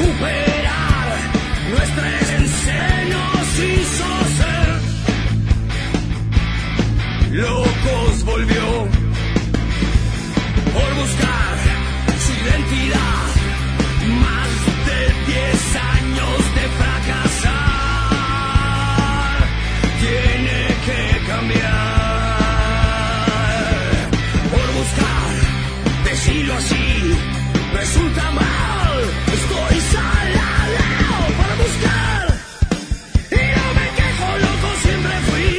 recuperar nuestra esencia nos hizo ser. Locos volvió por buscar su identidad. Más de 10 años de fracasar. Tiene que cambiar. Por buscar, decirlo así, resulta mal. Estoy salado para buscar. Y no me quejo, loco, siempre fui.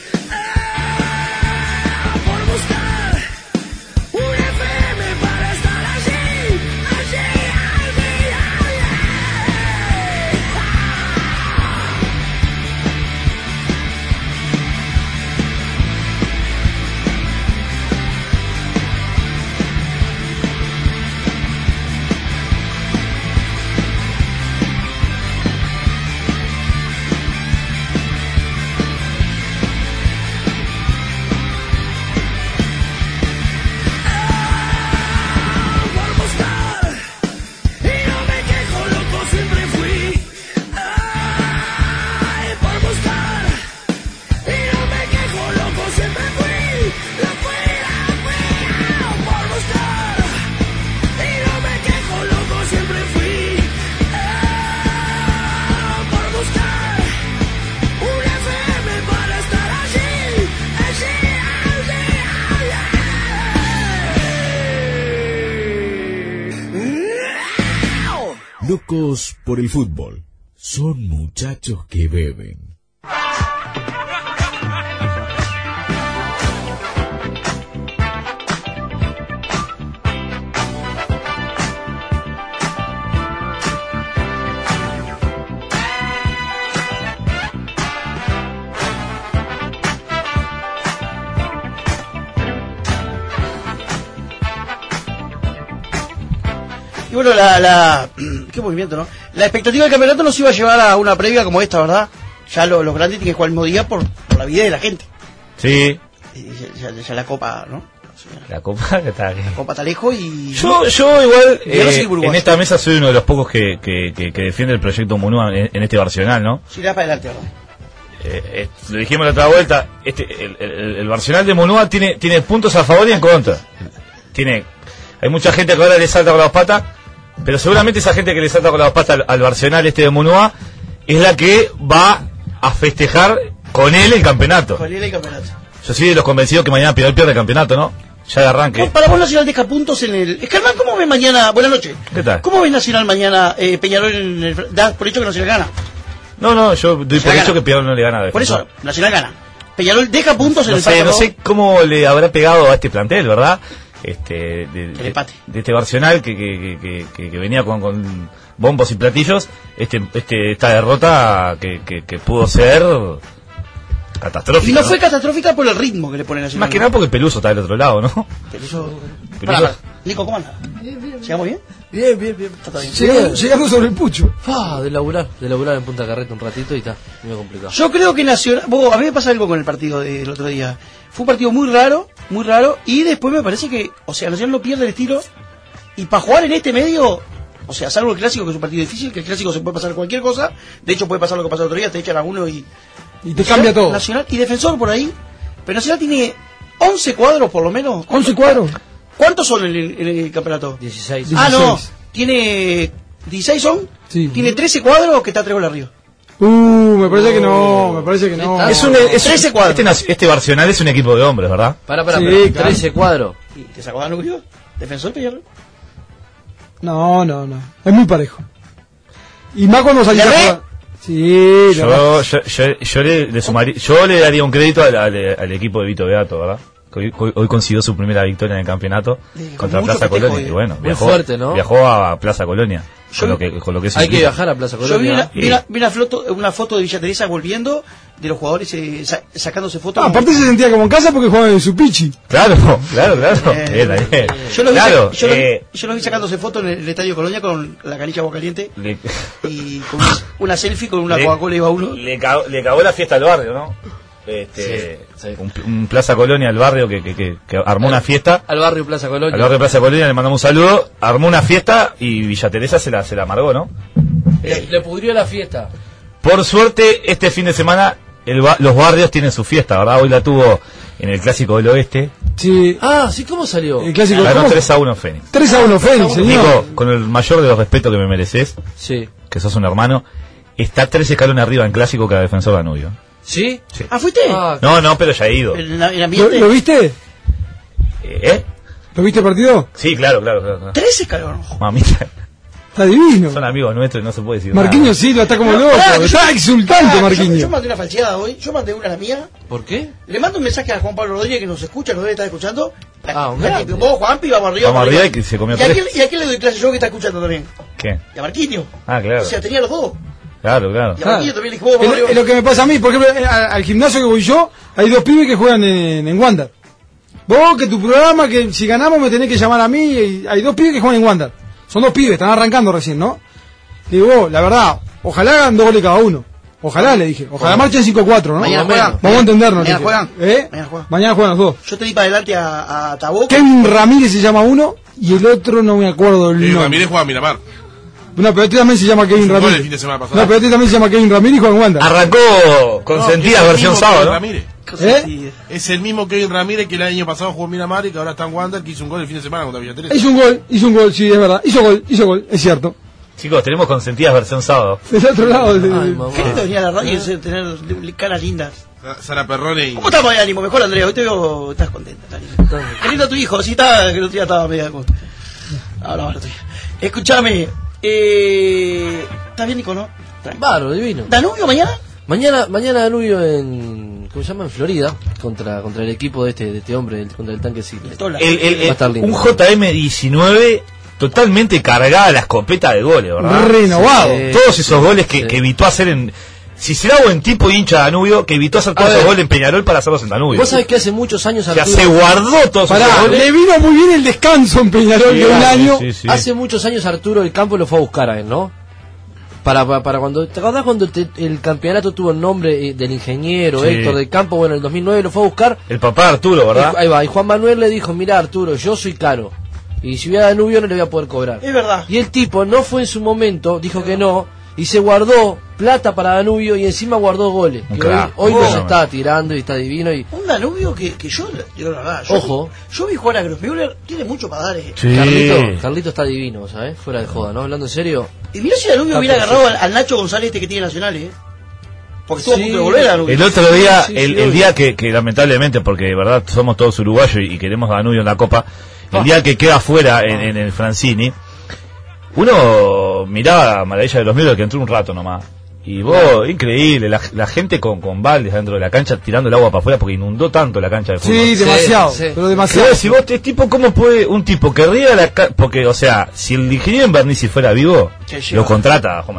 Por buscar un FM para estar allí, allí, allí, allí. Por buscar, y no me quejo, loco, siempre fui. Por buscar, y no me quejo, loco, siempre fui. La fui. Por buscar, y no me quejo, loco, siempre fui. Por buscar un FM para estar allí, allí, allí. Locos por el fútbol. Son muchachos que beben. Y bueno, qué movimiento, ¿no? La expectativa del campeonato nos iba a llevar a una previa como esta, ¿verdad? Ya los grandes tienen que jugar el mismo día por la vida de la gente. Sí. Ya la Copa, ¿no? La Copa está La Copa está lejos y... Yo igual, Yo no soy uruguayo. en esta mesa soy uno de los pocos que defiende el proyecto Munúa en este Barcelona, ¿no? Sí, da para adelante, ¿verdad? Lo dijimos la otra vuelta, el Barcelona de Munúa tiene puntos a favor y en contra. Hay mucha gente que ahora le salta con las patas, pero seguramente esa gente que le salta con las patas al Barcelona de Munúa es la que va a festejar con él el campeonato. Con el campeonato. Yo soy de los convencidos que mañana Peñarol pierde el campeonato, ¿no? Ya de arranque. No, para vos Nacional deja puntos en el... Escarmán, ¿cómo ves mañana? Buenas noches. ¿Qué tal? ¿Cómo ves Nacional mañana Peñarol en el... ¿Das por hecho que Nacional gana? No, yo doy por hecho que Peñarol no le gana a Por Defensor. eso, Nacional gana. Peñarol deja puntos en el No sé cómo le habrá pegado a este plantel, ¿verdad? De este Barcelona que venía con bombos y platillos, esta derrota que pudo ser catastrófica. Y no fue catastrófica por el ritmo que le pone Nacional. Más que nada porque Peluso está del otro lado, ¿no? Peluso. Peluso. Nico, ¿cómo anda? ¿Llegamos bien? Bien. Está bien. Llegamos sobre el pucho. De laburar en Punta Carreta un ratito y está, muy complicado. Yo creo que Nacional... a mí me pasa algo con el partido del otro día. Fue un partido muy raro, y después me parece que, Nacional no pierde el estilo, y para jugar en este medio, salvo el Clásico, que es un partido difícil, que el Clásico se puede pasar cualquier cosa, de hecho puede pasar lo que pasó el otro día, te echan a uno y te cambia todo. Nacional y Defensor por ahí, pero Nacional tiene 11 cuadros por lo menos. 11 cuadros. ¿Cuántos son en el campeonato? 16. No, tiene 16 son, sí. Tiene 13 cuadros que está 3 goles arriba. Me parece que no. Es 13 cuadros. Este Barcelona es un equipo de hombres, ¿verdad? Para, sí, 13 cuadros. ¿Y te sacó a Núcleo? ¿Defensor, Peñarol? No. Es muy parejo. Y más cuando salió a jugar. Sí, yo le daría un crédito al equipo de Vito Beato, ¿verdad? Hoy consiguió su primera victoria en el campeonato contra Plaza Colonia. Y bueno, viajó, fuerte, ¿no? Viajó a Plaza Colonia. Con lo que eso hay que viajar a Plaza Colonia. Yo vi una foto de Villa Teresa volviendo, de los jugadores sacándose fotos. Aparte se sentía como en casa porque jugaba en su pichi. Claro. Bien. Yo los vi sacándose fotos en el Estadio Colonia con la canilla Agua Caliente y con una selfie con una Coca-Cola iba uno. Le cagó la fiesta al barrio, ¿no? Sí. un Plaza Colonia, el barrio que armó una fiesta. Al barrio Plaza Colonia. Al barrio Plaza Colonia le mandamos un saludo, armó una fiesta y Villa Teresa se la amargó, ¿no? Le pudrió la fiesta. Por suerte, este fin de semana los barrios tienen su fiesta, ¿verdad? Hoy la tuvo en el Clásico del Oeste. Sí. Ah, sí, ¿cómo salió? El clásico. Ganó ¿Cómo? 3-1 Fénix. 3-1 Fénix, señor. Nico, con el mayor de los respetos que me mereces, Sí. que sos un hermano, está 3 escalones arriba en Clásico cada defensor Danubio. ¿Sí? Sí. Ah, ¿fuiste? Ah, No, pero ya he ido. El ambiente. ¿Lo viste? ¿Eh? ¿Lo viste el partido? Sí, claro. 13 escalones. Mamita, Está divino. son amigos nuestros y no se puede decir Marquinhos nada. Silva está como No, loco. pará, que Está yo- exultante, pará, Marquinhos. Yo mandé una falseada hoy. Yo mandé una a la mía. ¿por qué? Le mando un mensaje a Juan Pablo Rodríguez que nos escucha, nos debe estar escuchando. Ah, un grande. Vos, Juanpi, vamos arriba. Vamos arriba y que se comió ¿Y a 3. quién le doy clase yo que está escuchando también? ¿Qué? Y a Marquinhos. Ah, claro. O sea, tenía los dos. Claro. Y a Marquinhos también le dije, vos, Es vamos lo- arriba. es lo que me pasa a mí, por ejemplo, al gimnasio que voy yo, hay 2 pibes que juegan en Wander. Vos, que tu programa, que si ganamos me tenés que llamar a mí, y hay 2 pibes que juegan en Wander. Son 2 pibes, están arrancando recién, ¿no? Le digo, vos, la verdad, ojalá hagan 2 goles cada uno. Ojalá, le dije. Ojalá marchen 5-4, ¿no? Mañana juegan. Vamos a entendernos. Mañana dije. juegan. ¿Eh? Mañana juegan los 2. Yo te di para adelante a Tabó. Kevin Ramírez se llama uno y el otro no me acuerdo el nombre. Ramírez juega a Miramar. No, pero este también se llama Kevin Hizo un gol Ramírez. el fin de semana pasado. No, pero este también se llama Kevin Ramírez y juega en Wander. Arrancó consentida No, versión es el mismo sábado, Kevin ¿no? Ramírez. ¿Eh? Es el mismo Kevin Ramírez que el año pasado jugó en Miramar y que ahora está en Wander, que hizo un gol el fin de semana contra Villa Teresa. Hizo un gol, sí, es verdad. Hizo gol, es cierto. Chicos, tenemos consentidas versión sábado. Del otro lado. Ay, mamá. Qué lindo venir a la radio y tener caras lindas. Sara Perrone y... ¿Cómo estamos de ánimo? Mejor, Andrea. Hoy te veo, estás contenta. Está lindo. Qué lindo tu hijo. Sí, está, que el otro día estaba media con... Ahora estoy. Escúchame. ¿Estás bien, Nico, no? Bárbaro, divino. ¿Danubio mañana? Mañana Danubio en... ¿Cómo se llama? En Florida. Contra el equipo de este hombre, contra el tanque Ziggler. Tola. Va a estar lindo. Un JM19 totalmente cargada la escopeta de goles, ¿verdad? Renovado. Sí. Todos esos goles Sí. que evitó hacer en... Si será buen tipo hincha de Danubio, que evitó hacer todos A esos ver. goles en Peñarol para hacerlos en Danubio. Vos sabés que hace muchos años O sea, Arturo... se guardó todos esos Pará, goles. le vino muy bien el descanso en Peñarol de un año. Sí. Hace muchos años Arturo el Campo lo fue a buscar a él, ¿no? Para cuando... ¿Te acordás cuando el campeonato tuvo el nombre del ingeniero Sí. Héctor del Campo? Bueno, en el 2009 lo fue a buscar. El papá de Arturo, ¿verdad? Ahí va, y Juan Manuel le dijo, mira Arturo, yo soy caro. Y si voy a Danubio no le voy a poder cobrar. Es verdad. Y el tipo no fue en su momento, dijo que no, y se guardó plata para Danubio y encima guardó goles. Un Y crack. hoy Oh. los está tirando y está divino. Y Un Danubio que yo digo la verdad. Ojo. Yo vi jugar a Grossmüller, tiene mucho para dar. Sí. Carlito está divino, ¿sabes? Fuera de joda, ¿no? Hablando en serio. Y mirá si Danubio hubiera agarrado al Nacho González este que tiene Nacional, Porque estuvo a punto de volver a Danubio. El otro día, Sí, el obvio. día que lamentablemente, porque de verdad somos todos uruguayos y queremos a Danubio en la Copa, el día que queda fuera en el Francini, uno miraba a Maravilla de los Míos que entró un rato nomás. Y vos, increíble, la gente con baldes dentro de la cancha tirando el agua para afuera porque inundó tanto la cancha de fútbol. Sí, demasiado. Sí. Pero Pero demasiado. si vos, este tipo, ¿cómo puede un tipo que riega la porque, o sea, si el ingeniero Invernizzi fuera vivo, Que lleva. lo contrata a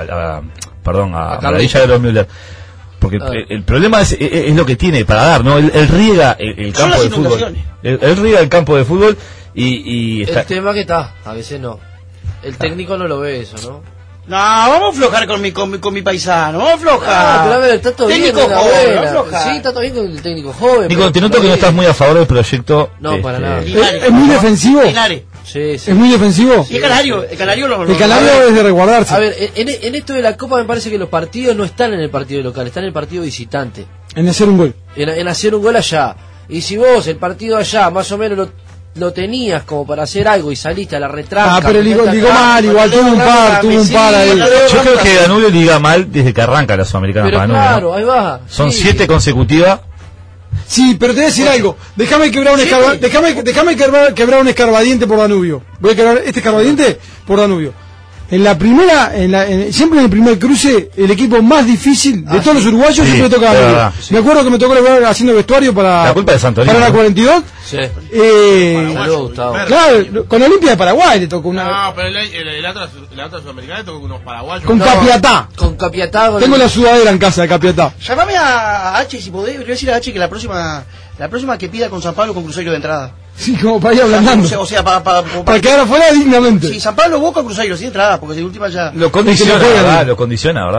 A Maravilla de los Müller. Porque Ah. el problema es lo que tiene para dar, ¿no? Él riega el Son campo las de fútbol. inundaciones. Él riega el campo de fútbol y está... El tema que está, a veces no. El técnico no lo ve eso, ¿no? No, vamos a aflojar con mi paisano, vamos a aflojar. Ah, pero a ver, está todo bien. Técnico una joven, buena. vamos a aflojar. Sí, está todo bien con el técnico joven. Nico, pero- te noto que no estás muy a favor del proyecto. No, para nada. Es muy defensivo. Linares. Sí, sí. Es muy defensivo. Y el Canario lo El Canario es de resguardarse. A ver, en esto de la Copa me parece que los partidos no están en el partido local, están en el partido visitante. En hacer un gol. En hacer un gol allá. Y si vos el partido allá más o menos lo tenías como para hacer algo y saliste a la retranca. Ah, pero ligó metiste acá, mal, igual tuvo un par ahí. Yo creo que Danubio liga mal desde que arranca la Sudamericana Pero para Danubio, ¿no? claro, ahí va. Son sí. 7 consecutivas. Sí, pero te voy a decir algo. Déjame quebrar un escarbadiente por Danubio. Voy a quebrar este escarbadiente por Danubio. En la primera, siempre en el primer cruce, el equipo más difícil de todos los uruguayos Sí, siempre toca a es Danubio. verdad. Me acuerdo que me tocó haciendo vestuario para La culpa de Santorino, para la ¿no? 42. Sí. Paraguayo, Gustavo. Verde. Claro, con Olimpia de Paraguay le tocó una. No, pero la otra sudamericana tocó con unos paraguayos. Con Capiatá. Con Capiatá. con Tengo el- la sudadera en casa de Capiatá. Llamame a H si podés. Le voy a decir a H que la próxima que pida con San Pablo con Cruzeiro de entrada. Sí, como para ir ablandando. O sea, Para quedar afuera dignamente. Sí, San Pablo Boca Cruzeiro sin entrada, porque si de última ya. Lo condiciona, Es que no juegan. ¿verdad? Lo condiciona, ¿verdad?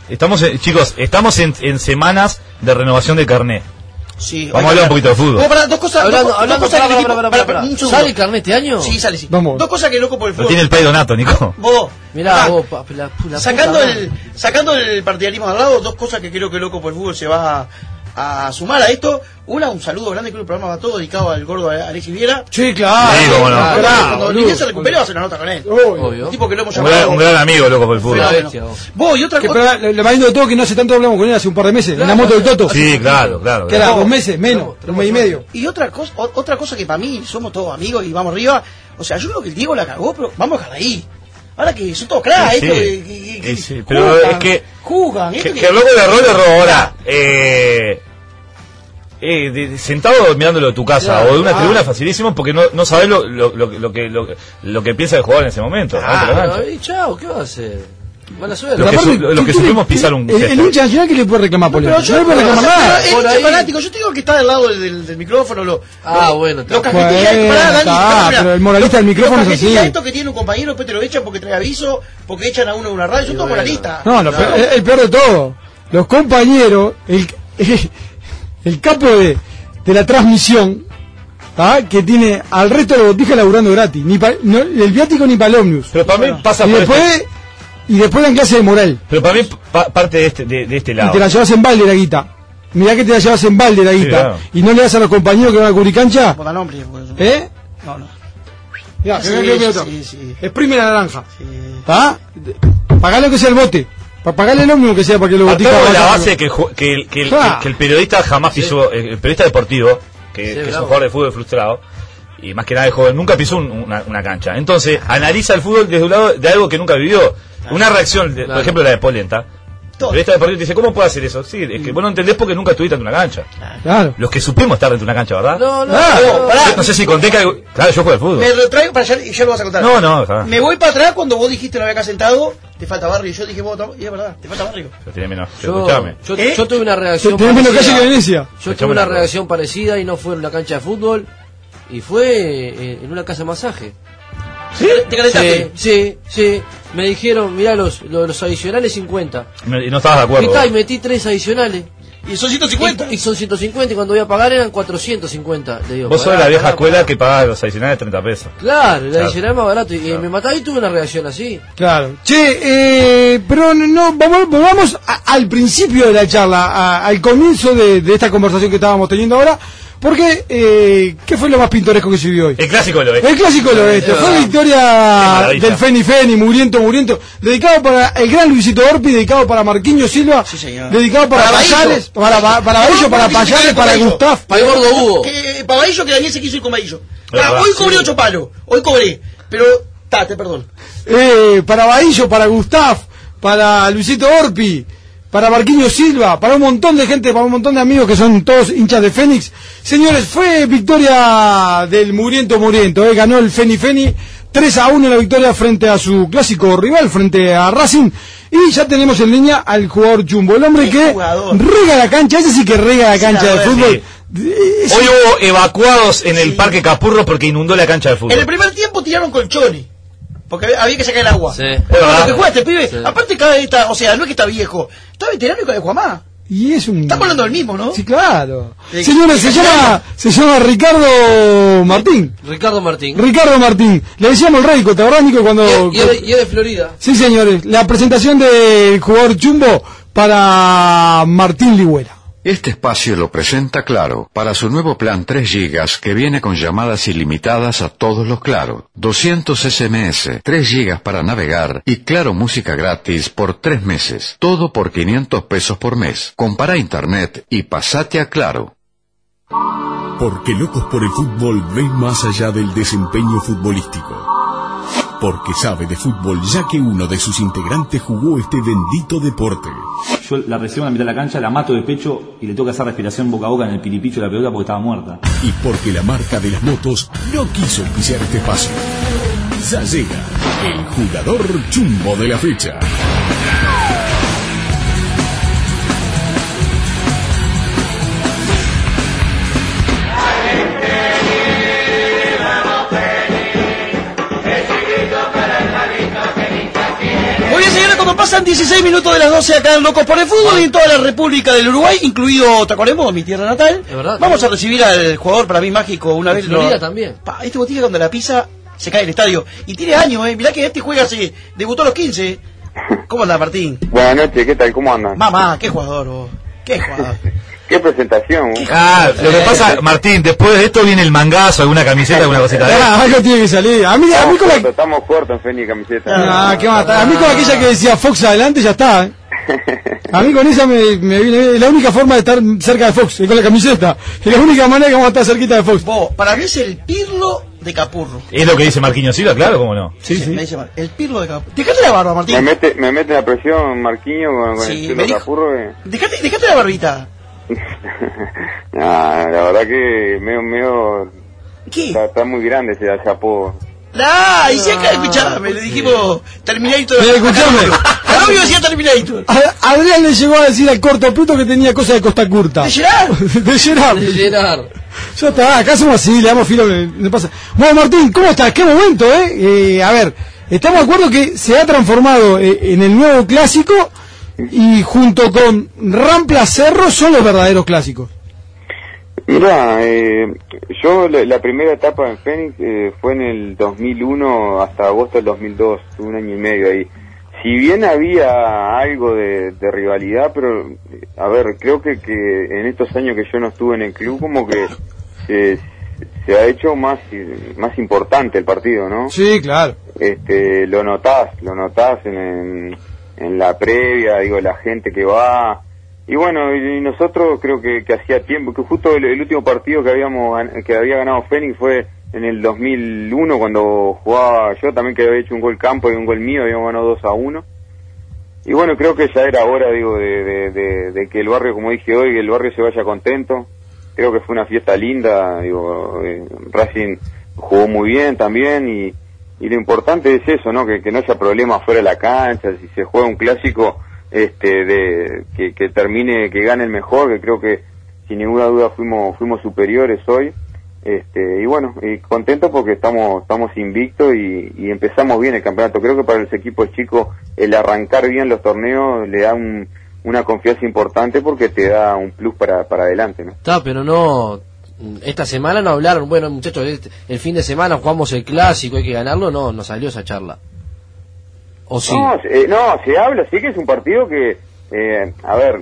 Chicos, estamos en semanas de renovación de carnet. Sí, Vamos a hablar un poquito de fútbol. Para dos cosas. Hablando, dos cosas que el equipo- para, un segundo. ¿Sale el carnet este año? Sí, sale, sí. Vamos. Dos cosas que loco por el Lo fútbol. tiene el país Donato, Nico. Vos, Mirá, acá, vos, la sacando puta sacando el partidarismo al lado, dos cosas que creo que loco por el fútbol se va a sumar a esto. Una, un saludo grande, que el programa va todo dedicado al gordo Alexis Viera. Sí, claro. Sí, cómo no. Cuando Liniers se recupere va a hacer una nota con él. Obvio. Un tipo que lo hemos Un llamado. gran amigo, loco, por el fútbol. Fenómeno. bestia, vos. Vos, y otra Que, cosa. pero lo más lindo de todo que no hace tanto hablamos con él hace un par de meses, en la moto del Toto. Sí, claro. Que era 2 meses, menos, un mes y medio. Y otra cosa que para mí somos todos amigos y vamos arriba. O sea, yo creo que el Diego la cagó, pero vamos a dejarla ahí. Ahora que son todos cracks, Sí, esto sí. que Sí, pero jugan, es que- jugan, esto Que el loco de error ahora. Sentado mirándolo de tu casa o de una tribuna es facilísimo porque no sabés lo que piensa el jugador en ese momento. Antes de la cancha. Y chao, ¿qué va a hacer? Mala suerte. Los que Aparte, los que ¿qué supimos tiene- pisar un el césped. hincha nacional, que le puede reclamar por Pero eso? yo No le puede reclamar nada. el Por hincha ahí. fanático, yo te digo que está del lado del micrófono, Bueno, los cajetillas, Bueno, pará, Dani, está, mirá, pero el moralista del micrófono los es así. cajetillas estos que tiene un compañero, después te lo echan porque trae aviso, porque echan a uno de una radio, son todos moralistas. No, el peor de todo, los compañeros, el capo de la transmisión, que tiene al resto de la botija laburando gratis, el viático ni para el ómnibus. Pero para mí pasa Y por después dan clase de moral. Pero para mí parte de este Y lado. te la llevas en balde la guita. Mirá que te la llevas en balde la guita. claro. Y no le das a los compañeros que van a cubrir cancha. Por dar nombre, porque eso- ¿Eh? No. Mirá, Sí, mirá otro. sí. Exprime la naranja. Sí. ¿Está? Pagale que sea el bote. Pagale el ómnibus que sea para que los boticas Partamos de la vayan. base que el periodista jamás pisó, el periodista deportivo, que es un bravo. jugador de fútbol frustrado, y más que nada de joven, nunca pisó una cancha. Entonces, analiza el fútbol desde un lado de algo que nunca vivió. Una reacción, por ejemplo, la de Polenta. El Todo. periodista deportivo te dice, ¿cómo puede hacer eso? Sí, es que vos no entendés porque nunca estuviste en una cancha. Claro. Los que supimos estar dentro de una cancha, ¿verdad? No, pará. No sé si conté que... Claro, yo juego al fútbol. Me lo traigo para allá y ya lo vas a contar. No, jamás. Me voy para atrás cuando vos dijiste una vez acá sentado, te falta barrio. Y yo dije, vos, y es verdad, te falta barrio. Pero tiene menos. Yo, Escuchame. yo tuve una reacción Tenés menos calle que parecida. Venecia. Yo tuve Escuchame una una reacción parecida y no fue en una cancha de fútbol, y fue en una casa de masaje. ¿Te calentaste? Sí. Me dijeron, mirá, los adicionales 50. Y no estabas de Y acuerdo. ta, y metí 3 adicionales. Y son 150. Y son 150, y cuando voy a pagar eran 450. Le digo, Vos sos de pará, la vieja pará, escuela pará. que pagaba los adicionales 30 pesos. Claro, el Claro. adicional es más barato. Y me mataba y tuve una reacción así. Claro. Che, pero no, volvamos al principio de la charla, al comienzo de esta conversación que estábamos teniendo ahora, porque, ¿qué fue lo más pintoresco que se vio hoy? El clásico lo es. El clásico del oeste, fue victoria maravilla. del Feni, Muriento, dedicado para el gran Luisito Orpi, dedicado para Marquinhos Silva, Sí, señor. dedicado para Para Payales, para Baillo, para Payales, para Gustaf. Para el gordo Hugo. Para Bahillo, que Daniel se quiso ir con Bahillo. Verdad, Hoy cobré 8 palos. Hoy cobré. Pero, te perdono. Para Baillo, para Gustaf, para Luisito Orpi, para Marquinhos Silva, para un montón de gente, para un montón de amigos que son todos hinchas de Fénix. Señores, fue victoria del Muriento, ganó el Feni 3-1 la victoria frente a su clásico rival, frente a Racing. Y ya tenemos en línea al jugador Jumbo, el hombre ¡Qué que jugador! rega la cancha, ese sí que rega la cancha de la fútbol. sí. Hoy hubo evacuados en el Parque Capurro porque inundó la cancha de fútbol. En el primer tiempo tiraron colchones. Porque había que sacar el agua. Sí. Lo que juega este pibe, Sí. aparte cada vez está, o sea, no es que está viejo, está veterano y cada vez juega más. Y es un... Estamos hablando del mismo, ¿no? Sí, claro. Sí. Señores, se llama Ricardo Martín. Ricardo Martín. Ricardo Martín. Le decíamos el Rey, ¿te acordás, Nico? Cuando... Y es de Florida. Sí, señores. La presentación del jugador Jumbo para Martín Ligüera. Este espacio lo presenta Claro, para su nuevo plan 3 GB que viene con llamadas ilimitadas a todos los Claro, 200 SMS, 3 GB para navegar y Claro Música gratis por 3 meses. Todo por 500 pesos por mes. Compara internet y pasate a Claro. Porque Locos por el Fútbol ven más allá del desempeño futbolístico. Porque sabe de fútbol ya que uno de sus integrantes jugó este bendito deporte. Yo la recibo en la mitad de la cancha, la mato de pecho y le toca hacer respiración boca a boca en el piripicho de la pelota porque estaba muerta. Y porque la marca de las motos no quiso auspiciar este espacio. Ya llega el jugador Jumbo de la fecha. Muy bien, señores, Cuando pasan 16 minutos de las 12 acá en Locos por el Fútbol y en toda la República del Uruguay, incluido Tacuarembó, mi tierra natal, verdad, vamos a recibir al jugador para mí mágico una vez. Florida también. Este Botija cuando la pisa se cae el estadio. Y tiene años, mirá que este juega así, debutó a los 15. ¿Cómo anda, Martín? Buenas noches, ¿qué tal? ¿Cómo andan? Mamá, qué jugador vos. Qué jugador. Qué presentación. Lo que pasa, Martín, después de esto viene el mangazo, alguna camiseta, alguna cosita. Algo tiene que salir. A mí con la... Estamos cortos en Feni camiseta. ¿Qué más? A mí con aquella que decía Fox adelante ya está. A mí con esa me viene. Es la única forma de estar cerca de Fox, con la camiseta. Es la única manera que vamos a estar cerquita de Fox. Vos, para mí es el Pirlo de Capurro. Es lo que dice Marquinhos Silva, claro, ¿cómo no? Sí. Me dice el Pirlo de Capurro. Dejate la barba, Martín. Me mete la presión Marquinhos con Sí, el me pelo dijo- Capurro. Dejate la barbita. La verdad que medio ¿Qué? está muy grande ese apodo. Y si acá, escuchame, le dijimos Terminator. Escuchame. Rubio decía Terminator. Adrián le llegó a decir al cortopluto que tenía cosa de costa curta. ¿De Gerard? De Gerard. De Gerard. Ya está, acá somos así, le damos filo, le pasa. Bueno, Martín, ¿cómo estás? ¿Qué momento, a ver, estamos de acuerdo que se ha transformado en el nuevo clásico y junto con Rampla Cerro son los verdaderos clásicos. Mirá, yo la primera etapa en Fénix fue en el 2001 hasta agosto del 2002, tuve un año y medio ahí. Si bien había algo de rivalidad, pero, a ver, creo que en estos años que yo no estuve en el club, como que se ha hecho más importante el partido, ¿no? Sí, claro. Lo notás en la previa, digo, la gente que va. Y bueno, y nosotros creo que hacía tiempo, que justo el último partido que había ganado Fénix fue en el 2001 cuando jugaba yo también, que había hecho un gol campo y un gol mío, habíamos ganado 2-1. Y bueno, creo que ya era hora, digo, de que el barrio, como dije hoy, que el barrio se vaya contento. Creo que fue una fiesta linda, digo, Racing jugó muy bien también y lo importante es eso, ¿no? Que no haya problemas fuera de la cancha, si se juega un clásico, que termine, que gane el mejor, que creo que sin ninguna duda fuimos superiores hoy. Y bueno, y contento porque estamos invictos y empezamos bien el campeonato. Creo que para los equipos chicos el arrancar bien los torneos le da una confianza importante porque te da un plus para adelante, ¿no? Está, pero no. Esta semana no hablaron. Bueno, muchachos, el fin de semana jugamos el clásico, hay que ganarlo. No salió esa charla. ¿O sí? No, se habla, sí que es un partido que, a ver,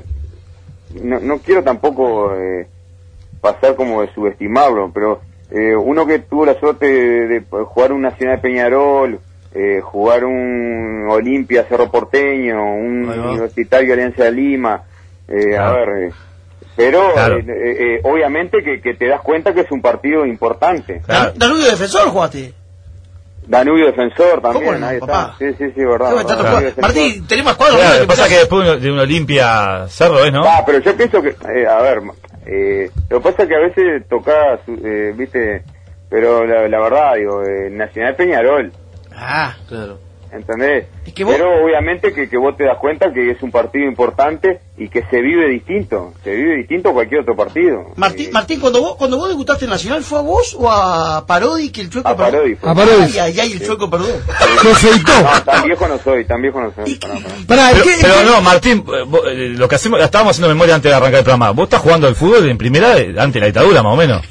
no quiero tampoco pasar como de subestimarlo, pero uno que tuvo la suerte de jugar un Nacional Peñarol, jugar un Olimpia Cerro Porteño, un Universitario Alianza de Lima, a ver, pero claro. Obviamente que te das cuenta que es un partido importante. Claro. Danubio Defensor, jugaste. Danubio Defensor también, ¿Cómo no, ahí papá? está. Sí, verdad. ¿Cómo está tu Danubio jugador? Defensor. Martín, tenés más cuadros. Claro, ¿no? lo que pasa es que después de un Olimpia Cerro, ¿no? Pero yo pienso que, a ver, lo que pasa es que a veces tocás, viste, pero la verdad, digo, Nacional Peñarol, Claro. ¿entendés? Es que vos- Pero obviamente que vos te das cuenta que es un partido importante y que se vive distinto a cualquier otro partido. Martín, cuando vos debutaste en Nacional, ¿fue a vos o a Parodi que el Chueco A Parodi fue. A Parodi. Ay, el Chueco perdón. Lo feitó. No, tan viejo no soy. Pará, Pero no, Martín, lo que hacemos, estábamos haciendo memoria antes de arrancar el programa. Vos estás jugando al fútbol en primera antes de la dictadura, más o menos.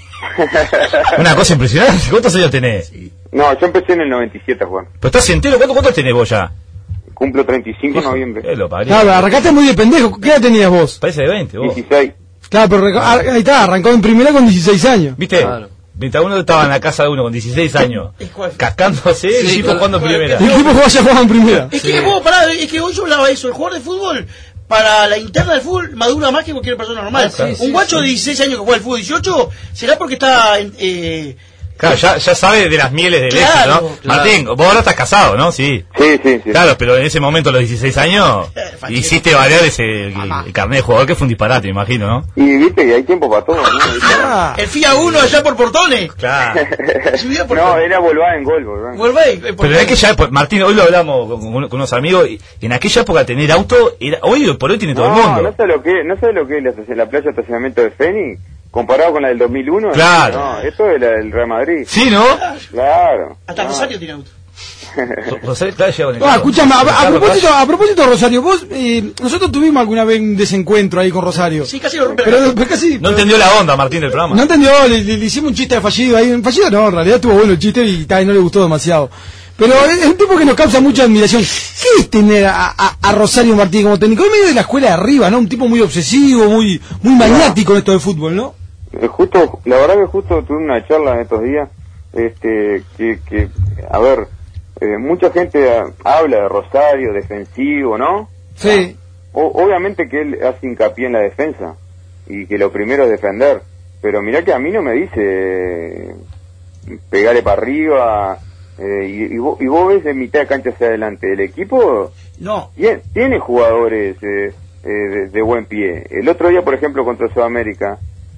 Una cosa impresionante. ¿Cuántos años tenés? No, yo empecé en el 97 a jugar. Pero estás entero, ¿cuántos tenés vos ya? Cumplo 35 en noviembre. Lo parió. Claro, arrancaste muy de pendejo. ¿Qué edad tenías vos? Parece de 20, vos. 16. Claro, pero ahí está, arrancó en primera con 16 años. ¿Viste? Claro. Mientras uno estaba en la casa de uno con 16 años, cascándose, el Sí, tipo con- jugando en primera. El equipo jugaba ya jugaba en primera. Es que vos, es que hoy yo hablaba de eso, el jugador de fútbol, para la interna del fútbol, madura más que cualquier persona normal. Claro. Un guacho de 16 años que juega al fútbol 18, será porque está Claro, ya sabe de las mieles del Claro, éxito, ¿no? claro. Martín, vos ahora estás casado, ¿no? Sí. Sí. Claro, pero en ese momento, a los 16 años, Fachero. hiciste variar el carnet de jugador, que fue un disparate, me imagino, ¿no? Y viste que hay tiempo para todo, ¿no? el FIA 1 allá por Portones. Claro. Subía por No, era Volvá en gol, Volvá. Volvé, Pero en aquella época, Martín, hoy lo hablamos con unos amigos, y en aquella época tener auto, hoy por hoy tiene todo el mundo. No sé lo que es la playa de estacionamiento de Fénix comparado con la del 2001. Claro. No, esto es la del Real Madrid. Sí, ¿no? Claro. Hasta No. Rosario tiene auto. Rosario está llegado en el escúchame, a propósito Rosario, vos, nosotros tuvimos alguna vez un desencuentro ahí con Rosario. Sí, casi lo rompemos. Pero casi. No entendió la onda, Martín, del programa. No entendió, le hicimos un chiste de fallido ahí. Fallido no, en realidad estuvo bueno el chiste y no le gustó demasiado. Pero es un tipo que nos causa mucha admiración. ¿Qué es tener a Rosario Martín como técnico? Es medio de la escuela de arriba, ¿no? Un tipo muy obsesivo, muy maniático en esto de fútbol, ¿no? La verdad que justo tuve una charla en estos días, que a ver, mucha gente habla de Rosario, defensivo, ¿no? Sí. Obviamente que él hace hincapié en la defensa, y que lo primero es defender, pero mirá que a mí no me dice pegarle para arriba, y vos ves de mitad de cancha hacia adelante, el equipo tiene jugadores de buen pie. El otro día, por ejemplo, contra Sudamérica,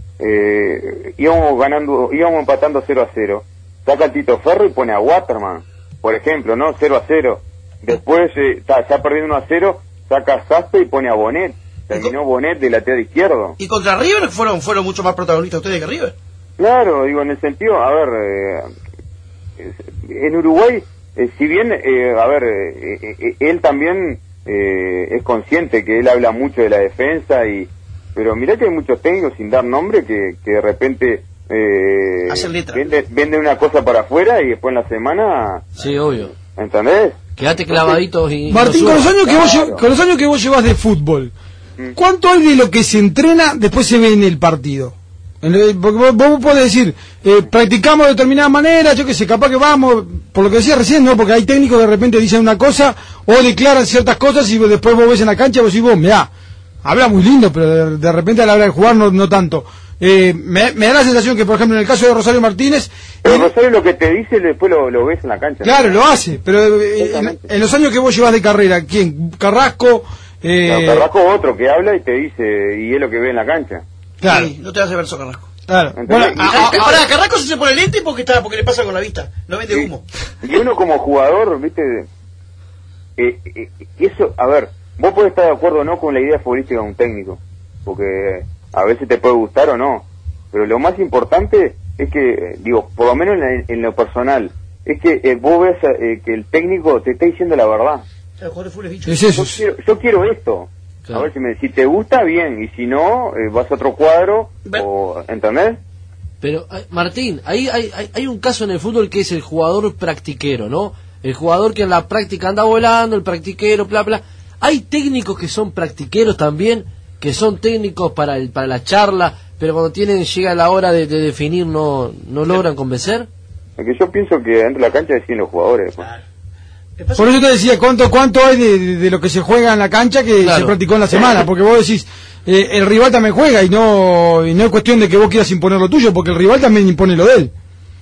íbamos empatando 0-0, saca el Tito Ferro y pone a Waterman, por ejemplo, ¿no? 0-0, después está perdiendo 1-0, saca a Saspe y pone a Bonet, terminó Bonet de lateral izquierdo. Y contra River fueron mucho más protagonistas ustedes que River. Claro, digo, en el sentido, a ver, en Uruguay, si bien, él también es consciente que él habla mucho de la defensa, pero mirá que hay muchos técnicos, sin dar nombre, que de repente venden una cosa para afuera y después en la semana... Sí, obvio. ¿Entendés? Quedate clavaditos y... Martín, con los años que vos llevas de fútbol, ¿cuánto hay de lo que se entrena después se ve en el partido? Porque vos podés decir, practicamos de determinada manera, yo que sé, capaz que vamos, por lo que decía recién, ¿no? Porque hay técnicos que de repente dicen una cosa o declaran ciertas cosas y después vos ves en la cancha y vos decís, mirá, habla muy lindo, pero de repente a la hora de jugar no tanto. Me da la sensación que, por ejemplo, en el caso de Rosario Martínez... Pero Rosario lo que te dice después lo ves en la cancha. Claro, ¿no? Lo hace, pero en los años que vos llevas de carrera, ¿quién? Carrasco... Carrasco otro que habla y te dice, y es lo que ve en la cancha. Claro. Sí, no te hace verso Carrasco. Claro. Bueno, ahora Carrasco se pone lente porque le pasa con la vista, no vende humo. Y uno como jugador, viste, eso, a ver, vos podés estar de acuerdo o no con la idea futbolística de un técnico, porque a veces te puede gustar o no, pero lo más importante es que, digo, por lo menos en lo personal, es que vos ves que el técnico te está diciendo la verdad. Es eso. Yo quiero esto. Claro. A ver si te gusta, bien, y si no, vas a otro cuadro, ¿entendés? Pero, Martín, hay un caso en el fútbol que es el jugador practiquero, ¿no? El jugador que en la práctica anda volando, el practiquero, bla, bla. Hay técnicos que son practiqueros también, que son técnicos para la charla, pero cuando llega la hora de definir no logran convencer. Porque yo pienso que dentro de la cancha deciden los jugadores. Claro. Por eso te decía, ¿cuánto hay de lo que se juega en la cancha que se practicó en la semana? Porque vos decís, el rival también juega y no es cuestión de que vos quieras imponer lo tuyo, porque el rival también impone lo de él.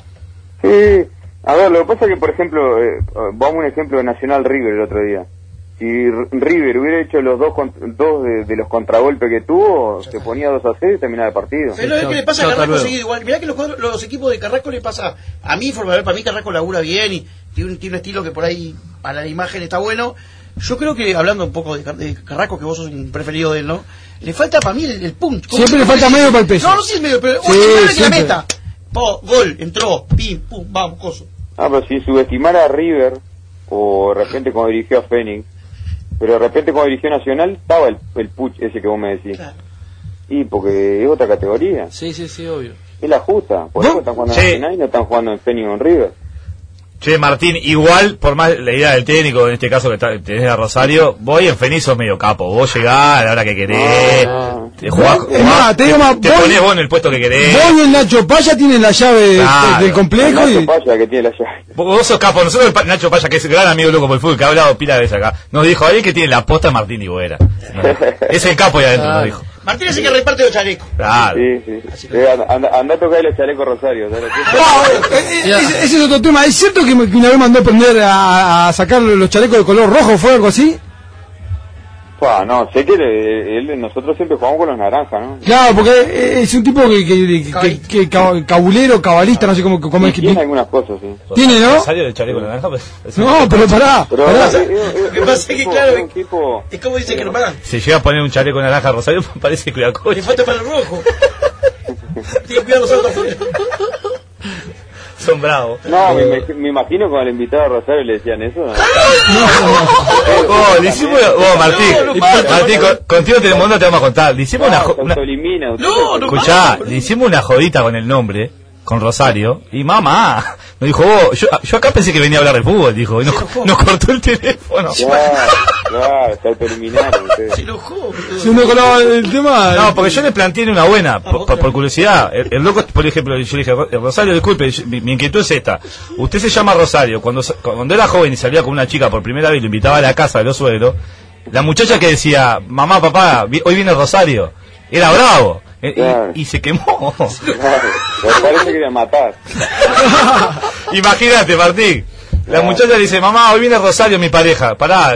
Sí, a ver, lo que pasa es que, por ejemplo, vamos a un ejemplo de Nacional River el otro día. Si River hubiera hecho los dos de los contragolpes que tuvo, se ponía 2-0 y terminaba el partido. Pero es que le pasa a Carrasco seguido igual. Mirá que los equipos de Carrasco le pasa a mí, para mí Carrasco labura bien y tiene un estilo que por ahí a la imagen está bueno. Yo creo que, hablando un poco de Carrasco, que vos sos un preferido de él, ¿no? Le falta para mí el punto. Siempre le falta medio para el peso. No sé si es medio, pero que la meta. Gol, entró, pim, pum, vamos, coso. Pero si subestimara a River, o de repente cuando dirigió a Fénix, pero de repente cuando dirigió Nacional estaba el puch ese que vos me decís. Claro. Y porque es otra categoría. Sí, obvio. Es la justa, por eso están jugando en Nacional y no están jugando en Fénix o en River. Che, Martín, igual, por más la idea del técnico, en este caso que tenés a Rosario, voy en Fénix sos medio capo, vos llegás a la hora que querés, te ponés vos en el puesto que querés. Vos y el Nacho Paya tienen la llave del complejo. El Nacho Paya que tiene la llave. Vos sos capo, nosotros el Nacho Paya, que es gran amigo loco por el fútbol, que ha hablado pila de veces acá, nos dijo, ahí que tiene la posta Martín Higuera. Es el capo ahí adentro, nos dijo. Martín es el que reparte los chalecos. Claro. Sí. Anda a tocar los chalecos Rosario. Ese es otro tema. ¿Es cierto que una vez mandó a aprender a sacar los chalecos de color rojo? ¿Fue algo así? No, sé que nosotros siempre jugamos con los naranjas, ¿no? Claro, porque es un tipo que cabulero, cabalista, no sé cómo es que tiene algunas cosas, sí. ¿Tiene, no? ¿Salió del chaleco naranja? No, pero pará. Lo que pasa es que, claro, es como dice que no pagan. Si llega a poner un chaleco naranja a Rosario, parece que la cosa. Le falta para el rojo. Tiene que cuidar los autos. Son bravos. No, me imagino con el invitado Rosario le decían eso. ¿No? Le hicimos Martín, contigo te vamos a contar. Le hicimos le hicimos una jodita con el nombre, con Rosario, y mamá me dijo, yo acá pensé que venía a hablar de fútbol, dijo, y nos cortó el teléfono. Claro, está terminando. Si uno colaba el tema... No, porque yo le planteé una buena, por curiosidad. El loco, por ejemplo, yo le dije, Rosario, disculpe, mi inquietud es esta. Usted se llama Rosario, cuando era joven y salía con una chica por primera vez y lo invitaba a la casa de los suegros, la muchacha que decía, mamá, papá, hoy viene Rosario, era bravo. Y se quemó. Claro, parece que iba a matar. Imagínate, Martín. La muchacha le dice, mamá, hoy viene Rosario, mi pareja. Pará.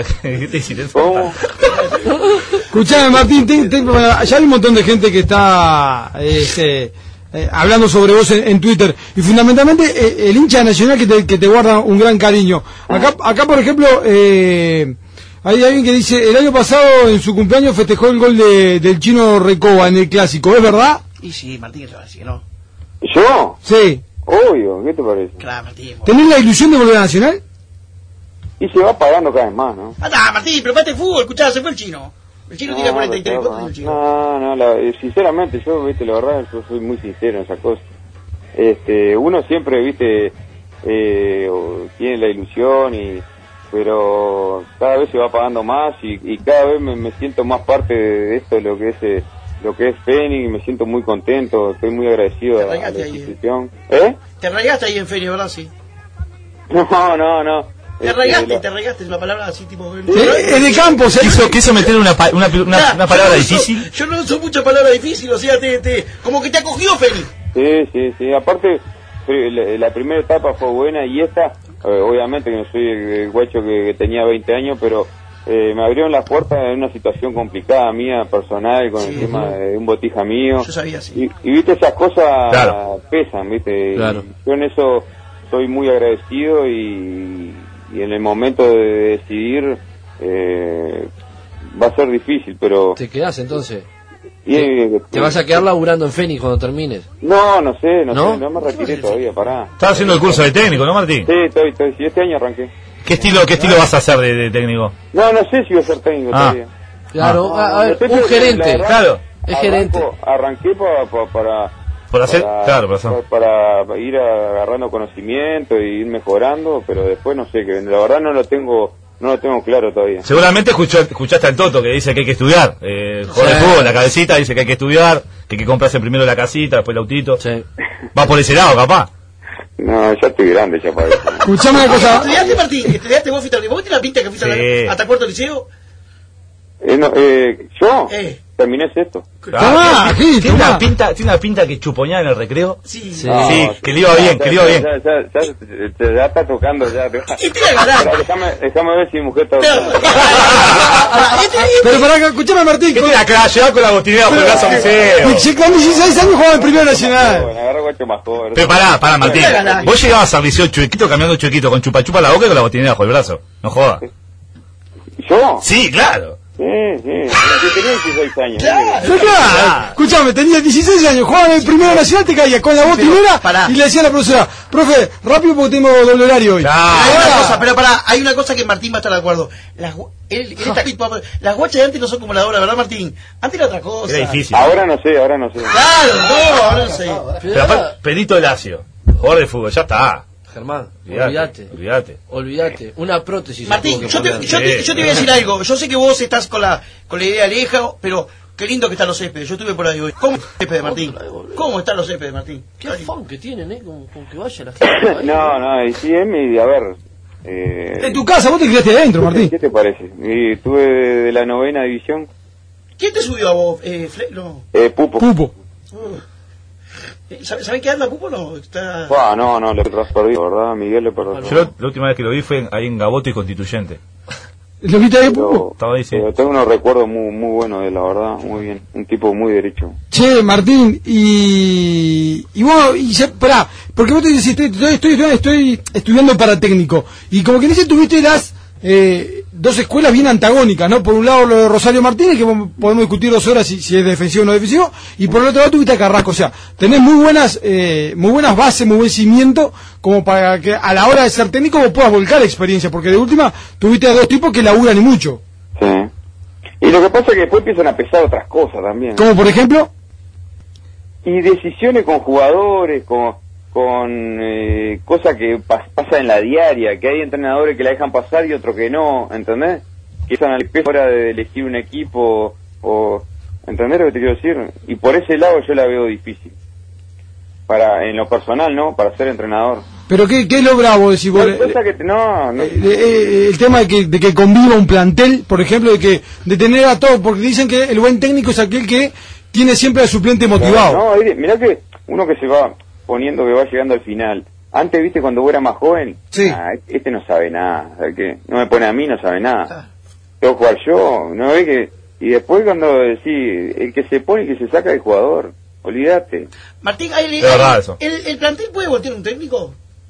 Escuchame, Martín, ya hay un montón de gente que está hablando sobre vos en Twitter. Y fundamentalmente el hincha nacional que te guarda un gran cariño. Acá por ejemplo... hay alguien que dice, el año pasado en su cumpleaños festejó el gol del Chino Recoba en el Clásico, ¿es verdad? Y sí, Martín, te va a decir que no. ¿Yo? Sí. Obvio, ¿qué te parece? Claro, Martín. ¿Tenés la ilusión de volver a Nacional? Y se va pagando cada vez más, ¿no? Martín, pero pate fútbol, escuchá, se fue el Chino. El Chino tira 43 puntos el Chino. Sinceramente, yo, viste, la verdad, yo soy muy sincero en esa cosa. Uno siempre, viste, tiene la ilusión pero cada vez se va pagando más y cada vez me siento más parte de esto, lo que es Fénix, y me siento muy contento, estoy muy agradecido a la institución. Te arraigaste ahí en Fénix, ¿verdad? Sí. No. Te arraigaste, es una palabra así tipo... En el campo, quiso meter una palabra difícil. Yo no uso mucha palabra difícil, o sea, como que te acogió Fénix. Sí, aparte la primera etapa fue buena y esta... obviamente que no soy el guacho que tenía 20 años, pero me abrieron las puertas en una situación complicada mía, personal, con el tema de un botija mío. Yo sabía, sí. Y viste, esas cosas pesan, viste. Claro. Yo en eso soy muy agradecido y en el momento de decidir va a ser difícil, pero... ¿Te quedás entonces? ¿Te vas a quedar laburando en Fénix cuando termines? No sé, no me retiré todavía, pará. Estás haciendo el curso de técnico, ¿no, Martín? Sí, estoy, este año arranqué. ¿Qué estilo vas a hacer de técnico? No sé si voy a ser técnico todavía. Claro, a ver, un gerente. Verdad, claro, es gerente. Arranqué para ir agarrando conocimiento y ir mejorando, pero después no sé, que la verdad no lo tengo claro todavía. Seguramente escuchaste al Toto que dice que hay que estudiar. Jugar de fútbol, la cabecita dice que hay que estudiar, que hay que comprarse primero la casita, después el autito. Sí. Va por ese lado, capaz. No, ya estoy grande ya para eso. Escuchame una cosa. ¿Estudiaste, Martín? ¿Estudiaste vos? ¿Vos tenés la pinta que fuiste hasta cuarto liceo? ¿Yo? Terminé sexto. ¿Tiene una pinta que chupoñaba en el recreo? Sí, que le iba bien, Ya está tocando ya. Déjame ver si mi mujer está... Pero pará, escuchame, Martín. ¿Qué tiene acá? Lleva con la botinera por el brazo liceo. Con 16 años jugaba en Primera Nacional. Bueno, agarra guacho más joven. Pero pará, Martín. Vos llegabas al liceo chuequito, cambiando chuequito, con chupa la boca y con la botinera bajo el brazo. No jodas. ¿Yo? Sí, claro. Sí, yo tenía 16 años. Claro. Escuchame, tenía 16 años, jugaba en Primera Nacional, te caía con la botinera y le decía a la profesora, profe, rápido porque tengo doble horario hoy. Hay una cosa que Martín va a estar de acuerdo. Las guachas de antes no son como las de ahora, ¿verdad, Martín? Antes era otra cosa. Era difícil. Ahora no sé. Claro, ahora no sé. Pero aparte, Pedrito Lacio, jugador de fútbol, ya está. Germán, olvídate. Una prótesis. Martín, yo te voy a decir algo. Yo sé que vos estás con la idea leja, pero qué lindo que están los céspedes. Yo estuve por ahí hoy. ¿Cómo están los céspedes, Martín? ¿Cómo están los céspedes, Martín? Qué fan que tienen, con que vaya la gente. No, y sí, a ver. En tu casa, vos te quedaste adentro, Martín. ¿Qué te parece? Estuve de la 9ª división. ¿Quién te subió a vos? Pupo. ¿Saben qué anda Pupo? No, no, le perdido, ¿verdad? Miguel le perdió. Yo la última vez que lo vi fue ahí en Gaboto y Constituyente. ¿Lo viste ahí, Pupo? Estaba ahí, sí. Tengo unos recuerdos muy buenos de la verdad, muy bien. Un tipo muy derecho. Che, Martín, y vos, pará, porque vos te decís, estoy estudiando para técnico, y como que en ese tuviste dos escuelas bien antagónicas, ¿no? Por un lado lo de Rosario Martínez, que podemos discutir 2 horas si es defensivo o no defensivo, y por el otro lado tuviste a Carrasco. O sea, tenés muy buenas bases, muy buen cimiento, como para que a la hora de ser técnico vos puedas volcar experiencia, porque de última tuviste a 2 tipos que laburan y mucho. Sí. Y lo que pasa es que después empiezan a pesar otras cosas también. Como por ejemplo... Y decisiones con jugadores, con cosas que pasan en la diaria, que hay entrenadores que la dejan pasar y otros que no, ¿entendés? Que están al peso hora de elegir un equipo, ¿entendés lo que te quiero decir? Y por ese lado yo la veo difícil. En lo personal, ¿no? Para ser entrenador. ¿Pero qué es lo bravo? Decís vos, el tema de que conviva un plantel, por ejemplo, de tener a todos, porque dicen que el buen técnico es aquel que tiene siempre al suplente motivado. No, mirá que uno que se va poniendo, que va llegando al final. Antes, viste, cuando vos eras más joven, sí. Este no sabe nada, ¿sabes qué? No me pone a mí, no sabe nada. Tengo que jugar yo, ¿no ves que? Y después cuando decís, el que se pone y que se saca el jugador, olvídate. Martín, ¿el plantel puede voltear un técnico?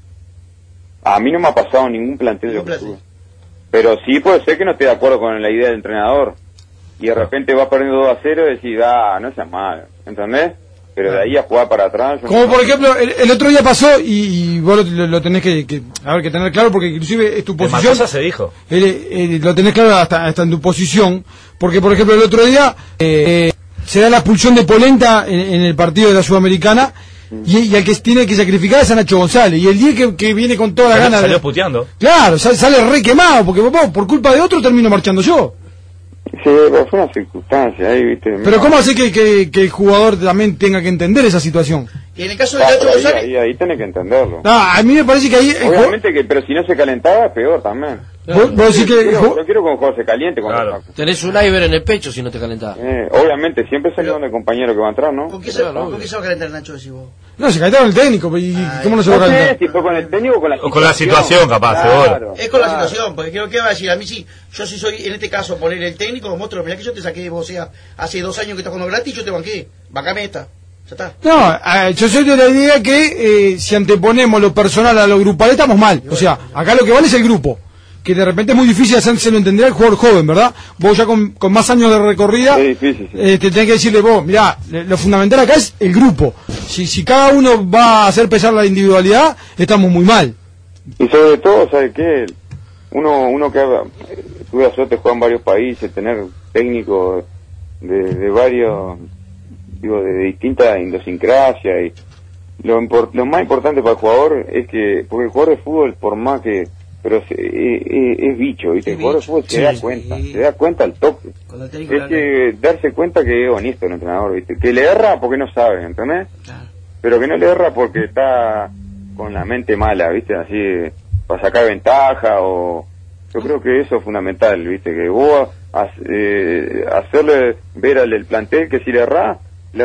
A mí no me ha pasado ningún plantel de fútbol. Pero sí puede ser que no esté de acuerdo con la idea del entrenador. Y de repente va perdiendo 2-0 y decís, no seas malo, ¿entendés? Pero de ahí a jugar para atrás... Como por ejemplo, el otro día pasó, y vos lo tenés que tener claro, porque inclusive es tu posición... Matosa se dijo. Lo tenés claro hasta en tu posición, porque por ejemplo el otro día se da la expulsión de Polenta en el partido de la Sudamericana, y el que tiene que sacrificar es a Nacho González, y el día que viene con toda la gana... Salió puteando. Claro, sale re quemado, porque por culpa de otro termino marchando yo. Sí, pero fue una circunstancia ahí, viste. Pero ¿cómo hace que el jugador también tenga que entender esa situación? Y en el caso de Nacho González... Ahí tenés que entenderlo. A mí me parece que ahí... Obviamente pero si no se calentaba, peor también. ¿Vos decís que...? Yo quiero que un jugador se caliente. Claro. Tenés un Iber en el pecho si no te calentás. Obviamente, siempre sale donde el compañero que va a entrar, ¿no? ¿Con qué se va a calentar Nacho, decís vos? No, se calentaron el técnico, ¿y cómo no se va a calentar? No sé si fue con el técnico o con la situación. O con la situación, capaz, seguro. Es con la situación, porque creo que va a decir, a mí sí, yo sí soy, en este caso, poner el técnico, monstruo, mirá que yo te saqué, vos, hace 2 años que estás jugando gratis, yo te banqué, bancame esta. Ya está. No, yo soy de la idea que si anteponemos lo personal a lo grupal estamos mal. O sea, acá lo que vale es el grupo. Que de repente es muy difícil hacérselo entender al jugador joven, ¿verdad? Vos ya con más años de recorrida, es difícil, sí. Te tenés que decirle vos, mirá, lo fundamental acá es el grupo. Si cada uno va a hacer pesar la individualidad, estamos muy mal. Y sobre todo, ¿sabes qué? Uno que tuve la suerte de jugar en varios países, tener técnicos de varios, digo, de distinta idiosincrasia, y lo más importante para el jugador es que, porque el jugador de fútbol, por más que, pero es bicho, ¿viste? El jugador de fútbol se da cuenta al toque. Es que darse cuenta que es honesto el entrenador, ¿viste? Que le erra porque no sabe, ¿entendés? Claro. Pero que no le erra porque está con la mente mala, ¿viste? Así, para sacar ventaja o... Yo creo que eso es fundamental, ¿viste? Que vos hacerle ver al plantel que si le errás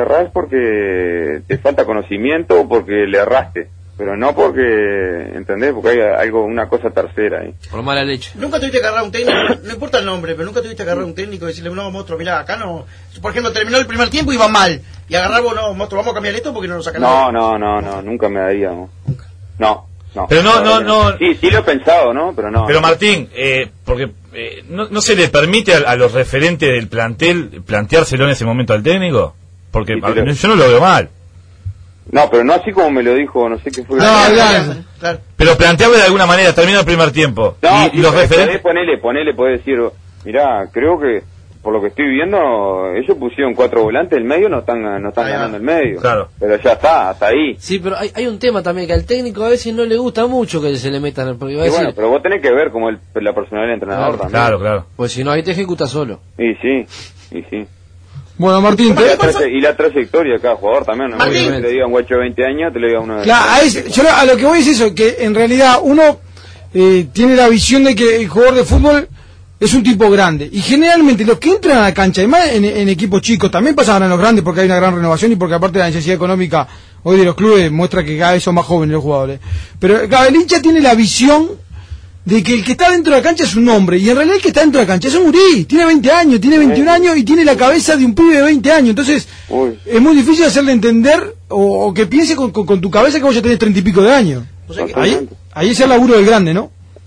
porque te falta conocimiento o porque le erraste. Pero no porque, ¿entendés? Porque hay una cosa tercera ahí. Por mala leche. Nunca tuviste que agarrar un técnico, no importa el nombre, pero nunca tuviste que agarrar un técnico y decirle, no, monstruo, mirá, acá no... Por ejemplo, terminó el primer tiempo y iba mal. Y agarrar vos, no, monstruo, vamos a cambiar esto porque no nos sacan nada. No, nunca me daría, ¿no? Nunca. No. Pero no. Sí lo he pensado, ¿no? Pero no. Pero Martín, porque no se le permite a los referentes del plantel planteárselo en ese momento al técnico, porque yo no lo veo mal. No, pero no así como me lo dijo, no sé qué fue. Claro. Pero plantearlo de alguna manera, termina el primer tiempo. No, y los referentes... Ponele, puede decir, mirá, creo que por lo que estoy viendo, ellos pusieron 4 volantes, el medio no están ganando el medio. Claro. Pero ya está, hasta ahí. Sí, pero hay un tema también, que al técnico a veces no le gusta mucho que se le metan el... Porque bueno, pero vos tenés que ver como la personalidad del entrenador también. Claro. Pues si no, ahí te ejecuta solo. Y sí. Bueno, Martín, y la trayectoria de cada jugador también, ¿no? Martín. Te le diga un guacho de 20 años, te le diga uno de... Claro, yo a lo que voy es eso, que en realidad uno tiene la visión de que el jugador de fútbol es un tipo grande, y generalmente los que entran a la cancha, además en equipos chicos, también pasan a los grandes porque hay una gran renovación y porque aparte la necesidad económica hoy de los clubes muestra que cada vez son más jóvenes los jugadores, pero claro, el hincha tiene la visión de que el que está dentro de la cancha es un hombre, y en realidad el que está dentro de la cancha es un gurí, tiene 20 años, tiene 21 años y tiene la cabeza de un pibe de 20 años, entonces es muy difícil hacerle entender o que piense con tu cabeza que vos ya tenés 30 y pico de años. O sea que ahí es el laburo del grande, ¿no?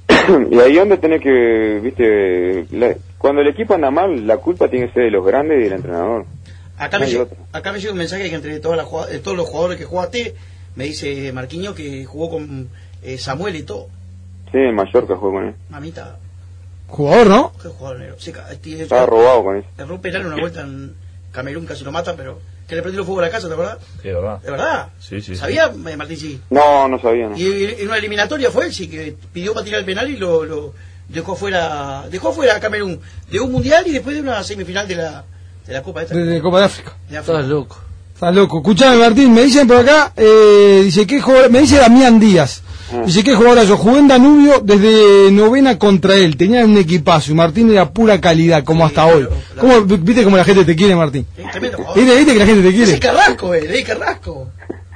Y ahí donde tenés que, viste, cuando el equipo anda mal, la culpa tiene que ser de los grandes y del entrenador. Acá me llega un mensaje que entre todos los jugadores que jugaste, me dice Marquinhos que jugó con Samuel y todo. Sí, el Mallorca jugó con él. Mamita. Jugador, ¿no? Qué jugador negro. Estaba robado con eso. Erró penal una vuelta en Camerún, casi lo mata, pero que le prendió el fuego a la casa, ¿te acordás? Sí, de verdad. ¿De verdad? Sí. ¿Sabía, Martín? Sí. No sabía, no. Y en una eliminatoria fue él, sí, que pidió para tirar el penal y lo dejó fuera a Camerún de un mundial y después de una semifinal de la Copa de Copa de África. Estás loco. Estás loco. Escuchame, Martín, me dicen por acá, dice que jugador, me dice Damián Díaz. Dice que jugador yo jugué en Danubio desde novena contra él, tenía un equipazo y Martín era pura calidad, como hasta hoy. ¿Cómo, viste cómo la gente te quiere, Martín? Tremendo jugador. ¿Viste que la gente te quiere? Ese Carrasco, Carrasco.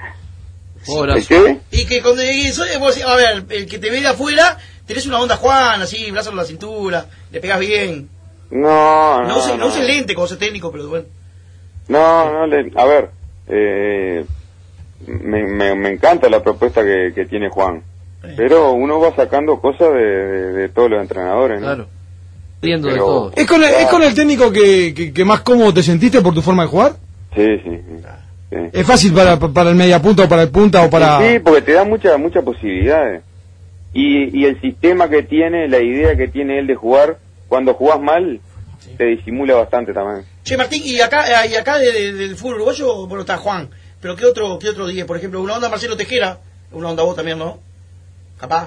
¿Qué? Y que cuando a ver, el que te ve de afuera, tenés una onda Juan, así, brazo en la cintura, le pegás bien. No use lente como ser técnico, pero bueno. A ver, me encanta la propuesta que tiene Juan, pero uno va sacando cosas de todos los entrenadores, ¿no? Claro, viendo de todo. ¿Es con el técnico que más cómodo te sentiste por tu forma de jugar? Sí. ¿Es fácil para el mediapunta o para el punta o para...? Sí, porque te da muchas posibilidades. Y el sistema que tiene, la idea que tiene él de jugar, cuando jugás mal, te disimula bastante también. Che, Martín, y acá del fútbol uruguayo, bueno, está Juan, pero ¿qué otro día? Por ejemplo, una onda Marcelo Tejera, una onda vos también, ¿no? Capaz.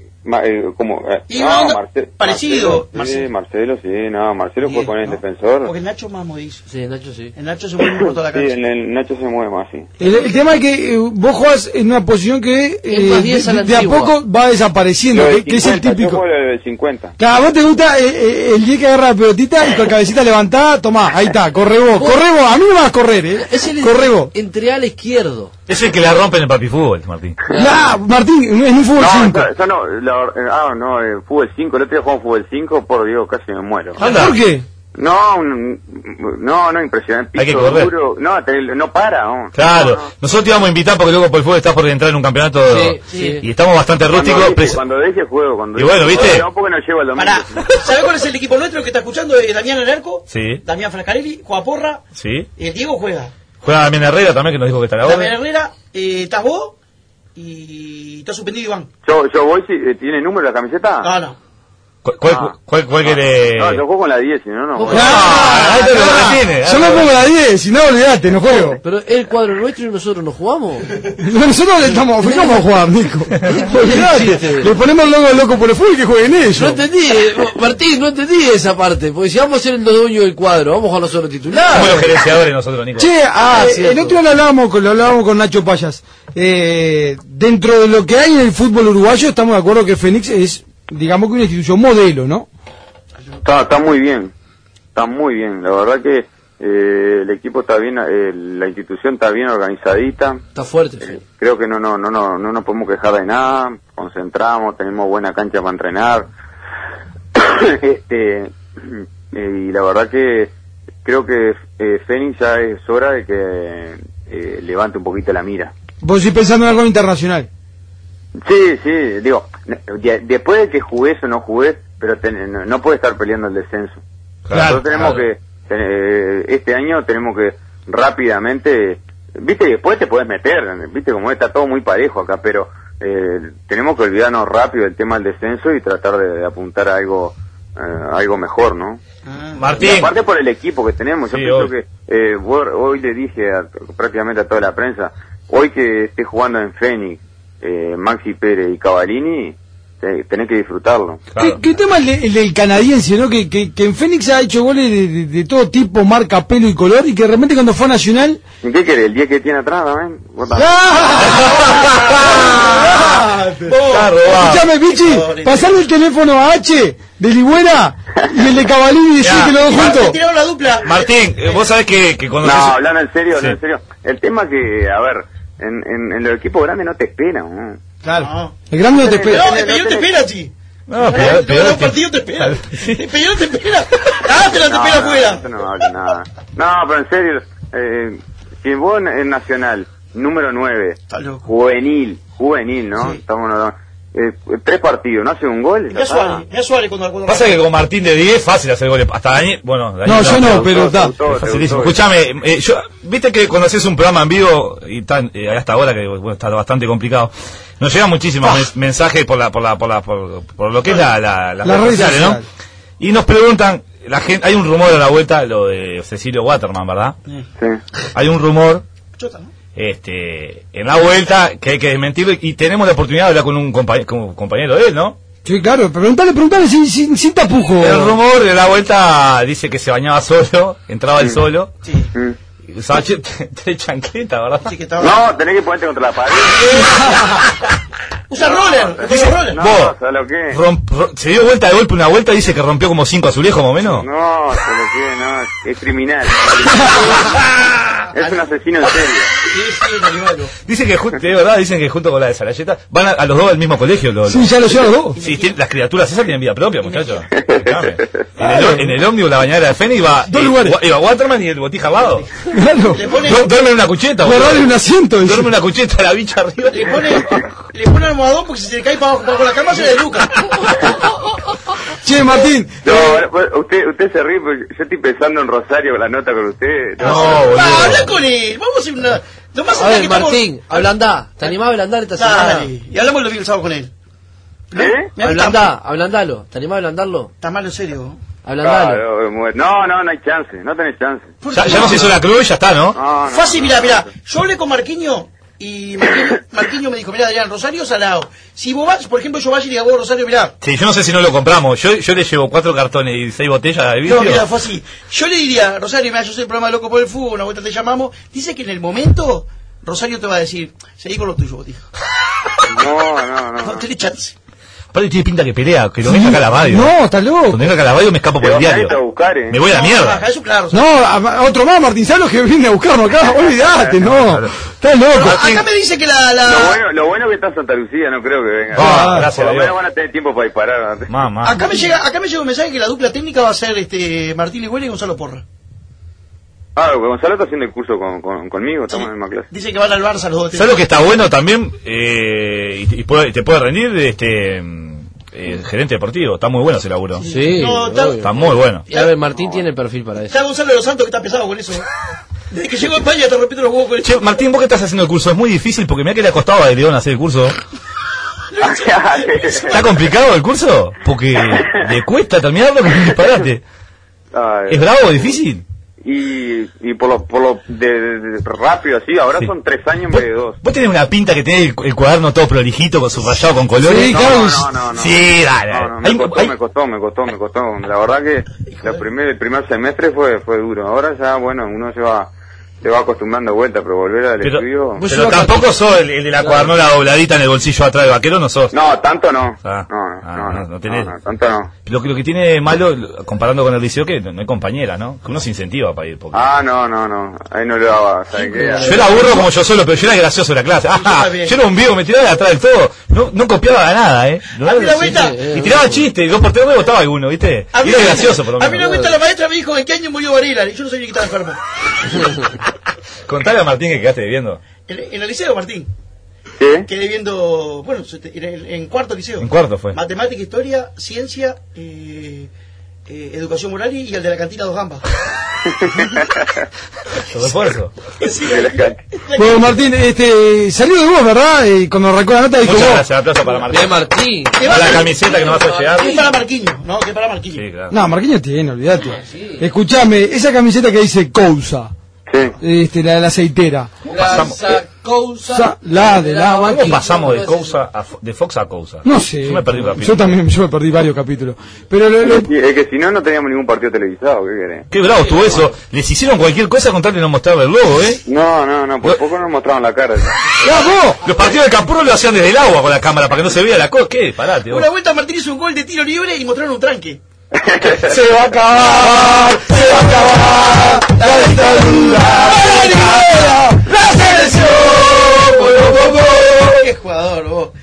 Parecido. Marcelo fue con el defensor. Porque el Nacho más modizo. Sí, el Nacho sí. El Nacho se mueve por toda la cancha. Sí, el Nacho se mueve más, sí. El tema es que vos jugás en una posición que de a antigua. Poco va desapareciendo, que es el típico. Yo juego del 50. Claro, vos te gusta el día que agarra la pelotita y con cabecita levantada, tomá, ahí está, corre vos, a mí no me vas a correr, corre vos. Entre al izquierdo. Es el que la rompe en el papifútbol, Martín. Martín, en un fútbol 5. Fútbol 5, el otro día jugamos fútbol 5, por Dios, casi me muero. Anda. ¿Por qué? No, impresionante. Hay que correr. Duro, no para. No. Claro, nosotros te íbamos a invitar porque luego por el fútbol estás por entrar en un campeonato y estamos bastante rústicos. Cuando deje juego, y bueno, ¿viste? No, porque no llevo el domingo. ¿Sabés cuál es el equipo nuestro que está escuchando? Damián Alarco, Sí. Damián Fracarelli, Juan Porra, Sí. y el Diego juega. Juega Damián Herrera también, que nos dijo que está la Damián orden. Herrera, estás vos y está suspendido Iván. Yo voy, ¿tiene número la camiseta? No. ¿Cuál quiere? No, yo juego con la 10, si no. Yo me pongo la 10, si no, olvidate, no juego. Pero el cuadro nuestro y nosotros no jugamos. Nosotros fuimos a jugar, Nico. Olvidate, le ponemos el logo del loco por el fútbol y que jueguen ellos. No entendí, Martín, no entendí esa parte. Porque si vamos a ser el dueño del cuadro, vamos a jugar nosotros titulares. Somos los gerenciadores nosotros, Nico. Che, el otro día lo hablábamos con Nacho Payas. Dentro de lo que hay en el fútbol uruguayo, estamos de acuerdo que Fénix es, digamos, que una institución modelo, ¿no? Está muy bien, la verdad que el equipo está bien, la institución está bien organizadita. Está fuerte. Creo que no nos podemos quejar de nada, concentramos, tenemos buena cancha para entrenar. Y la verdad que creo que Fénix ya es hora de que levante un poquito la mira. Vos sí pensando en algo internacional. Sí, digo, después de que jugués o no jugués, pero no puede estar peleando el descenso. Claro, Nosotros tenemos que, este año tenemos que rápidamente, viste, después te podés meter, viste, como está todo muy parejo acá, pero tenemos que olvidarnos rápido del tema del descenso y tratar de apuntar a algo mejor, ¿no? Martín. Y aparte por el equipo que tenemos, yo Sí, pienso que hoy le dije prácticamente a toda la prensa, hoy que esté jugando en Fénix, Maxi Pérez y Cavallini, tenés que disfrutarlo. Claro. ¿Qué tema el del canadiense, no? Que en Fénix ha hecho goles de todo tipo, marca, pelo y color, y que de repente cuando fue a Nacional... ¿Qué querés? ¿El 10 que tiene atrás también? Escuchame, Pichi, pasale el teléfono a H de Ligüera y el de Cavallini y decir que los dos juntos. Tiraron la dupla. Martín, vos sabés que cuando... No, hablando en serio, en serio. El tema que, a ver, en los equipos grandes no te esperan, ¿no? Claro. El grande no te espera. No, el Peñón te espera, chi. No, pero partido te espera. El Peñón te espera. Pero te espera afuera. No hablo nada. No, pero en serio, si vos en Nacional, número 9, juvenil, ¿no? Sí. Estamos 3 partidos, ¿no hace un gol? Mirá Suárez cuando Pasa que con Martín de 10 fácil hacer goles. Hasta Daniel, bueno, Daniel No, yo no, pero está. facilísimo. Escuchame, viste que cuando haces un programa en vivo y hasta ahora que bueno, está bastante complicado, nos llegan muchísimos mensajes por lo que es las redes sociales, ¿no? Y nos preguntan, la gente, hay un rumor a la vuelta, lo de Cecilio Waterman, ¿verdad? Sí. Hay un rumor en la vuelta que hay que desmentirlo y tenemos la oportunidad de hablar con un compañero de él, ¿no? Sí, claro, preguntale sin tapujo. El rumor de la vuelta dice que se bañaba solo, entraba él solo. Sí. Y usaba tres chancletas, ¿verdad? Sí, que no, tenés que ponerte contra la pared. Usa roller. No, ¿sabes lo que? Se dio vuelta de golpe una vuelta, dice que rompió como 5 azulejos más o menos. No, ¿sabes lo que? No, es criminal. Es un asesino en serio. Dice que de verdad dicen que junto con la de Sarayeta van a los dos al mismo colegio. Sí, ya lo llevan los dos. Sí, las criaturas esas tienen vida propia, muchachos. En el ómnibus la bañadera de Feni iba Waterman y el Botija al lado. Claro. Duerme en una cucheta. Guardarle un asiento. Duerme en una cucheta a la bicha arriba. Le pone almohadón porque si se le cae para abajo la cama se le desluca. Che, Martín. No, usted se ríe porque yo estoy pensando en Rosario con la nota con usted. Habla con él. Vamos a hacer una... A ver, Martín, ablandá. ¿Te animás a ablandar esta semana? Y hablamos el sábado con él. Ablandalo. ¿Te animás a ablandarlo? Está malo en serio. Ablandalo. No hay chance. No tenés chance. Ya no se hizo la cruz y ya está, ¿no? Fácil, mirá. Yo hablé con Marquinho y Marquinho me dijo, mirá, Adrián, Rosario salado. Si vos vas, por ejemplo, yo vaya y le digo, Rosario, mirá. Sí, yo no sé si no lo compramos. Yo le llevo 4 cartones y 6 botellas de vidrio. No, mirá, fue así. Yo le diría, Rosario, mirá, yo soy el programa Loco por el Fútbol, una vuelta te llamamos. Dice que en el momento, Rosario te va a decir, seguí con lo tuyo, Botija. No. No tenés chance. Aparte tiene pinta que pelea, que lo venga acá a la radio. No, está loco. Cuando venga acá a la radio me escapo por el diario. Me voy a la mierda. Eso claro. No, otro más, Martín, ¿sabes lo que viene a buscarnos acá? Olvídate, no. Estás loco. Acá me dice que Lo bueno que está en Santa Lucía, no creo que venga. Gracias. Por lo menos van a tener tiempo para disparar. Acá me llega un mensaje que la dupla técnica va a ser Martín Higuera y Gonzalo Porra. Gonzalo está haciendo el curso conmigo, estamos en la misma clase. Dice que van al Barça los dos. ¿Sabes lo que está bueno también? Y te puede rendir gerente deportivo. Está muy bueno ese laburo. Sí, está muy bueno. Y a ver, Martín tiene el perfil para eso. Está Gonzalo de los Santos que está pesado con eso. Desde que llegó a España te rompiendo los huevos con eso. Che, Martín, ¿vos qué estás haciendo el curso? Es muy difícil porque mira que le ha costado a León hacer el curso. ¿Está complicado el curso? Porque le cuesta terminarlo con un disparate. ¿Es bravo, difícil? Y por lo de rápido así, ahora sí. Son 3 años en vez de 2. Vos tenés una pinta que tenés el cuaderno todo prolijito, con subrayado con colores. Sí, claro. No. Sí, dale. Me costó. La verdad que el primer semestre fue duro. Ahora ya, bueno, uno se va acostumbrando a vuelta, pero volver al estudio... Pero tampoco sos el de la cuadernola dobladita en el bolsillo atrás del vaquero, no sos. No, tanto no. No tenés. No, tanto no. Lo que tiene malo, comparando con el liceo, que no hay compañera, ¿no? Que uno se incentiva para ir. Porque... No. Ahí no le daba, ¿sabes qué? Yo era burro como yo solo, pero yo era gracioso en la clase. Yo era un vivo, me tiraba de atrás del todo. No copiaba de nada, Y tiraba chistes, 2 por 3 me botaba alguno, ¿viste? Y era gracioso, por lo menos. A mí una vuelta la maestra me dijo, ¿en qué año murió Varela? Y yo no sabía que estaba enfermo. Contale a Martín que quedaste debiendo. En el liceo, Martín. ¿Sí? Quedé viendo, bueno, en cuarto liceo. En cuarto fue. Matemática, historia, ciencia, educación moral y el de la cantina Dos Gambas. Los refuerzos. Bueno, Martín, salió de vos, ¿verdad? Y cuando arrancó la nota dijo muchas gracias, aplauso para Martín. De Martín. Para la camiseta que nos vas a llegar. Que para Marquinhos, ¿no? Que para Marquinhos. Sí, claro. No, Marquinhos tiene, olvídate. Escuchame, esa camiseta que dice Cousa. Sí. La de la aceitera. La de la ¿Cómo pasamos de Fox a Cousa? No sé. Yo me perdí un capítulo. Yo me perdí varios capítulos. Pero es que si no teníamos ningún partido televisado, ¿qué querés? Qué bravo estuvo eso. Les hicieron cualquier cosa con tal de no mostrar el logo, No, por poco no mostraban la cara. ¡Bravo! Los partidos de Campuro lo hacían desde el agua con la cámara para que no se vea la cosa. ¿Qué? Parate. Una vuelta Martín hizo un gol de tiro libre y mostraron un tranque. Se va a acabar la dictadura, la selección. Qué jugador, vos.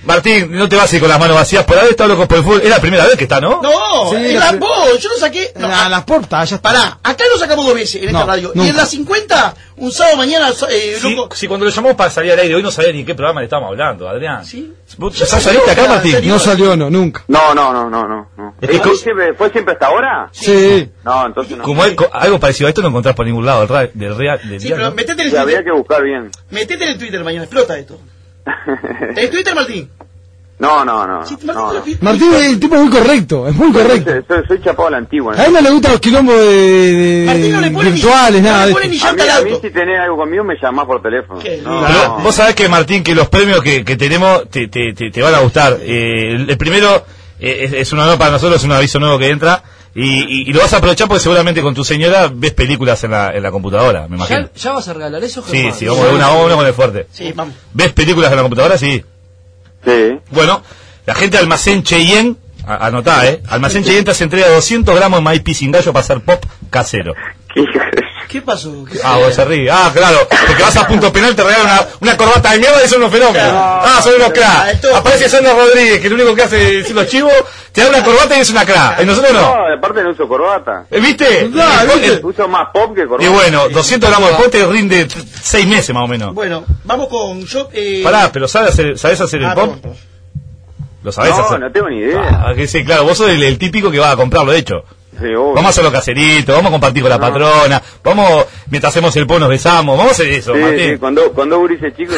Martín, no te vas a ir con las manos vacías por haber estado Locos por el Fútbol. Es la primera vez que está, ¿no? No, Sí, en la- vos, yo lo saqué. No, Las portas, ya está. pará, acá lo sacamos 2 veces en esta No, radio. Y nunca. en la 50, un sábado mañana, Sí, loco. sí, cuando lo llamamos para salir al aire, hoy no sabía ni en qué programa le estábamos hablando, Adrián. Sí. ¿Vos ya saliste acá, Martín? No salió, no, nunca. No. Es que ¿Fue siempre hasta ahora? Sí. No, entonces no. Como algo parecido a esto no encontrás por ningún lado del real. Del Sí, diario, pero ¿no? metete en el Sí, habría Twitter. que buscar bien. Metete en el Twitter mañana, explota esto. ¿Tenés Twitter, Martín? No. Sí, Martín, Martín es el tipo muy correcto, es muy correcto. Soy chapado a la antigua. A él no le gustan los quilombos Martín no le pone virtuales, ni, nada no de le pone ni esto. llanta al A mí auto. si tenés algo conmigo me llamás por teléfono. ¿Qué? No, Pero no. vos sabés que, Martín, que los premios que tenemos te van a gustar. El primero es un honor para nosotros, es un aviso nuevo que entra. Y lo vas a aprovechar porque seguramente con tu señora ves películas en la computadora, me imagino. ¿Ya vas a regalar eso, Sí, Germán? sí, vamos de una con el fuerte. Sí, vamos. ¿Ves películas en la computadora? Sí. Sí. Bueno, la gente de Almacén Cheyenne, anotá, Almacén Cheyenne te hace entrega de 200 gramos de maíz sin gallo para hacer pop casero. ¿Qué pasó? Vos se ríe. Claro, porque vas a punto penal, te regalan una corbata de mierda y son unos fenómenos. Son unos cracks. Aparece Sandro Rodríguez, que lo único que hace es decir los chivos, te da una corbata y es una crack. Nosotros no. No, aparte no uso corbata. ¿Viste? Uso más pop que corbata. Y bueno, 200 gramos de pop te rinde 6 meses más o menos. Bueno, vamos con yo. Pará, pero ¿sabes hacer el pop? perdón. ¿Lo sabés No, hacer? no tengo ni idea. Que sí, claro, vos sos el típico que va a comprarlo, de hecho. Sí, obvio. Vamos a hacer los caseritos, vamos a compartir con la patrona, vamos, mientras hacemos el pop nos besamos, vamos a hacer eso, Sí, Martín. cuando Urice chico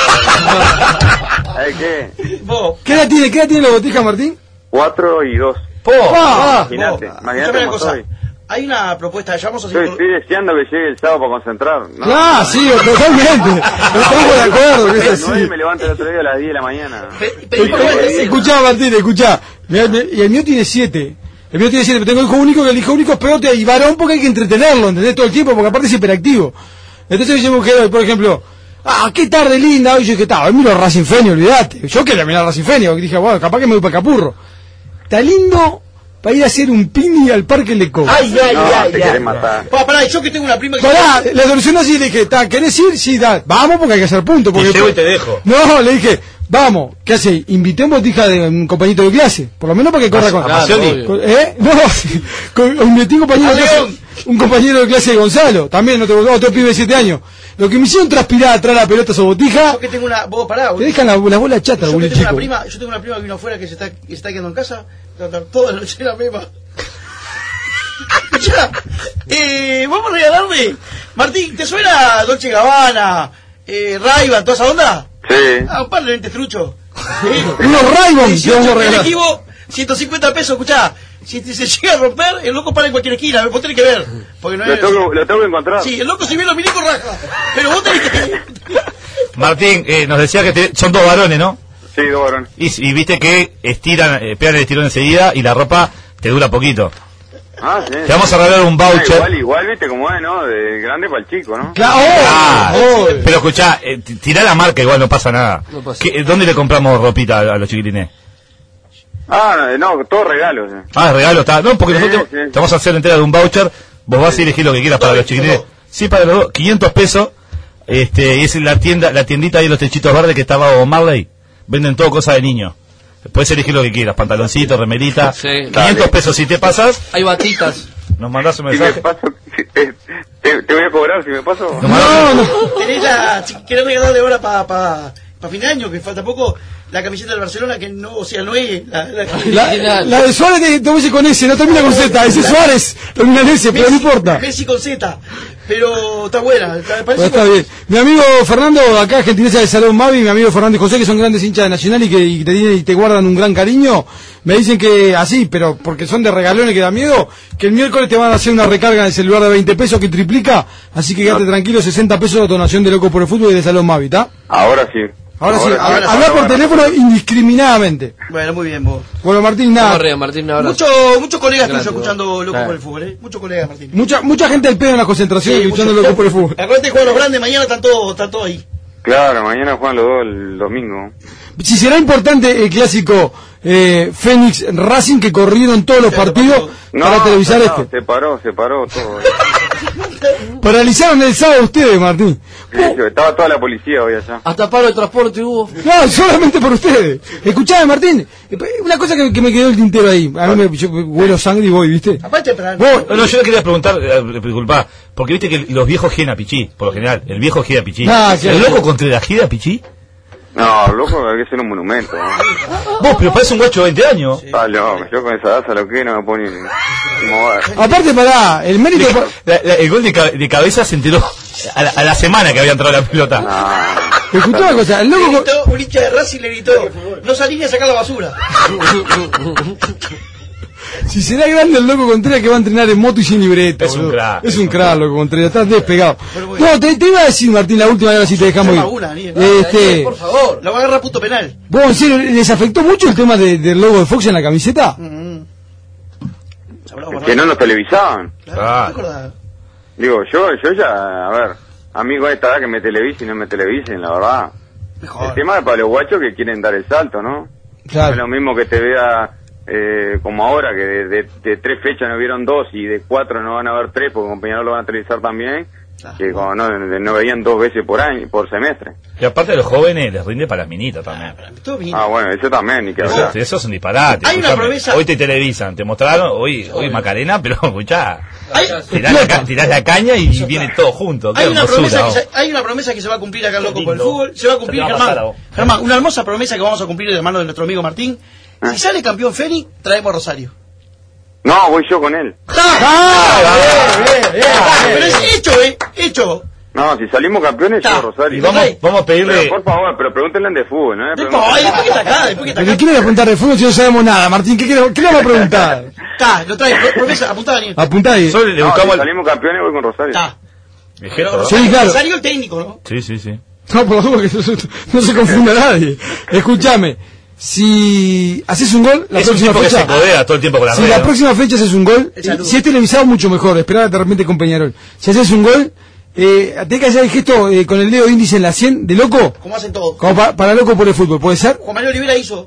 ¿sabes qué? Vos. ¿Qué edad tiene la botija, Martín? 4 y 2. Imagínate, Escuchame imagínate una cómo cosa. soy. Hay una propuesta, ya vamos a seguir Estoy deseando que llegue el sábado para concentrar. No, Ah, sí, totalmente. Estamos de acuerdo, que es así. Noel me levanta el otro día a las 10 de la mañana. Escuchá, Martín, escuchá. Y el mío tiene 7. El mío tiene 7, pero tengo hijo único, que el hijo único es peor y varón porque hay que entretenerlo, ¿entendés? Todo el tiempo, porque aparte es hiperactivo. Entonces yo mujer, por ejemplo, qué tarde linda, hoy yo dije, hoy miro Racing Fenio, olvidate. Yo quería mirar Racing Fenio, dije, bueno, capaz que me voy para Capurro. Está lindo para ir a hacer un pini al Parque Leco. Ay, te querés matar. Pará, yo que tengo una prima que... Pará, la solución así, le dije, ¿querés ir? Sí, vamos porque hay que hacer punto. Porque Te llevo y te dejo. No, le dije, vamos, ¿qué hace? Invitemos hija de un compañito de clase, por lo menos para que corra con... Claro, No, metí un compañero de clase de Gonzalo, también, otro pibe de 7 años. Lo que me hicieron transpirar atrás la pelota su botija, Yo que tengo una... Vos pará, te dejan las bolas chatas, yo, que boludo, tengo una chico. prima, yo tengo una prima que vino afuera que se está quedando en casa, toda la noche la misma. Escuchá, vamos a regalarle. Martín, ¿te suena Dolce Gabbana, Ray-Ban, toda esa onda? Sí. Un par de lentes truchos. Unos Ray-Ban, 18, vamos a regalar. equipo, 150 pesos, escuchá. Si se llega a romper, el loco para en cualquier esquina, vos tenés que ver. Porque no Lo es... tengo que encontrar. Sí, el loco si bien los milicos raja. Pero vos tenés que... Martín, nos decía que son 2 varones, ¿no? Sí, 2 varones. Y viste que pegan el estirón enseguida y la ropa te dura poquito. Sí. Te vamos a regalar un voucher. Igual, viste cómo es, ¿no? De grande para el chico, ¿no? Claro, Pero escuchá, tirá la marca, igual no pasa nada. No pasa. ¿Dónde le compramos ropita a los chiquilines? No, todos regalos. Regalo, está. No, porque nosotros sí. te vamos a hacer entrega de un voucher. Vos vas a elegir lo que quieras para los chiquilines. Sí, para los dos, 500 pesos. Y es la tiendita ahí de los techitos verdes que estaba Bob Marley. Venden todo cosa de niño. Puedes elegir lo que quieras, pantaloncito, remerita. Sí. 500 pesos si te pasas, Hay batitas. nos mandás un Si me mensaje. paso, te voy a cobrar si me paso. Tenés si querés regalarle ahora para fin de año, que falta poco, la camiseta del Barcelona, que no, o sea, no es La de Suárez te voy con S, no termina con Z, ese Suárez termina en S, pero no importa. Messi con Z, pero está buena. Pero está bien. Mi amigo Fernando, acá gentileza de Salón Mavi, mi amigo Fernando y José, que son grandes hinchas de Nacional y te guardan un gran cariño, me dicen que así, pero porque son de regalones que da miedo, que el miércoles te van a hacer una recarga en el celular de 20 pesos que triplica, así que quédate tranquilo, 60 pesos de donación de Loco por el Fútbol y de Salón Mavi, ¿está? Ahora sí. Ahora sí, habla por teléfono indiscriminadamente. Bueno, muy bien, vos. Bueno, Martín, nada. Vamos arriba, Martín, un abrazo. Muchos colegas tuyos Gracias, escuchando Loco claro. por el Fútbol, ¿eh? Muchos colegas, Martín. Mucha gente al pedo en la concentración escuchando Loco por el Fútbol. Acuérdate que juegan los grandes, mañana están todos ahí. Claro, mañana juegan los dos el domingo. Si será importante el clásico Fénix Racing que corrieron todos los partidos para televisar no, este. Se paró todo. Paralizaron el sábado ustedes, Martín. Sí, estaba toda la policía hoy allá. Hasta paro de transporte hubo. No, solamente por ustedes. Escuchame, Martín, una cosa que me quedó el tintero ahí. A mí yo huelo sangre y voy, ¿viste? Aparte, para... No, yo le quería preguntar, disculpa, porque viste que los viejos giran a Pichí, por lo general. El viejo gira a Pichí. Ah, claro. ¿El loco Contreras gira a Pichí? No, loco, hay que ser un monumento. ¿No? Vos, pero parece un guacho de 20 años. Sí. Ah, no, yo con esa edad, lo que no me pone ni mover. Aparte, pará, el mérito... El gol de cabeza se enteró a la semana que había entrado la pelota. Escuchá una cosa, el loco... Un hincha de Racing le gritó, no salí ni a sacar la basura. Si será grande el loco Contreras que va a entrenar en moto y sin libreta. Es un crack. Es un crack, loco Contreras, estás despegado. No, te iba a decir, Martín, la última vez si te dejamos ir. Por favor, la va a agarrar punto penal. ¿Vos, en serio, les afectó mucho el tema del logo de Fox en la camiseta? Que no nos televisaban. Claro. Digo, yo ya, a ver, amigo de esta edad que me televisen y no me televisen, la verdad. Mejor. El tema es para los guachos que quieren dar el salto, ¿no? Claro. No es lo mismo que te vea... como ahora, que de 3 fechas no vieron 2 y de 4 no van a ver 3 porque con Peñarol lo van a televisar también, que como no veían 2 veces por año, por semestre. Y aparte de los jóvenes les rinde para las minitas también. Bueno, eso también, ni que hablar. Eso es un disparate. Hay una promesa. Hoy te televisan, te mostraron, hoy Macarena, pero escuchá, tirás la caña y viene todo junto. Hay una promesa que se va a cumplir acá en Loco por el Fútbol. Se va a cumplir, Germán, una hermosa promesa que vamos a cumplir de mano de nuestro amigo Martín. Si sale campeón Fénix, traemos a Rosario. No, voy yo con él. Bien. Pero es hecho. No, si salimos campeones, yo Rosario. Y vamos a pedirle... Pero, por favor, pero pregúntenle de fútbol, ¿no? Después que está acá. ¿Pero qué le voy a preguntar de fútbol si no sabemos nada, Martín? ¿Qué le vamos a preguntar? Lo trae, promesa, apuntá, Daniel. Apuntá ahí. Si salimos campeones, voy con Rosario. Sí, claro. Rosario el técnico, ¿no? Sí. No, por favor, que no se confunda nadie. Escúchame. Si haces un gol, la próxima fecha. Se codea todo el tiempo con la si la próxima fecha haces un gol, si es televisado, mucho mejor. Esperar de repente con Peñarol. Si haces un gol, tenés que hacer el gesto con el dedo índice en la 100 de loco. Como hacen todos. Como para loco por el fútbol, ¿puede ser? Juan Manuel Olivera hizo.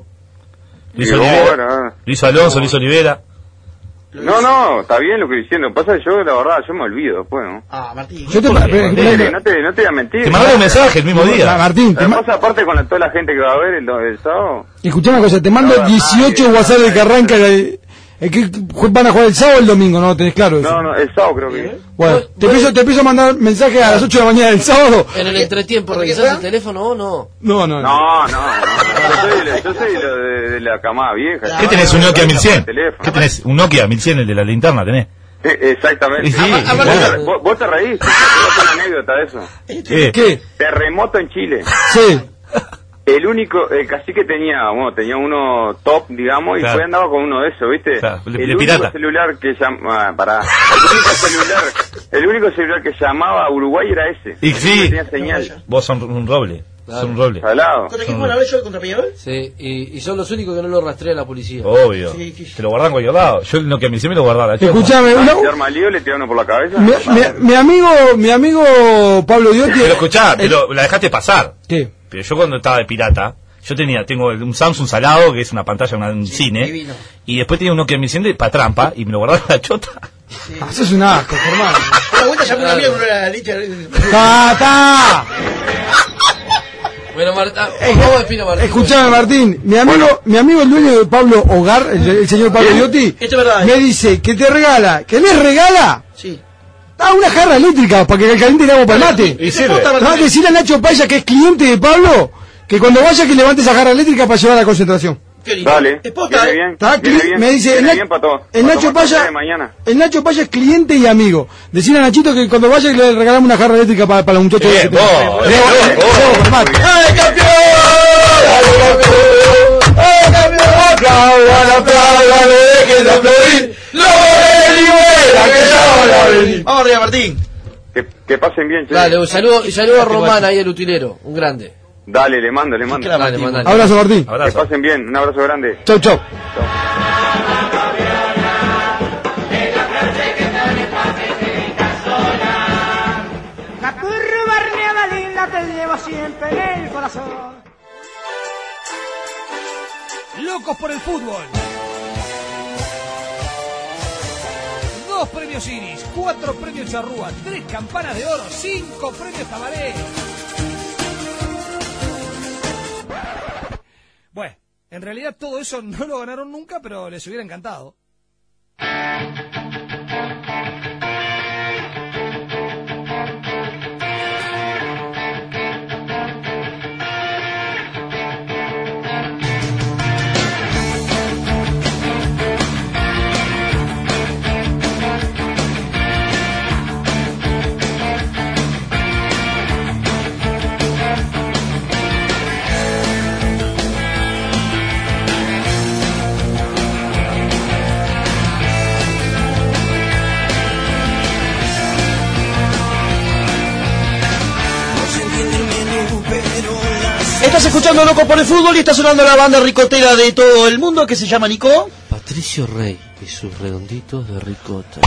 Luis Alonso, Luis Olivera. No, está bien lo que diciendo. Pasa que yo, la verdad, yo me olvido después, ¿no? Martín. No te voy a mentir. Te mandé un mensaje el mismo día. Martín, pasa aparte con toda la gente que va a ver el sábado. Escuchá una cosa, te mando 18 WhatsApp de que arranca que van a jugar el sábado o el domingo, ¿no? ¿Tenés claro eso? No, el sábado creo que. Bueno, te empiezo a mandar mensajes a las 8 de la mañana del sábado. En el entretiempo, ¿revisás el teléfono o no? No. Yo soy de la camada vieja. ¿Qué tenés, un Nokia 1100? ¿Qué tenés, un Nokia 1100, el de la linterna tenés? Exactamente. Sí, vos te reís. Tengo una anécdota de eso. ¿Qué? Terremoto en Chile. Sí. El cacique tenía uno top, digamos, y fue andaba con uno de esos, ¿viste? Claro, el único celular que el único celular que llamaba a Uruguay era ese. Y sí, tenía señal. vos son un roble. Claro. Son un roble. ¿Contra quién fue la vez yo contra Peñarol? Sí, y son los únicos que no lo rastrea la policía. Obvio. Te lo guardan en cualquier lado. Yo el Nokia 1100 me lo guardaba. Escuchame, si arma lío, le tira uno por la cabeza. Mi amigo Pablo Diotti. Pero escuchá, pero la dejaste pasar. ¿Qué? Pero yo cuando estaba de pirata, tengo un Samsung Salado, que es una pantalla, un cine, divino. Y después tenía un Nokia 1100 para trampa, y me lo guardaba en la chota. Eso es un asco, hermano. Por la vuelta llamé a una amiga con una leche. ¡Tata! Bueno, vamos a definir, Martín. Escuchame, Martín, mi amigo el dueño de Pablo Hogar, el señor Pablo Diotti, me dice que te regala, que les regala. Sí. Una jarra eléctrica para que caliente el agua para el mate. Y sirve. Va a decirle a Nacho Paya, que es cliente de Pablo, que cuando vaya que levante esa jarra eléctrica para llevar a la concentración. Dale, viene bien. Me dice, el Nacho Paya es cliente y amigo. Decirle a Nachito que cuando vaya le regalamos una jarra eléctrica para los muchachos. ¡Ay, campeón! ¡Ay, campeón! ¡Ay, campeón! ¡Aplaudan, no dejen de aplaudir! ¡Lo libera, que ya van a venir! Vamos arriba, Martín. Que pasen bien, che. Dale, un saludo a Román ahí, el utilero, un grande. Dale, le mando. Dale, mandale. Abrazo, Martín. Que pasen bien, un abrazo grande. Chau. La curva barriada linda te lleva siempre en el corazón. Locos por el fútbol. 2 premios Iris, 4 premios Charrúa, 3 campanas de oro, 5 premios Tabaré. Bueno, en realidad todo eso no lo ganaron nunca, pero les hubiera encantado. Estás escuchando Loco por el Fútbol y está sonando la banda ricotera de todo el mundo que se llama Nico. Patricio Rey y sus redonditos de ricota.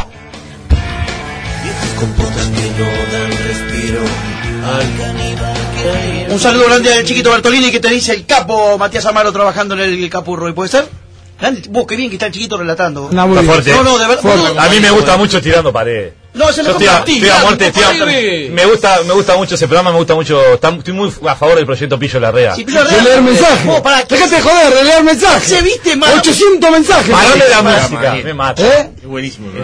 Compotas que no dan respiro al caníbal que... Un saludo grande al chiquito Bertolini que te dice el capo Matías Amaro trabajando en el Capurro. ¿Puede ser? Grande, vos, qué bien que está el chiquito relatando. Está fuerte. No, de verdad. A mí me gusta mucho Tirando Paredes. No, ese Yo mejor estoy a muerte, me gusta mucho ese programa, me gusta mucho, estoy muy a favor del proyecto Pillo Larrea. Sí, Pillo De leer mensajes. Déjate de joder, de leer mensajes. Se viste mal. 800 mensajes. Parame la música, me mata. Es buenísimo. No,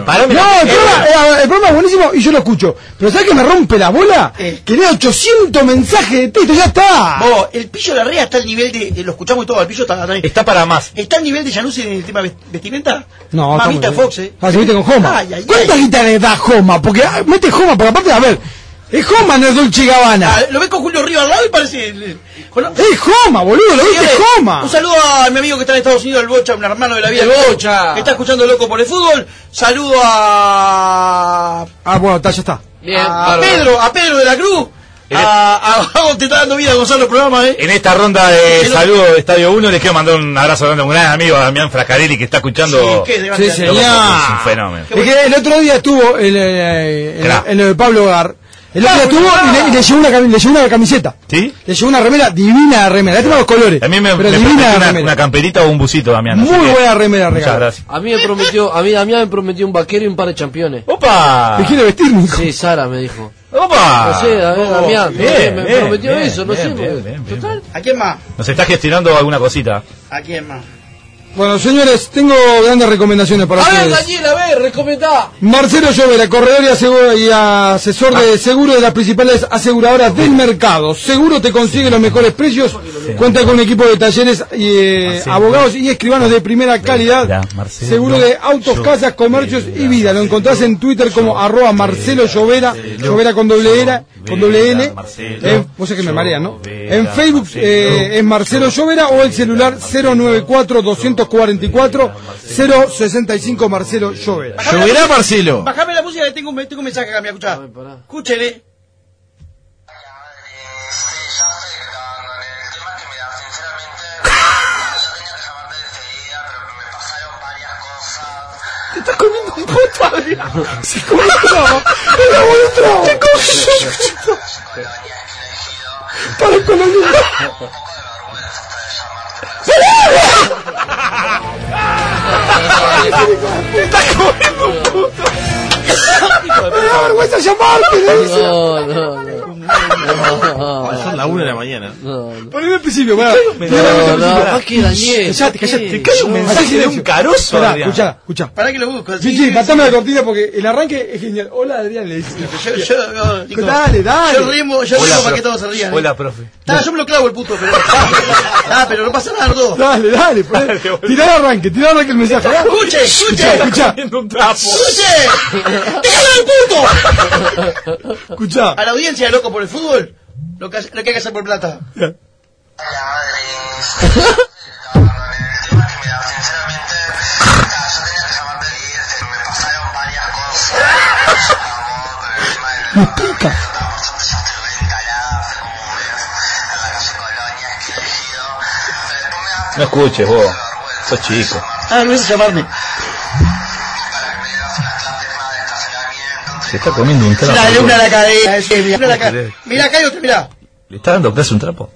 el programa es buenísimo y yo lo escucho. Pero ¿sabes que me rompe la bola? Que lea 800 mensajes de texto, ya está. Vos, el Pillo Larrea está al nivel de, lo escuchamos y todo, el Pillo está para más. ¿Está al nivel de Januzzi en el tema vestimenta? No, Mamita Fox, Ah, se viste con Joma. ¿Cuánta guita le da Joma? Porque mete Joma, porque aparte, a ver, es Joma, no es Dolce Gabbana. Lo ves con Julio Rivas al lado y parece... Es Joma, boludo, lo viste Joma. Un saludo a mi amigo que está en Estados Unidos, el Bocha, un hermano de la vida. El Bocha. Que está escuchando Loco por el Fútbol. Saludo a... Bueno, ya está. Bien, a Pedro de la Cruz. Te está dando vida a Gonzalo el programa, En esta ronda de saludos de Estadio 1 les quiero mandar un abrazo grande a un gran amigo, a Damián Frascarelli, que está escuchando. Sí, señor. Es un fenómeno. Es que el otro día estuvo en lo de Pablo Hogar. El otro día estuvo y le llevó una camiseta. ¿Sí? Le llevó una remera, divina remera. Este los colores. A mí me pero prometió divina una camperita o un busito, Damián. Muy buena remera, Muchas regalo. gracias. A mí Damián me prometió un vaquero y un par de championes. ¡Opa! ¿Me quiere vestir, Nico? Sí, Sara me dijo. ¡Opa! No sé, Damián, me prometió bien, eso, no sé. bien. Total. ¿A quién más? Nos está gestionando alguna cosita. ¿A quién más? Bueno, señores, tengo grandes recomendaciones para A ver, ustedes. Daniel, a ver, recomendá. Marcelo Llovera, corredor y asesor de seguro de las principales aseguradoras del mercado. Seguro te consigue los mejores precios. Cuenta con un equipo de talleres, abogados y escribanos de primera calidad. Seguro de autos, casas, comercios y vida. Lo encontrás en Twitter como @Marcelo Llovera, Llovera con doble N. Vos sabés que me marea, ¿no? En Facebook es Marcelo Llovera o el celular 094-244-065 Marcelo Llovera. ¿Lloverá, Marcelo? Bajame la música que tengo un mensaje acá, me escuchá. Escúchele. Te estás comiendo un puto, Adrián. Se comió un tramo. Era un tramo. ¿Qué cosa? Para el colombiano. ¡Te estás comiendo un puto! Me da vergüenza llamarte, le dice. Son las 1 de la mañana. Poneme al principio, pará. Aquí, Daniel. Callate. Te cae un mensaje de un carozo, Adrián. Escuchá. ¿Para que lo busco? Sí, matame la cortina porque el arranque es genial. Hola, Adrián, le dice. Nico, Dale. Yo rimo para que todos se rían. Hola, profe. Yo me lo clavo el puto, pero... pero no pasa nada, todo. Dale. Tirá el arranque el mensaje. Escuche. Escuchá. Un trapo. ¡Escuche! ¡Déjalo el puto! Escuchá. A la audiencia de Loco por el Fútbol, lo que hay que hacer por plata. Me explica. No escuches vos, sos chico. No es llamarme. Se está comiendo un trapo. Dale una a la cadena. Mirá acá y otro, mirá. ¿Le está dando clase un trapo?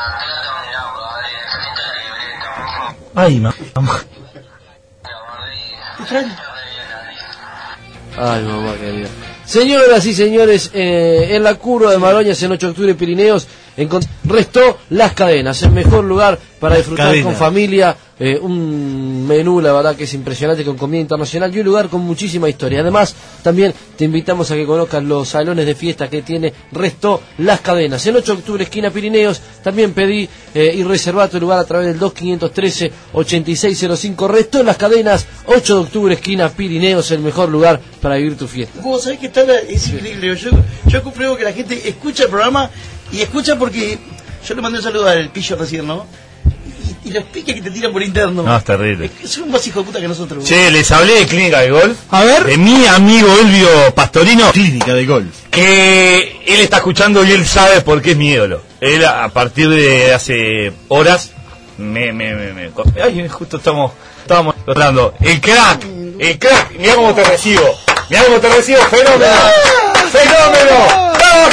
Ay, mamá. Ay, mamá querida. Señoras y señores, en la curva de Maroñas, en 8 de octubre, Pirineos, restó Las Cadenas, el mejor lugar para disfrutar con familia, un menú, la verdad que es impresionante, con comida internacional y un lugar con muchísima historia. Además, también te invitamos a que conozcas los salones de fiesta que tiene Restó Las Cadenas. En 8 de octubre, esquina Pirineos, también pedí y reserva tu lugar a través del 2513-8605. Restó Las Cadenas, 8 de octubre, esquina Pirineos, el mejor lugar para vivir tu fiesta. Vos sabés que es increíble. Yo compruebo que la gente escucha el programa y escucha porque yo le mandé un saludo al Pillo recién, ¿no? Y los piques que te tiran por interno. No, es terrible. Son más hijos de puta que nosotros. Che, les hablé de Clínica de Golf. A ver. De mi amigo Elvio Pastorino. Clínica de Golf. Que él está escuchando y él sabe por qué es mi ídolo. Él, a partir de hace horas, ay, justo estábamos hablando. El crack. Mirá cómo te recibo. Fenómeno. ¡Fenómeno!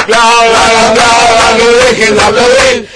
¡No dejen de aplaudir!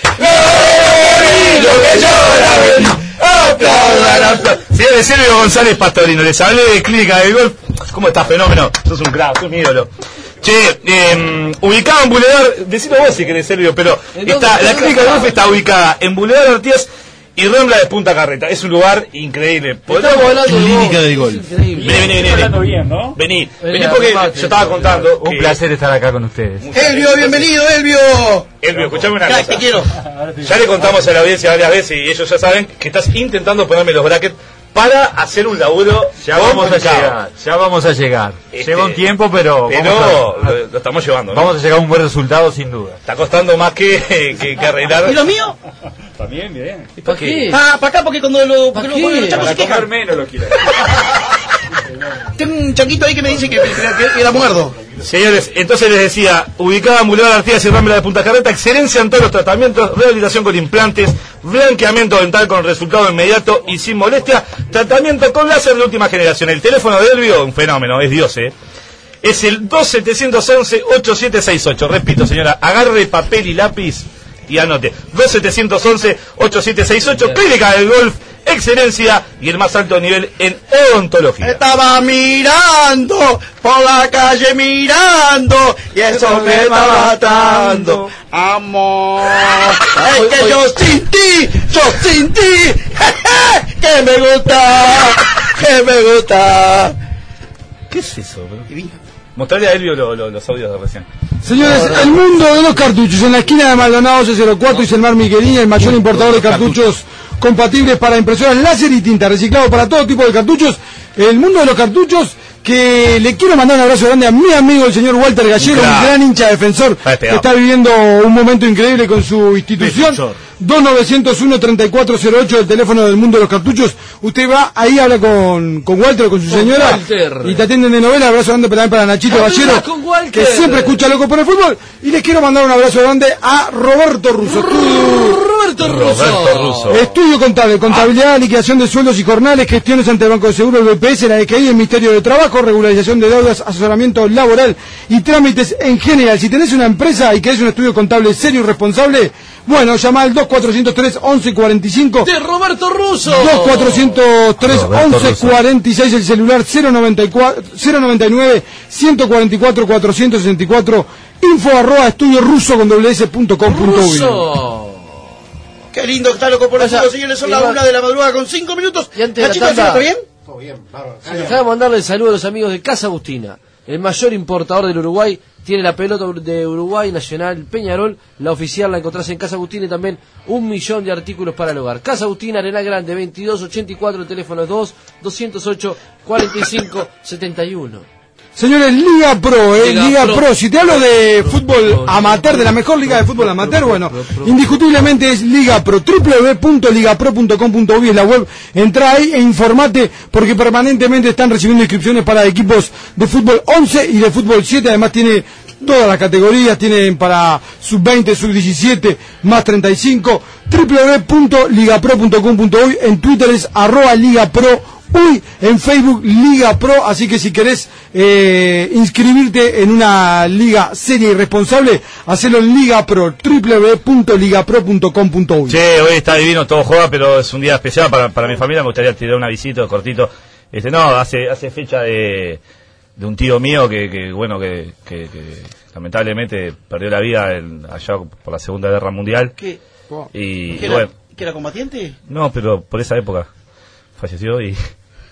Señor Sergio González Pastorino, les hablé de Clínica de Golf. ¿Cómo estás, Fenómeno? Sos un crack, sos mi ídolo. Che, ubicado en Boulevard, decime vos si querés, Sergio, pero la Clínica de Golf está ubicada en Boulevard Artigas y Rambla de Punta Carreta. Es un lugar increíble. Clínica de Golf. Vení. Hablando bien, ¿no? Vení porque yo estaba contando. Un placer estar acá con ustedes. Elvio, bienvenido, Elvio. Elvio, escuchame una cosa. Te quiero. Ya le contamos a la audiencia varias veces y ellos ya saben que estás intentando ponerme los brackets para hacer un laburo. Ya vamos a llegar. Lleva un tiempo, pero lo estamos llevando, ¿no? Vamos a llegar a un buen resultado sin duda. Está costando más que arreglar. ¿Y lo mío? También, bien. ¿Para qué? Para acá porque cuando los chacos se quejan. menos lo quiero. Tengo un chanquito ahí que me dice que era muerdo. Señores, entonces les decía, ubicada en Boulevard Artigas y Rambla de Punta Carreta, excelencia en todos los tratamientos, rehabilitación con implantes, blanqueamiento dental con resultado inmediato y sin molestia, tratamiento con láser de última generación. El teléfono de Elvio, un fenómeno, es Dios, es el 2711-8768. Repito, señora, agarre papel y lápiz y anote. 2711-8768, Clínica del Golf, excelencia y el más alto nivel en odontología. Estaba mirando por la calle mirando y eso me está matando. Amor, es que yo sin ti, que me gusta. ¿Qué es eso, bro? Mostrarle a Elvio los audios de recién. Señores, el mundo de los cartuchos, en la esquina de Maldonado C04 y Selmar Miguelina, el mayor importador de cartuchos compatibles para impresoras láser y tinta, reciclado para todo tipo de cartuchos. El mundo de los cartuchos, que le quiero mandar un abrazo grande a mi amigo el señor Walter Gallego, mi gran hincha defensor, que está viviendo un momento increíble con su institución. 2901-3408, el teléfono del mundo de los cartuchos. Usted va ahí, habla con Walter o con su señora y te atienden de novela. Abrazo grande también para Nachito Gallero, que siempre escucha Loco por el Fútbol. Y les quiero mandar un abrazo grande a Roberto Russo. Roberto Russo. Estudio contable, contabilidad, liquidación de sueldos y jornales, gestiones ante el Banco de Seguro, el BPS, la EKI, el Ministerio de Trabajo, regularización de deudas, asesoramiento laboral y trámites en general. Si tenés una empresa y querés un estudio contable serio y responsable, bueno, llama al 2403-1145 de Roberto Russo. 2403-1146, el celular 099-144-464, info@estudiorusso con dobles.com.uy. Qué lindo está Loco por el Fútbol, señores, son las 1 de la madrugada con 5 minutos. Y antes Nachito, ¿está bien? Todo bien, bárbaro. Dejá mandarle el saludo a los amigos de Casa Agustina, el mayor importador del Uruguay. Tiene la pelota de Uruguay Nacional Peñarol, la oficial la encontrás en Casa Agustina y también 1 millón de artículos para el hogar. Casa Agustina, Arenal Grande, 2284, el teléfono es 2-208-4571. Señores, Liga Pro, Liga Pro. Si te hablo de fútbol amateur, de la mejor liga de fútbol amateur, bueno, indiscutiblemente es Liga Pro. www.ligapro.com.uy es la web. Entrá ahí e informate, porque permanentemente están recibiendo inscripciones para equipos de fútbol 11 y de fútbol 7. Además tiene todas las categorías, tienen para sub-20, sub-17, más 35. www.ligapro.com.uy. En Twitter es @ligapro. Uy, en Facebook Liga Pro, así que si querés inscribirte en una liga seria y responsable, hacelo en Liga Pro, www.ligapro.com.uy. Che, hoy está divino, todo juega, pero es un día especial para mi familia. Me gustaría tirar una visita cortito No, hace fecha de un tío mío que lamentablemente perdió la vida allá por la Segunda Guerra Mundial. ¿Qué? Y ¿Que bueno, era combatiente? no, pero por esa época falleció y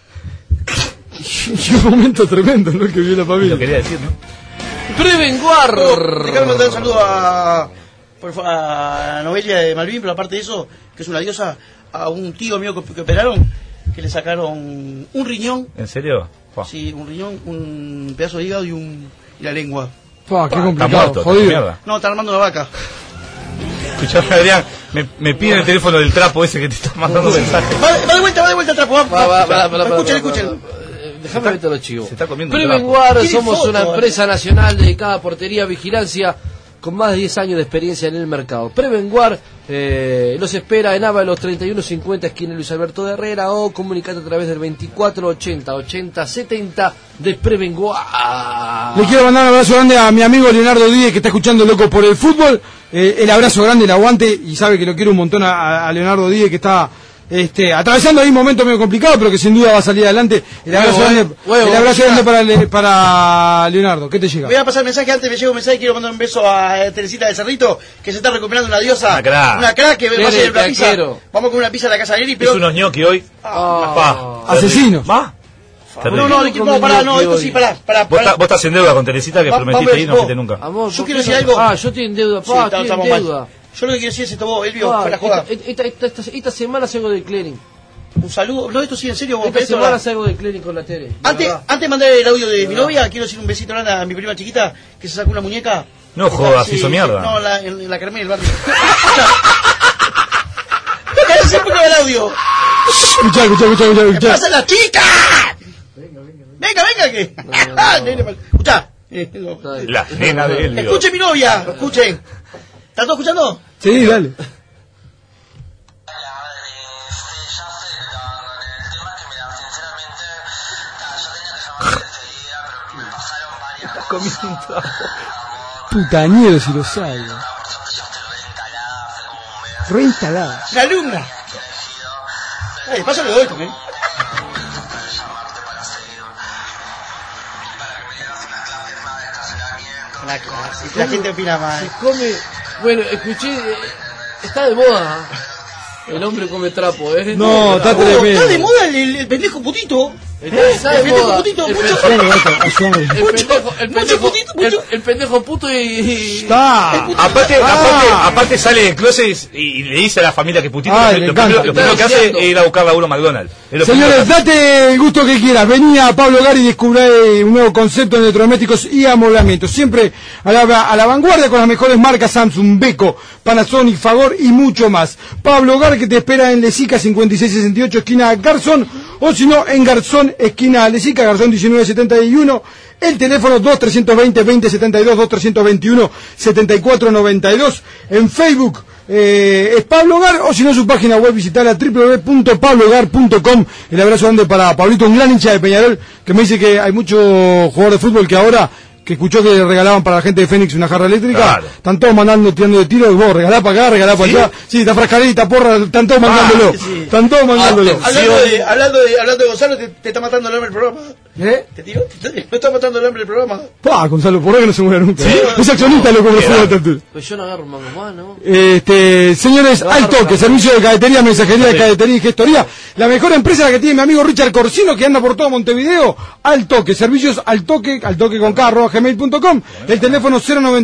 un momento tremendo, ¿no? Que vio la familia. lo quería decir, ¿no? Prevenguar. Déjame mandar un saludo a Noelia de Malvin, pero aparte de eso, que es una diosa, a un tío mío que operaron, que le sacaron un riñón. ¿En serio? Sí, un riñón, un pedazo de hígado y la lengua. Qué complicado, está muerto, jodido. mierda. No, está armando una vaca. Escuchame, Adrián, me piden el teléfono del trapo ese que te está mandando mensajes. Va de vuelta el trapo. Escuchen. Déjame meter los chivos. Se está comiendo un Prevenguar, trapo. somos Tiene una foto, empresa nacional dedicada a portería, vigilancia, con más de 10 años de experiencia en el mercado. Prevenguar los espera en Ábalos 3150, esquina Luis Alberto de Herrera, o comunicate a través del 2480-8070 de Prevenguar. Le quiero mandar un abrazo grande a mi amigo Leonardo Díez, que está escuchando Loco por el Fútbol. El abrazo grande, el aguante, y sabe que lo quiero un montón a Leonardo Díez, que está atravesando ahí un momento medio complicado, pero que sin duda va a salir adelante. El abrazo grande para Leonardo. ¿Qué te llega? Voy a pasar el mensaje, antes me llega un mensaje, quiero mandar un beso a Teresita del Cerrito, que se está recuperando una diosa. Una crack. Que va a hacer una pizza. Vamos con una pizza a la casa de Neri, pero... Hizo unos gnocchi hoy. Asesinos. ¿Más? No, esto sí, pará. Vos estás en deuda con Teresita, que prometiste ir y no fuiste nunca. Amor, yo quiero decir algo. Yo estoy en deuda, Sí, estoy en deuda. Yo lo que quiero decir es esto, vos, Elvio, para jugar. Esta semana salgo de clearing. Un saludo. No, esto sí, en serio, vos. Esta semana salgo de clearing con la Tere. Antes de mandar el audio de mi novia, quiero decir un besito grande a mi prima chiquita, que se sacó una muñeca. No jodas, hizo mierda. No, en la Carmen del barrio. Cállate porque va el audio. Escuchá. ¿Qué pasa la chica? Venga, que... Escuchá. La nena de Elvio. Escuchen mi novia, escuchen. ¿Están todos escuchando? Sí, dale. Estás comiendo un trapo. Putañero si lo sabe. Reinstalada. La alumna. De paso le doy también. La gente opina mal. Se come. Bueno, escuché. Está de moda. El hombre come trapo, ¿eh? No, está tremendo. Está de moda el pendejo putito. Está de moda. El pendejo puto y... Aparte sale del closet y le dice a la familia que putito. Lo primero que hace es ir a buscar laburo a McDonald's. Señores, date el gusto que quieras. Vení a Pablo Gar y descubrí un nuevo concepto de electrodomésticos y amoblamientos. Siempre a la vanguardia con las mejores marcas: Samsung, Beko, Panasonic, Fagor y mucho más. Pablo Gar, que te espera en Lesica 5668, esquina Garzón, o si no, en Garzón, esquina Lesica, Garzón 1971. El teléfono 2320-2072, 2321-7492. En Facebook es Pablo Gar, o si no, su página web, visitarla www.pablogar.com. El abrazo grande para Pablito, un gran hincha de Peñarol, que me dice que hay muchos jugadores de fútbol que ahora, que escuchó que regalaban para la gente de Fénix una jarra eléctrica, claro, están todos tirando de tiro, y vos regalá para acá, regalá para allá. Sí, está Frascarita, porra, están todos mandándolo. Sí. Están todos mandándolo. Hablando de Gonzalo, te está matando el hombre del programa. ¿Te tiró? ¿No está matando el hombre del programa? Gonzalo, por ahí que no se muere nunca. ¿Sí? Es accionista, loco, por fútbol. Pues yo no agarro un mango más, ¿no? Señores, Al Toque, servicio de cadetería, mensajería de cadetería y gestoría. La mejor empresa la que tiene mi amigo Richard Corsino, que anda por todo Montevideo. Al Toque, servicios al toque con @gmail.com. El teléfono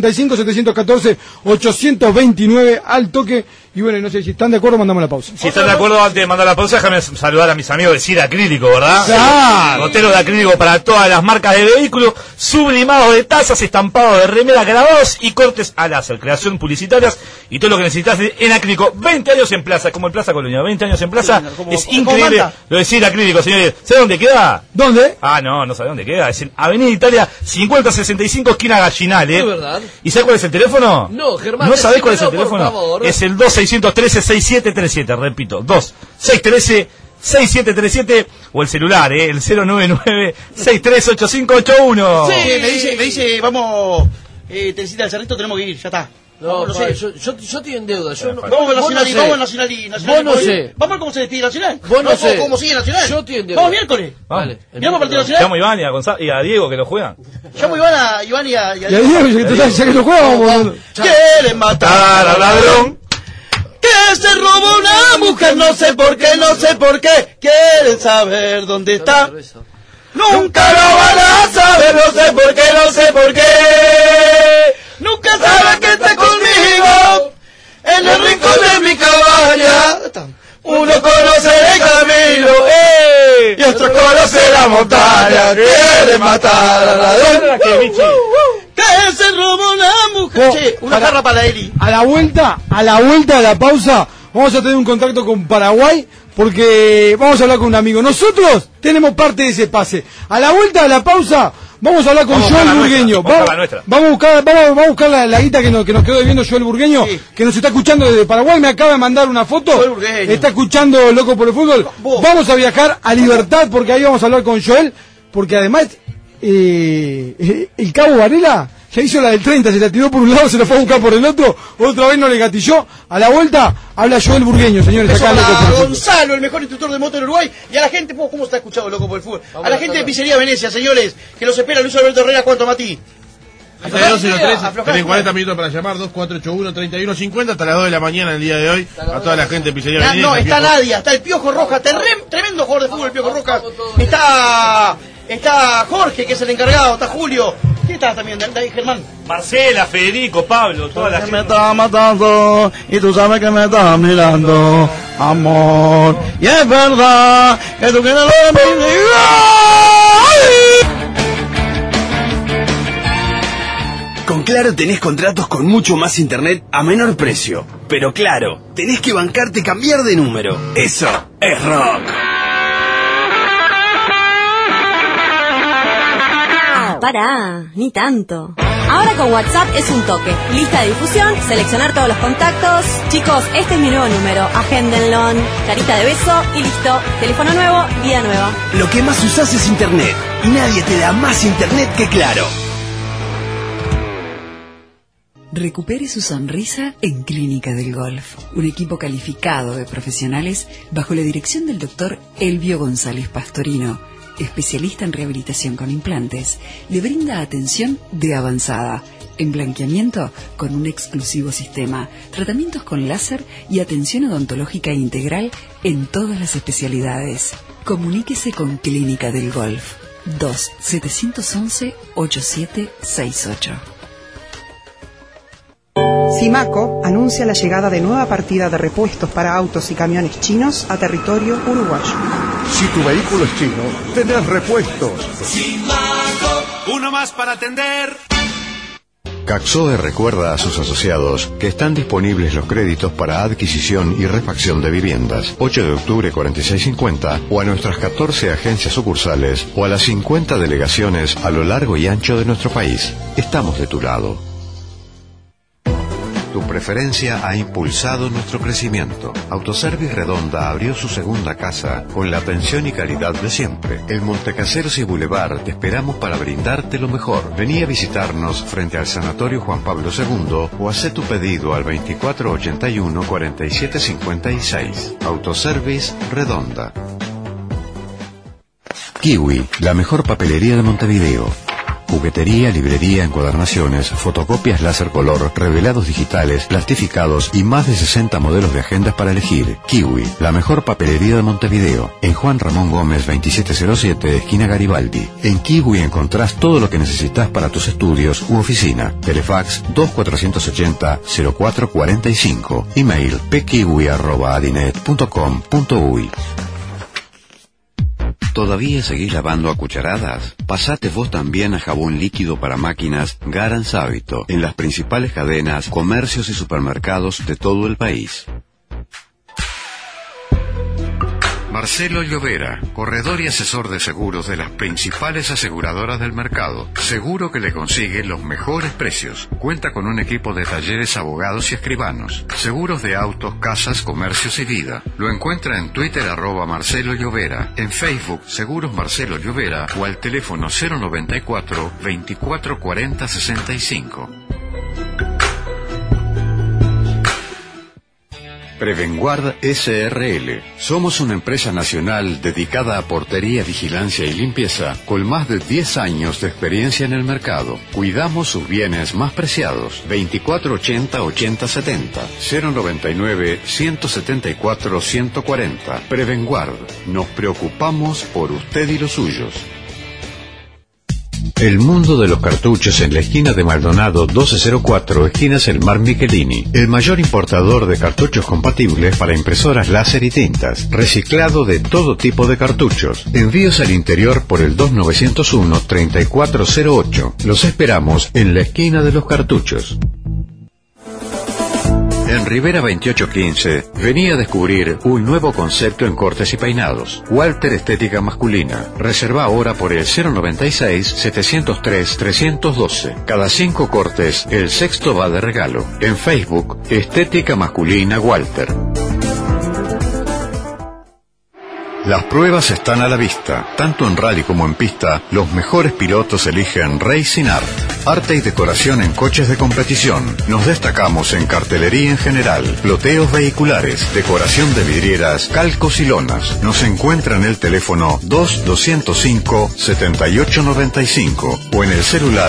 095-714-829, Al Toque. Y bueno, no sé si están de acuerdo, mandamos la pausa. Si están de acuerdo, antes de mandar la pausa, déjame saludar a mis amigos de Cira Acrílico, ¿verdad? ¡Claro! Botero de acrílico para todas las marcas de vehículos, sublimados de tazas, estampados de remera, grabados y cortes a láser, creación publicitarias y todo lo que necesitas en acrílico. 20 años en plaza, como en Plaza Colonia, 20 años en plaza, es increíble lo de Cira Acrílico, señores. ¿Sabe dónde queda? ¿Dónde? No sabe dónde queda, es en Avenida Italia 5065, esquina Gallinal, ¿Es verdad? ¿Y sabe cuál es el teléfono? No, Germán. ¿No sabés cuál es el teléfono? Es el 2613-6737, repito, 2613-6737, o el celular, el 099-638581. Sí, me dice, vamos, Teresita del Cerrito, tenemos que ir, ya está. No, no pa, sé. yo estoy en deuda. Yo no, Vamos al vos Nacional, no vamos al sé. Nacional y Vos no hoy. sé. Vamos a ver cómo se despide Nacional. Vos no sé. Cómo sigue Nacional. Yo estoy en deuda. Vamos miércoles. Vale. Miramos partido Nacional. Llamo a Iván y a Diego que lo juegan. Llamo a Iván y a Y ahí, ya que lo juega, vamos. Quieren matar al ladrón que se robó una mujer, no sé por qué, quieren saber dónde está. Nunca lo van a saber, no sé por qué. Nunca saben que está conmigo en el rincón de mi cabaña. Uno conoce el camino, y otro conoce la montaña. Quieren matar al ladrón que se robó una mujer. Che, una jarra para la Eli. A la vuelta de la pausa, vamos a tener un contacto con Paraguay, porque vamos a hablar con un amigo. Nosotros tenemos parte de ese pase. A la vuelta de la pausa, vamos a hablar con Joel Burgueño. Vamos a buscar la guita que nos quedó debiendo Joel Burgueño, que nos está escuchando desde Paraguay. Me acaba de mandar una foto. Está escuchando Loco por el Fútbol. Vamos a viajar a Libertad, porque ahí vamos a hablar con Joel, porque además el Cabo Varela ya hizo la del 30, se la tiró por un lado, se la fue a buscar por el otro, otra vez no le gatilló. A la vuelta habla Joel Burgueño, señores. Acá a Gonzalo, el mejor instructor de moto en Uruguay, y a la gente, ¿cómo está escuchado Loco por el Fútbol? A la gente de Pizzería Venecia, señores, que los espera Luis Alberto Herrera. ¿Cuánto, Mati? Hasta las 12:03, tienen 40 minutos para llamar, 2481-3150, hasta las 2 de la mañana el día de hoy, a toda la gente de Pizzería Venecia. No, está Nadia, está el Piojo Rojas, tremendo jugador de fútbol el Piojo Rojas, está Jorge, que es el encargado, está Julio. ¿Quién está también? De ahí, Germán. Marcela, Federico, Pablo, toda la gente. Me está matando y tú sabes que me estás mirando, amor. Y es verdad que tú quieres lo mismo. Con Claro tenés contratos con mucho más internet a menor precio. Pero claro, tenés que bancarte cambiar de número. Eso es rock. Pará, ni tanto. Ahora con WhatsApp es un toque. Lista de difusión, seleccionar todos los contactos. Chicos, este es mi nuevo número. Agéndenlo. Carita de beso y listo. Teléfono nuevo, vida nueva. Lo que más usás es internet. Y nadie te da más internet que Claro. Recupere su sonrisa en Clínica del Golf. Un equipo calificado de profesionales bajo la dirección del doctor Elvio González Pastorino, especialista en rehabilitación con implantes, le brinda atención de avanzada, en blanqueamiento con un exclusivo sistema, tratamientos con láser y atención odontológica integral en todas las especialidades. Comuníquese con Clínica del Golf 2-711-8768. Simaco anuncia la llegada de nueva partida de repuestos para autos y camiones chinos a territorio uruguayo. Si tu vehículo es chino, tenés repuestos. Simaco, uno más para atender. Caxoe recuerda a sus asociados que están disponibles los créditos para adquisición y refacción de viviendas. 8 de octubre 4650 o a nuestras 14 agencias sucursales o a las 50 delegaciones a lo largo y ancho de nuestro país. Estamos de tu lado. Tu preferencia ha impulsado nuestro crecimiento. Autoservice Redonda abrió su segunda casa con la atención y calidad de siempre. En Montecaseros y Boulevard te esperamos para brindarte lo mejor. Vení a visitarnos frente al Sanatorio Juan Pablo II o hacé tu pedido al 2481-4756. Autoservice Redonda. Kiwi, la mejor papelería de Montevideo. Juguetería, librería, encuadernaciones, fotocopias láser color, revelados digitales, plastificados y más de 60 modelos de agendas para elegir. Kiwi, la mejor papelería de Montevideo. En Juan Ramón Gómez 2707, esquina Garibaldi. En Kiwi encontrás todo lo que necesitas para tus estudios u oficina. Telefax 2480-0445. Email pkiwi@adinet.com.uy. ¿Todavía seguís lavando a cucharadas? Pasate vos también a jabón líquido para máquinas Garant Sábito en las principales cadenas, comercios y supermercados de todo el país. Marcelo Llovera, corredor y asesor de seguros de las principales aseguradoras del mercado. Seguro que le consigue los mejores precios. Cuenta con un equipo de talleres, abogados y escribanos. Seguros de autos, casas, comercios y vida. Lo encuentra en Twitter @Marcelo Llovera, en Facebook Seguros Marcelo Llovera o al teléfono 094 24 40 65. Prevenguard SRL. Somos una empresa nacional dedicada a portería, vigilancia y limpieza con más de 10 años de experiencia en el mercado. Cuidamos sus bienes más preciados. 2480-8070. 099-174-140. Prevenguard. Nos preocupamos por usted y los suyos. El mundo de los cartuchos en la esquina de Maldonado 1204, esquinas El Mar Michelini. El mayor importador de cartuchos compatibles para impresoras láser y tintas. Reciclado de todo tipo de cartuchos. Envíos al interior por el 2901-3408. Los esperamos en la esquina de los cartuchos. En Rivera 2815, venía a descubrir un nuevo concepto en cortes y peinados. Walter Estética Masculina. Reserva ahora por el 096-703-312. Cada 5 cortes, el sexto va de regalo. En Facebook, Estética Masculina Walter. Las pruebas están a la vista. Tanto en rally como en pista, los mejores pilotos eligen Racing Art. Arte y decoración en coches de competición. Nos destacamos en cartelería en general, ploteos vehiculares, decoración de vidrieras, calcos y lonas. Nos encuentra en el teléfono 2205-7895 o en el celular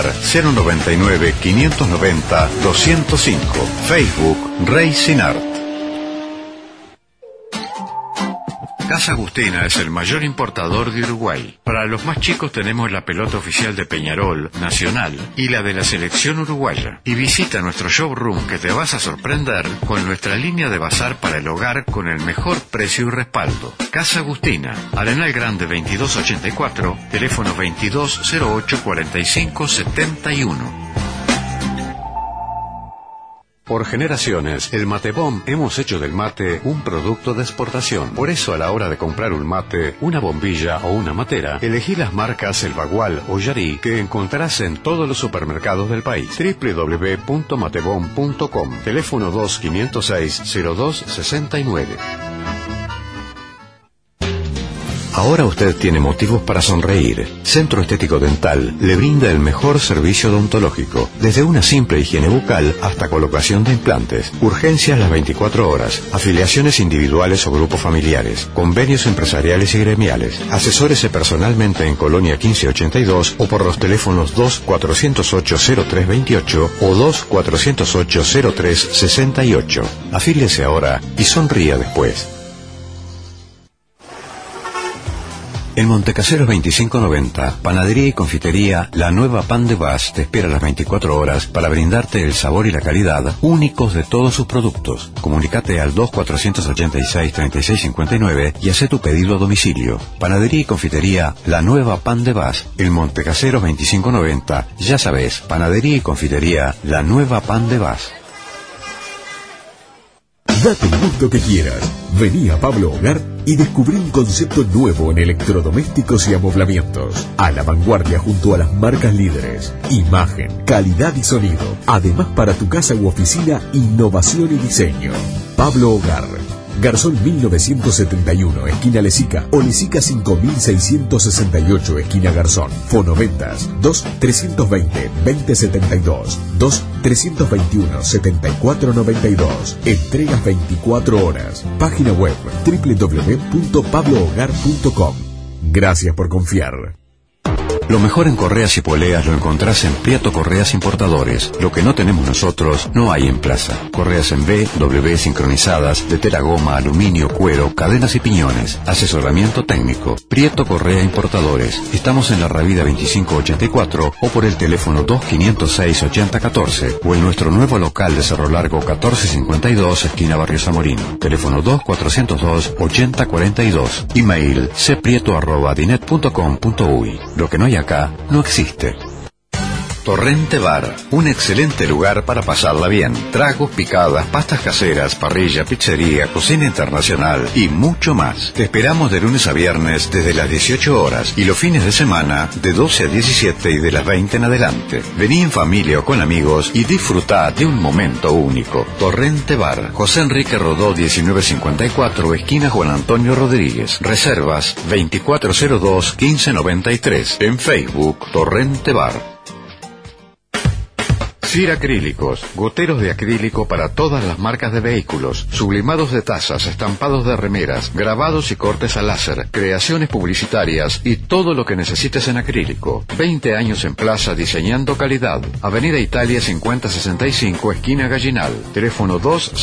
099-590-205. Facebook Racing Art. Casa Agustina es el mayor importador de Uruguay. Para los más chicos tenemos la pelota oficial de Peñarol, Nacional y la de la selección uruguaya. Y visita nuestro showroom que te vas a sorprender con nuestra línea de bazar para el hogar con el mejor precio y respaldo. Casa Agustina, Arenal Grande 2284, teléfono 2208-4571. Por generaciones, el Matebom hemos hecho del mate un producto de exportación. Por eso, a la hora de comprar un mate, una bombilla o una matera, elegí las marcas El Bagual o Yarí que encontrarás en todos los supermercados del país. www.matebom.com. Teléfono 2506-0269. Ahora usted tiene motivos para sonreír. Centro Estético Dental le brinda el mejor servicio odontológico, desde una simple higiene bucal hasta colocación de implantes, urgencias las 24 horas, afiliaciones individuales o grupos familiares, convenios empresariales y gremiales. Asesórese personalmente en Colonia 1582 o por los teléfonos 2408-0328 o 2408-0368. Afíliese ahora y sonría después. En Montecaseros 2590, Panadería y Confitería La Nueva Pan de Vaz te espera las 24 horas para brindarte el sabor y la calidad únicos de todos sus productos. Comunicate al 2486-3659 y haz tu pedido a domicilio. Panadería y Confitería La Nueva Pan de Vaz, en Montecaseros 2590. Ya sabes, Panadería y Confitería La Nueva Pan de Vaz. Date el gusto que quieras. Vení a Pablo Hogar y descubrí un concepto nuevo en electrodomésticos y amoblamientos. A la vanguardia junto a las marcas líderes. Imagen, calidad y sonido. Además, para tu casa u oficina, innovación y diseño. Pablo Hogar. Garzón 1971, esquina Lesica, o Lesica 5668, esquina Garzón. Fonoventas 2-320-2072, 2-321-7492. Entregas 24 horas. Página web www.pablohogar.com. Gracias por confiar. Lo mejor en correas y poleas lo encontrás en Prieto Correas Importadores. Lo que no tenemos nosotros no hay en plaza. Correas en B, W sincronizadas, de tela, goma, aluminio, cuero, cadenas y piñones. Asesoramiento técnico. Prieto Correa Importadores. Estamos en la Ravida 2584 o por el teléfono 2506-8014 o en nuestro nuevo local de Cerro Largo 1452, esquina Barrio Zamorino. Teléfono 2402-8042. Email cprieto@dinet.com.uy. Lo que no hay acá no existe. Torrente Bar, un excelente lugar para pasarla bien. Tragos, picadas, pastas caseras, parrilla, pizzería, cocina internacional y mucho más. Te esperamos de lunes a viernes desde las 18 horas y los fines de semana de 12 a 17 y de las 20 en adelante. Vení en familia o con amigos y disfrutá de un momento único. Torrente Bar, José Enrique Rodó 1954, esquina Juan Antonio Rodríguez. Reservas 2402-1593. En Facebook, Torrente Bar. CIR Acrílicos, goteros de acrílico para todas las marcas de vehículos, sublimados de tazas, estampados de remeras, grabados y cortes a láser, creaciones publicitarias y todo lo que necesites en acrílico. 20 años en Plaza diseñando calidad. Avenida Italia 5065, esquina Gallinal. Teléfono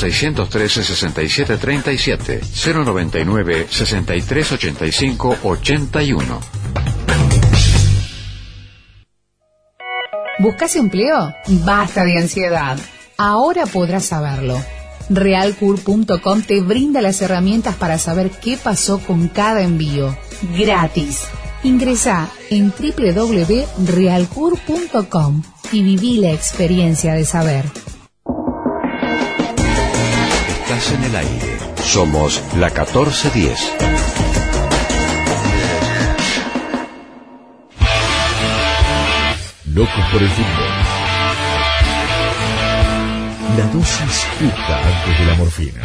2-613-6737, 099-6385-81. ¿Buscas empleo? Basta de ansiedad. Ahora podrás saberlo. Realcur.com te brinda las herramientas para saber qué pasó con cada envío. Gratis. Ingresá en www.realcur.com y viví la experiencia de saber. Estás en el aire. Somos la 1410. Locos por el fútbol. La dosis justa antes de la morfina.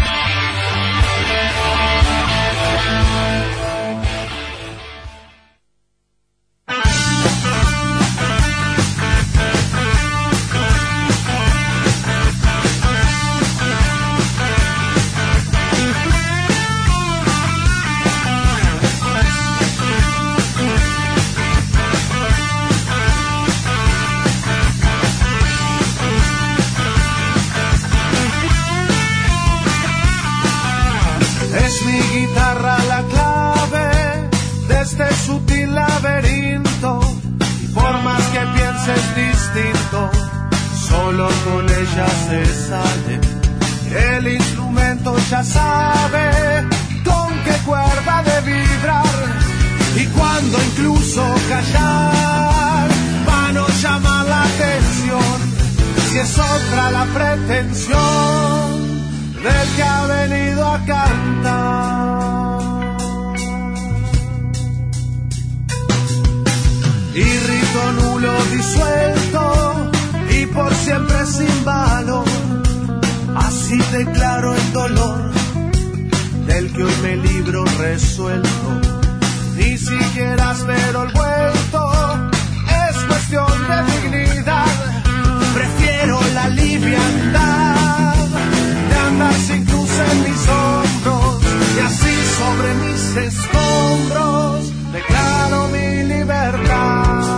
Ya sabe con qué cuerda de vibrar y cuando incluso callar va a no llamar la atención si es otra la pretensión del que ha venido a cantar. Y rito nulo disuelto y por siempre sin valor. Así declaro el dolor del que hoy me libro resuelto. Ni siquiera espero el vuelto, es cuestión de dignidad. Prefiero la liviandad de andar sin cruz en mis hombros y así sobre mis escombros declaro mi libertad.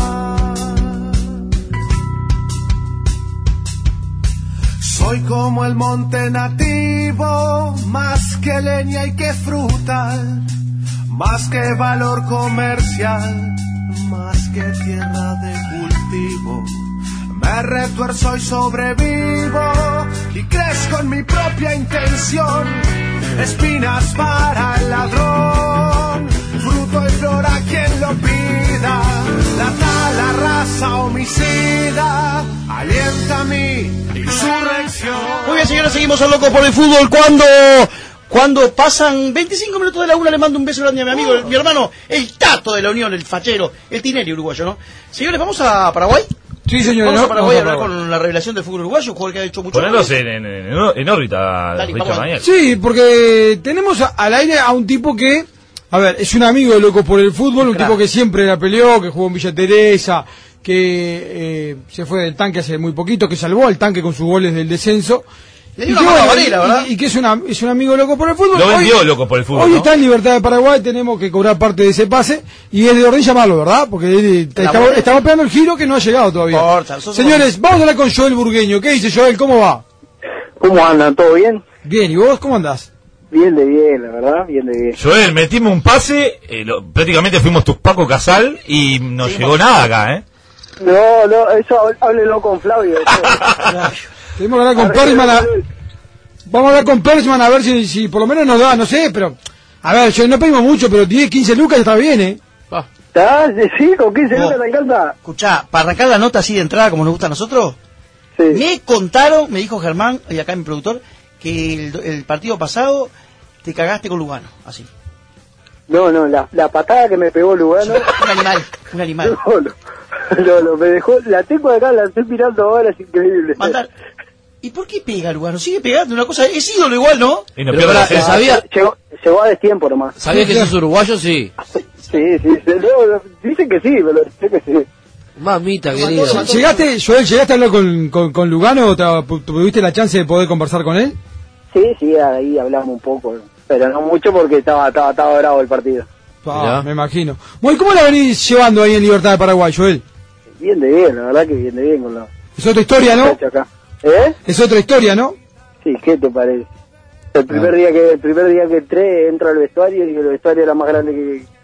Soy como el monte nativo, más que leña y que fruta, más que valor comercial, más que tierra de cultivo. Me retuerzo y sobrevivo y crezco en mi propia intención. Espinas para el ladrón, fruto y flor a quien lo pida. La raza homicida alienta mi insurrección. Muy bien, señores, seguimos a Locos por el Fútbol. Cuando pasan 25 minutos de la una, le mando un beso grande a mi amigo, mi hermano, el Tato de la Unión, el fachero, el Tinelli uruguayo, ¿no? Señores, ¿vamos a Paraguay? Sí, señor. Vamos a Paraguay a hablar con la revelación del fútbol uruguayo, un jugador que ha hecho mucho. Ponerlos en órbita, Richard Daniel. Sí, porque tenemos al aire a un tipo que, a ver, es un amigo de Locos por el Fútbol, un tipo que siempre la peleó, que jugó en Villa Teresa, que se fue del tanque hace muy poquito, que salvó al tanque con sus goles del descenso. Le dio una Varela, ¿verdad? Y que es un amigo Loco por el Fútbol. Lo vendió Loco por el Fútbol, Hoy ¿no? está en Libertad de Paraguay, tenemos que cobrar parte de ese pase y es de orden llamarlo, ¿verdad? Porque estamos esperando el giro que no ha llegado todavía. Señores, vamos a hablar con Joel Burgueño. ¿Qué dice Joel? ¿Cómo va? ¿Cómo andan? ¿Todo bien? Bien, ¿y vos cómo andás? Bien de bien, la verdad, bien de bien. Joel, metimos un pase, prácticamente fuimos tus Paco Casal y no llegó nada acá, ¿eh? No, eso háblenlo con Flavio. Tenemos que hablar con Persman. Vamos a hablar con Persman a ver si por lo menos nos da, no sé, pero... A ver, yo no pedimos mucho, pero 10, 15 lucas está bien, ¿eh? ¿Estás? Sí, con 15 lucas te encanta. Escuchá, para arrancar la nota así de entrada como nos gusta a nosotros, me contaron, me dijo Germán, y acá mi productor, que el partido pasado te cagaste con Lugano, así. No, la patada que me pegó Lugano... Un animal. No, me dejó... La tengo acá, la estoy mirando ahora, es increíble. ¿Y por qué pega Lugano? Sigue pegando una cosa, es ídolo igual, ¿no? Y no pero ¿sabía? Llegó a destiempo nomás. ¿Sabías que sos uruguayo? Sí. Sí, no, dicen que sí, pero sé que sí. Mamita querida. ¿Llegaste a hablar con Lugano? ¿Tuviste la chance de poder conversar con él? Sí, ahí hablamos un poco, pero no mucho porque estaba bravo el partido. Me imagino. Bueno, ¿cómo la venís llevando ahí en Libertad de Paraguay, Joel? Bien de bien, la verdad que bien de bien con Es otra historia, ¿no? Acá. ¿Eh? Es otra historia, ¿no? Sí, ¿qué te parece? El primer día que entré, entro al vestuario y el vestuario era más grande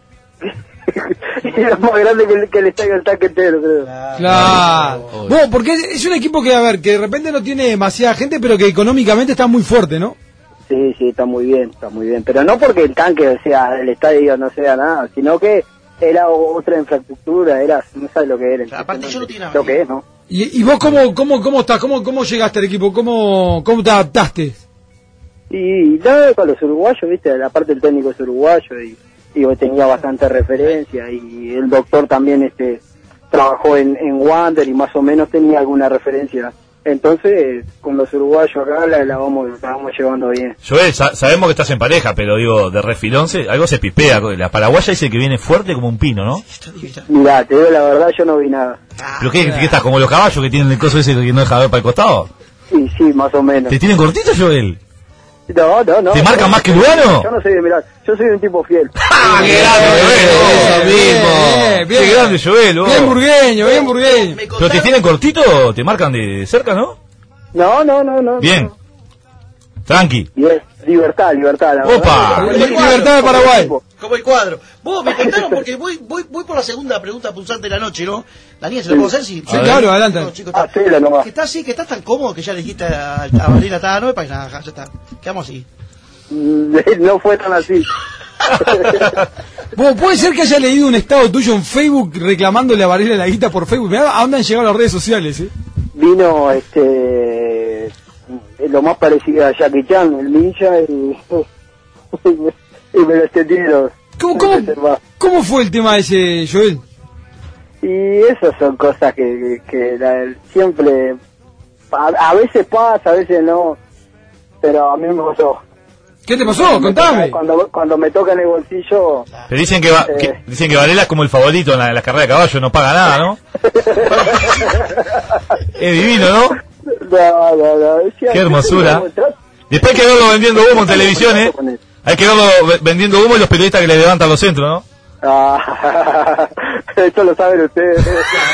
era más grande que el estadio del Tanque entero, creo. Claro. No, porque es un equipo que, a ver, que de repente no tiene demasiada gente, pero que económicamente está muy fuerte, ¿no? Sí, está muy bien. Pero no porque el Tanque, o sea, el estadio no sea nada, sino que era otra infraestructura, no sabes lo que era. Aparte yo no tiene lo que es, ¿no? ¿Y vos cómo estás? ¿Cómo llegaste al equipo? ¿Cómo te adaptaste? Y nada, con los uruguayos, viste, la parte del técnico es uruguayo y tenía bastante referencia y el doctor también trabajó en Wander y más o menos tenía alguna referencia. Entonces, con los uruguayos acá la vamos llevando bien. Joel, sabemos que estás en pareja, pero digo, de refilón algo se pipea. La paraguaya dice que viene fuerte como un pino, ¿no? Mirá, te digo la verdad, yo no vi nada. ¿Pero qué estás? ¿Como los caballos que tienen el coso ese que no deja ver para el costado? Sí, más o menos. ¿Te tienen cortito, Joel? No. ¿Te marcan más que Lugano? Yo no soy de mirar, yo soy un tipo fiel. ¡Ah, qué grande, Joel! ¡Qué grande, Joel! Bien burgueño. ¿Pero te tienen cortito? ¿Te marcan de cerca, no? No. Bien. Tranqui. Bien. Libertad. ¡Opa! Libertad de Paraguay. Como el cuadro. Vos me contaron porque voy por la segunda pregunta punzante de la noche, ¿no? Daniel, ¿se lo puedo hacer? Sí, claro, adelante. No, chicos, que estás tan cómodo que ya le dijiste a Valera, no me parece nada, ya está. Quedamos así. No fue tan así. Vos, puede ser que haya leído un estado tuyo en Facebook reclamándole a Varela la guita por Facebook. Mirá a dónde han llegado las redes sociales, Vino lo más parecido a Jackie Chan, el ninja, y me lo extendieron. ¿Cómo fue el tema ese, Joel? Y esas son cosas que siempre, a veces pasa, a veces no, pero a mí me pasó. ¿Qué te pasó? Contame. Cuando me toca en el bolsillo. Pero dicen que Varela es como el favorito en la carrera de caballo, no paga nada, ¿no? Es divino, ¿no? No. Qué hermosura. Después hay que verlo vendiendo humo en televisión, ¿eh? Hay que verlo vendiendo humo y los periodistas que le levantan los centros, ¿no? Esto lo saben ustedes.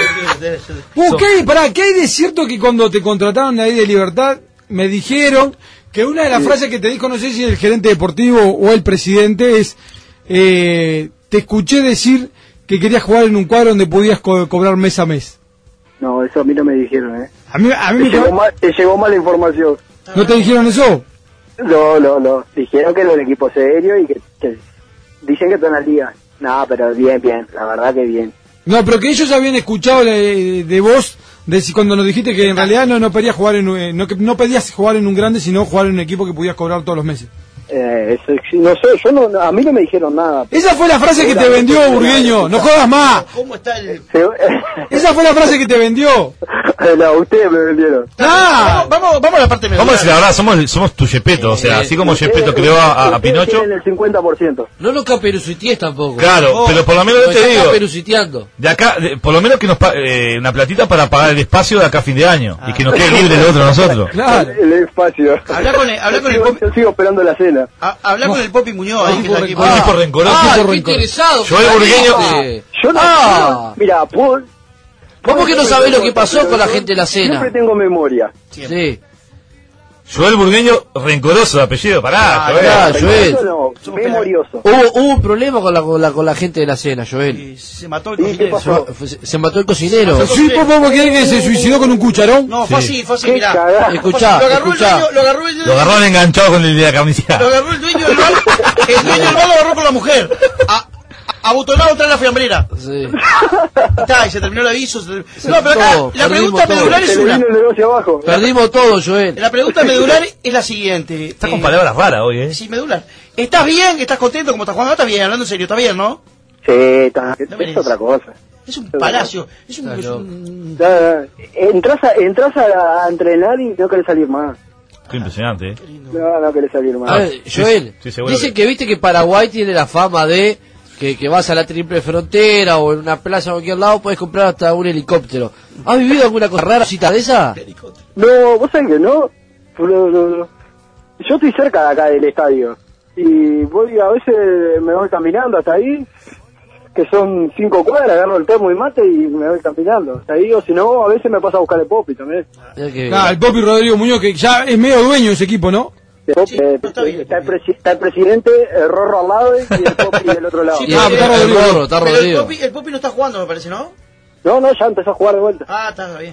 ¿Qué hay de cierto que cuando te contrataron ahí de Libertad me dijeron que una de las frases que te dijo, no sé si el gerente deportivo o el presidente, es te escuché decir que querías jugar en un cuadro donde podías cobrar mes a mes? No, eso a mí no me dijeron, A mí te llegó mal la información. ¿No te dijeron eso? No. Dijeron que era un equipo serio y que dicen que están al día. No, pero bien, la verdad que bien. No, pero que ellos habían escuchado de vos cuando nos dijiste que en realidad no pedías jugar no pedías jugar en un grande, sino jugar en un equipo que podías cobrar todos los meses. No sé, a mí no me dijeron nada. Esa fue la frase que te vendió, burgueño. No jodas más. ¿Cómo está el...? Esa fue la frase que te vendió. No, ustedes me vendieron. Vamos a la parte medular. Vamos a decir la verdad, somos tu Gepetto, o sea, así como Gepetto creó a Pinocho. Tienen el 50%. No lo caperucities tampoco. Claro, pero por lo menos yo te digo. Caperuciteando. De acá, por lo menos que nos una platita para pagar el espacio de acá a fin de año y que nos quede libre el otro nosotros. Claro. El espacio. Habla con el Popi. Yo sigo esperando la cena. Habla con el Popi Muñoz ahí. Por rencoroso. Qué interesado. Yo el burgueño. Yo no. Mira, ¿Cómo que no sabés lo que pasó con la gente de la cena? Siempre tengo memoria. Sí. Joel Burgueño, rencoroso de apellido, Joel. No, memorioso. Hubo un problema con la gente de la cena, Joel. Se mató el cocinero. Se mató el cocinero. ¿Sí, ¿Cómo quiere que se suicidó con un cucharón? No, fue así, mirá. Escuchá. Lo agarró enganchado con el de la camiseta. Lo agarró el dueño del bar. El dueño del bar lo agarró con la mujer. Abotonado tras la fiambrera. Sí. Y se terminó el aviso. No, pero acá la pregunta medular es una. Perdimos todo, Joel. La pregunta medular es la siguiente. Está con palabras raras hoy, ¿eh? Sí, medular. ¿Estás bien? ¿Estás contento? ¿Cómo estás jugando? ¿Estás bien? Hablando en serio, ¿está bien, no? Sí, es otra cosa. Es un palacio. Entras a entrenar y no querés salir más. Qué impresionante, ¿eh? No querés salir más. A ver, Joel, dice que viste que Paraguay tiene la fama de que vas a la Triple Frontera o en una plaza o en cualquier lado, podés comprar hasta un helicóptero. ¿Has vivido alguna cosa rara, cita de esa? No, vos sabés que no. Yo estoy cerca de acá del estadio. Y voy, a veces me voy caminando hasta ahí, que son 5 cuadras, agarro el termo y mate y me voy caminando hasta ahí. O si no, a veces me pasa a buscar el Popi también. El Popi Rodrigo Muñoz, que ya es medio dueño de ese equipo, ¿no? Está el presidente, el Rorro al lado y el Popi del otro lado. Sí, pero el Popi no está jugando, me parece, ¿no? No, ya empezó a jugar de vuelta. Ah, está bien.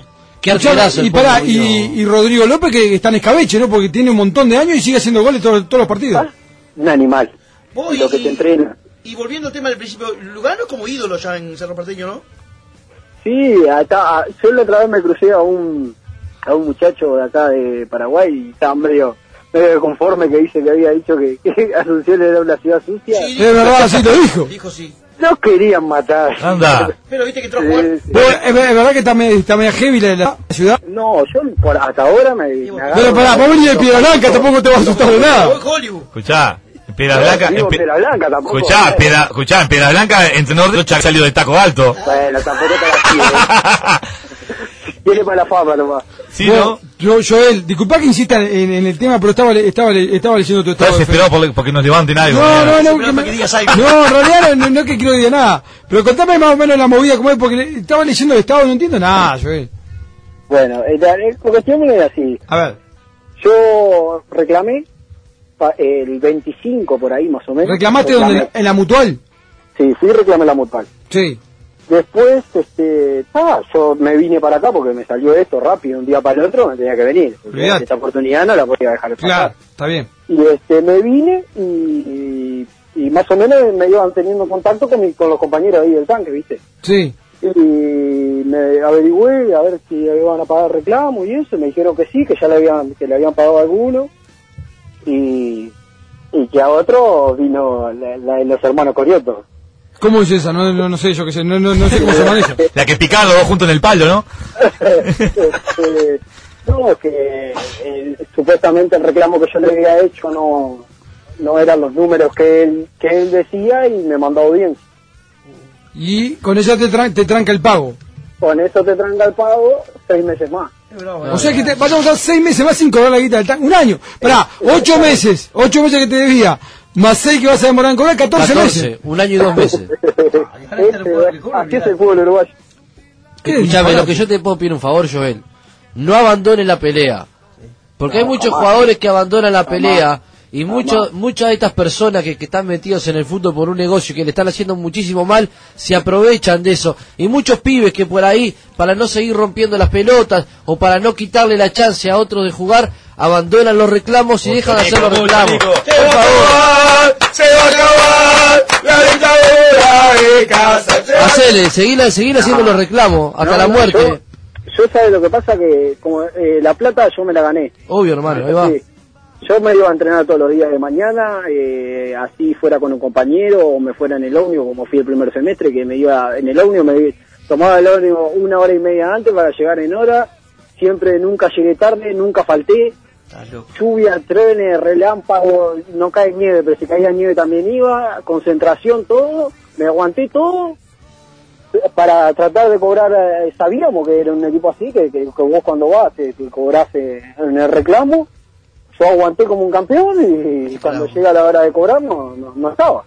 Y Rodrigo López, que está en escabeche, ¿no? Porque tiene un montón de años y sigue haciendo goles todos los partidos. Un animal. Lo que se entrena. Y volviendo al tema del principio, Lugano es como ídolo ya en Cerro Porteño, ¿no? Sí, yo la otra vez me crucé a un muchacho de acá de Paraguay y estaba medio conforme, que dice que había dicho que Asunción era una ciudad sucia. Sí, es verdad, sí lo dijo. Dijo sí. No querían matar. Anda. Pero viste que entró a jugar. Es verdad que está media heavy la ciudad. No, yo hasta ahora me pero vos venís de Piedra Blanca, tampoco te vas a asustar de nada. Escuchá, en Piedra Blanca. Piedra Blanca tampoco. Escuchá, en Piedra Blanca, entrenador de Ocha salió de taco alto. Bueno, tampoco te la tiene para la fama nomás. Sí, ¿no? Joel, disculpa que insista en el tema, pero estaba leyendo tu estado. Estás desesperado porque nos levanten algo. No, en realidad no es que quiero decir nada. Pero contame más o menos la movida como es, porque estaba leyendo el estado, no entiendo nada, Joel. Bueno, la cuestión es así. A ver. Yo reclamé el 25 por ahí más o menos. ¿Reclamaste donde, en la Mutual? Sí, reclamé la Mutual. Sí. Después, yo me vine para acá porque me salió esto rápido, un día para el otro me tenía que venir. Esta oportunidad no la podía dejar pasar. Claro, está bien. Y me vine y más o menos me iban teniendo contacto con los compañeros ahí del tanque, ¿viste? Sí. Y me averigüé a ver si iban a pagar reclamo y eso, y me dijeron que sí, que ya le habían pagado a alguno y que a otro vino la de los hermanos Corioto. ¿Cómo es esa? No sé, yo qué sé, no sé cómo se maneja. La que picaron los dos juntos en el palo, ¿no? No, que supuestamente el reclamo que yo le había hecho no eran los números que él decía y me mandó audiencia. Y con eso te tranca el pago. Con eso te tranca el pago 6 meses más. O sea que vamos a dar 6 meses más sin cobrar la guita del tanque. Un año. Pará, 8 meses que te debía. Más 6 que vas a demorar en cobrar, 14 meses. Un año y 2 meses. Así es el fútbol uruguayo. Escuchame, lo que yo te puedo pedir un favor, Joel. No abandones la pelea. Porque hay muchos jugadores que abandonan la pelea. Y muchas de estas personas que están metidos en el fútbol por un negocio que le están haciendo muchísimo mal, se aprovechan de eso. Y muchos pibes que por ahí, para no seguir rompiendo las pelotas o para no quitarle la chance a otros de jugar, abandonan los reclamos y dejan de hacer los reclamos. Por favor. Se va a acabar la dictadura de casa. Hacele, seguir haciendo los reclamos hasta la muerte. Yo sabes lo que pasa, que como la plata yo me la gané. Obvio, hermano, ahí va. Yo me iba a entrenar todos los días de mañana, así fuera con un compañero o me fuera en el ómnibus, como fui el primer semestre, que me iba en el ómnibus, tomaba el ómnibus 1 hora y media antes para llegar en hora, siempre nunca llegué tarde, nunca falté, lluvia, trenes, relámpagos, no cae nieve, pero si caía nieve también iba, concentración, todo, me aguanté todo, para tratar de cobrar. Sabíamos que era un equipo así, que vos cuando vas te cobrás en el reclamo. Yo aguanté como un campeón y cuando llega la hora de cobrar no estaba.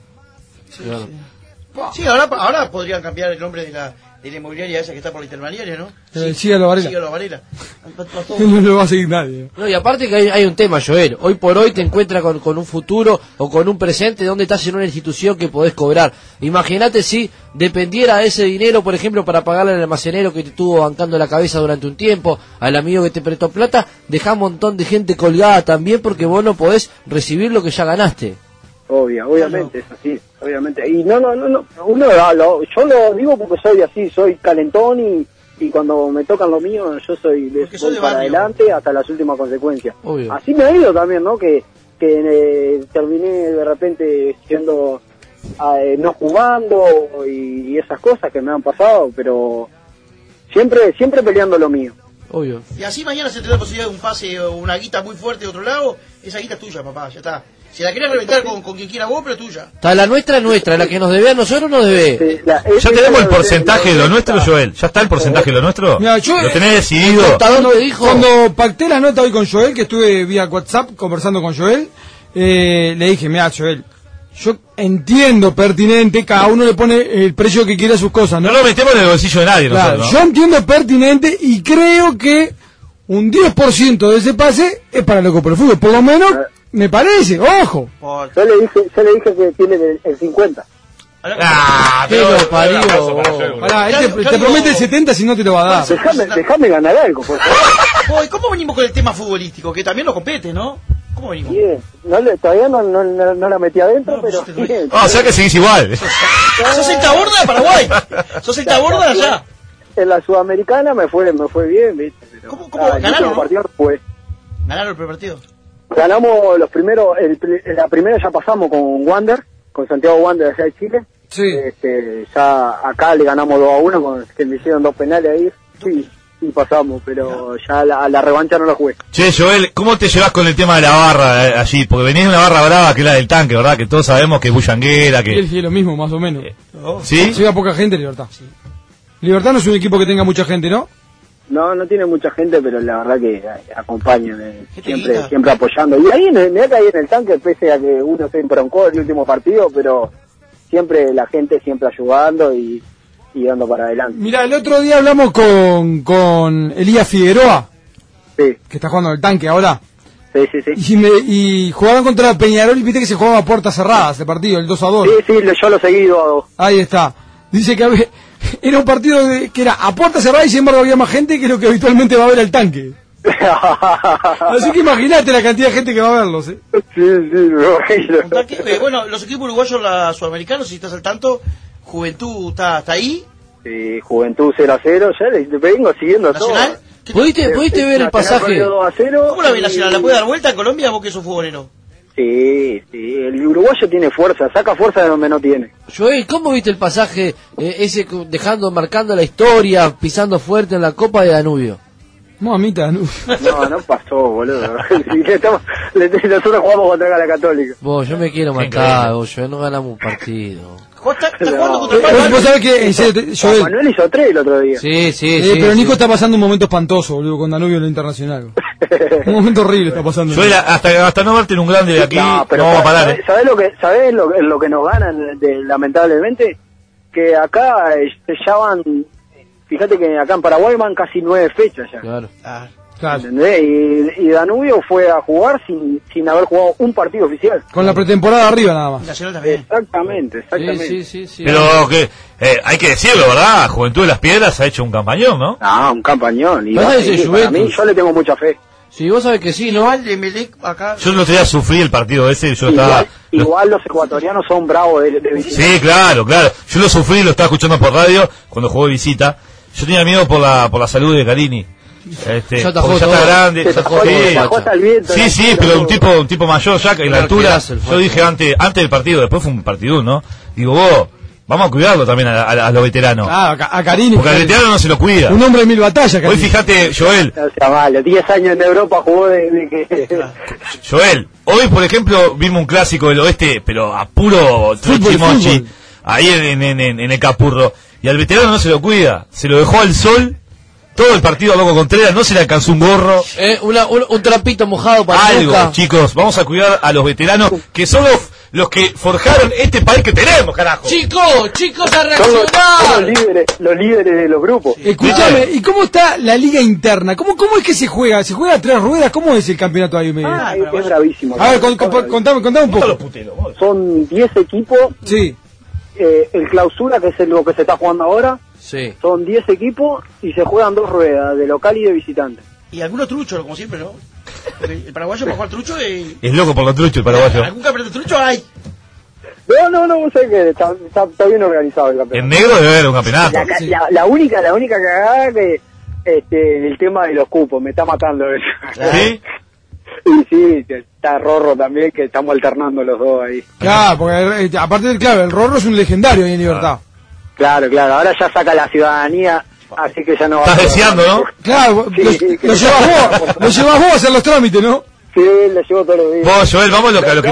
Sí, ahora podrían cambiar el nombre de la inmobiliaria esa que está por la Intermaniaria, ¿no? Sígalo Varela. No lo va a seguir nadie. No, y aparte que hay un tema, Joel. Hoy por hoy te encuentras con un futuro o con un presente donde estás en una institución que podés cobrar. Imagínate si dependiera de ese dinero, por ejemplo, para pagarle al almacenero que te estuvo bancando la cabeza durante un tiempo, al amigo que te prestó plata, dejá un montón de gente colgada también porque vos no podés recibir lo que ya ganaste. Obviamente, es así, obviamente. Y no, yo lo digo porque soy así, soy calentón y cuando me tocan lo mío, yo soy de para adelante hasta las últimas consecuencias. Obvio. Así me ha ido también, ¿no? Que terminé de repente siendo, no jugando y esas cosas que me han pasado, pero siempre peleando lo mío. Obvio. Y así mañana se te da la posibilidad de un pase o una guita muy fuerte de otro lado, esa guita es tuya, papá, ya está. Si la querés reventar con quien quiera vos, pero tuya. Está la nuestra es nuestra, la que nos debe a nosotros nos debe. Ya tenemos el porcentaje de lo nuestro, Joel. ¿Ya está el porcentaje de lo nuestro? Mira, yo, ¿Lo tenés decidido? Cuando pacté la nota hoy con Joel, que estuve vía WhatsApp conversando con Joel, le dije, mira, Joel, yo entiendo pertinente, cada uno le pone el precio que quiera a sus cosas, ¿no? No lo metemos en el bolsillo de nadie, claro, nosotros, ¿no? Yo entiendo pertinente y creo que un 10% de ese pase es para loco por el fútbol, por lo menos me parece, ojo. Yo le dije que tiene el 50. pero parió. Pará, él te promete el 70 si no te lo va a dar. Déjame ganar algo, por favor. ¿Cómo venimos con el tema futbolístico? Que también lo compete, ¿no? ¿Cómo venimos? Bien. Todavía no la metí adentro, pero bien. O sea que seguís igual. Sos el Taborda de Paraguay. Sos el Taborda de allá. En la Sudamericana me fue bien, ¿viste? Pero, ¿Cómo ganaron? Partido fue. ¿Ganaron el primer partido? Ganamos los primeros, la primera ya pasamos con Wander, con Santiago Wander allá de Chile. Sí. Ya acá le ganamos 2-1, que me hicieron 2 penales ahí. Sí, pasamos, pero ya la revancha no la jugué. Che, Joel, ¿cómo te llevas con el tema de la barra allí? Porque venís de una barra brava que es la del tanque, ¿verdad? Que todos sabemos que es bullanguera, que... Es lo mismo, más o menos. ¿Sí? Llega poca gente, Libertad. Sí. Libertad no es un equipo que tenga mucha gente, ¿no? No tiene mucha gente, pero la verdad que acompañan, siempre apoyando. Y ahí, mirá que ahí en el tanque, pese a que uno se embroncó el último partido, pero siempre la gente siempre ayudando y dando para adelante. Mira, el otro día hablamos con Elías Figueroa, sí, que está jugando en el tanque ahora. Sí. Y jugaban contra Peñarol y viste que se jugaba a puertas cerradas el partido, el 2-2. Sí, yo lo seguí 2-2. Ahí está. Dice que era un partido que era a puertas cerradas y sin embargo había más gente que lo que habitualmente va a ver el tanque. Así que imagínate la cantidad de gente que va a verlos, ¿eh? Sí, me bueno, los equipos uruguayos, la sudamericanos, si estás al tanto, Juventud está ahí. Sí, Juventud 0-0, ya le vengo siguiendo ¿Nacional? todo. ¿Pudiste ver el pasaje? ¿Cómo la ve Nacional? ¿La puede dar vuelta a Colombia vos que sos futbolero? Sí, el uruguayo tiene fuerza, saca fuerza de donde no tiene. Joel, ¿cómo viste el pasaje ese marcando la historia, pisando fuerte en la Copa de Danubio? Mamita Danubio. No pasó, boludo. Nosotros jugamos contra la Católica. Yo me quiero matar, no ganamos un partido. ¿Estás jugando contra el ¿Vos sabés que Joel, Manuel hizo 3 el otro día? Sí. Pero Nico está pasando un momento espantoso, boludo, con Danubio en lo internacional. Un momento horrible está pasando. Joel, hasta no verte en un grande de aquí, no vamos a parar. ¿Sabés lo que nos ganan lamentablemente? Que acá ya van, fíjate que acá en Paraguay van casi 9 fechas ya. Claro. ¿Entendés? Y Danubio fue a jugar sin haber jugado un partido oficial. Con la pretemporada arriba nada más. Nacional también. Exactamente. Sí. Pero que hay que decirlo, ¿verdad? Juventud de las Piedras ha hecho un campañón, ¿no? Un campañón. Y para mí, yo le tengo mucha fe. Sí, vos sabés que sí, ¿no? Acá. Yo el otro día sufrí el partido ese, Igual los ecuatorianos son bravos de visita. Sí, claro. Yo lo sufrí, lo estaba escuchando por radio cuando jugó de visita. Yo tenía miedo por la salud de Carini. Ya está grande, sí, pero un tipo mayor ya que en la altura. Yo dije antes del partido, después fue un partidón, ¿no? Digo, vamos a cuidarlo también a los veteranos. A Carini. Porque al veterano no se lo cuida. Un hombre de 1000 batallas, Carini. Hoy fíjate, Joel. No sea malo, 10 años en Europa jugó de que... Joel, hoy por ejemplo vimos un clásico del oeste, pero a puro trechimochi, ahí en el Capurro. Y al veterano no se lo cuida, se lo dejó al sol. Todo el partido a Loco Contreras, no se le alcanzó un gorro. Un trapito mojado para algo, chicos, vamos a cuidar a los veteranos, que son los que forjaron este país que tenemos, carajo. Chicos, a reaccionar. Son los líderes de los grupos. Escúchame, ¿y cómo está la liga interna? ¿Cómo es que se juega? ¿Se juega a 3 ruedas? ¿Cómo es el campeonato ahí? Es bravísimo. A ver, contame un poco. Son 10 equipos. Sí. El clausura, que es lo que se está jugando ahora. Sí. Son 10 equipos y se juegan 2 ruedas, de local y de visitante. Y algunos truchos, como siempre, ¿no? El paraguayo para jugar trucho es loco por los truchos el paraguayo. ¿Algún campeonato trucho hay? No, vos sabés que está bien organizado el campeonato. En negro debe haber un campeonato. La única cagada que el tema de los cupos, me está matando eso. ¿Sí? Y sí, está Rorro también, que estamos alternando los dos ahí. Claro, porque aparte, el Rorro es un legendario ahí en Libertad. Claro, ahora ya saca la ciudadanía, así que ya no va a... Estás deseando, ¿no? Claro, lo llevas vos a hacer los trámites, ¿no? Sí, lo llevo todos los días. Vos, Joel, vamos a lo que...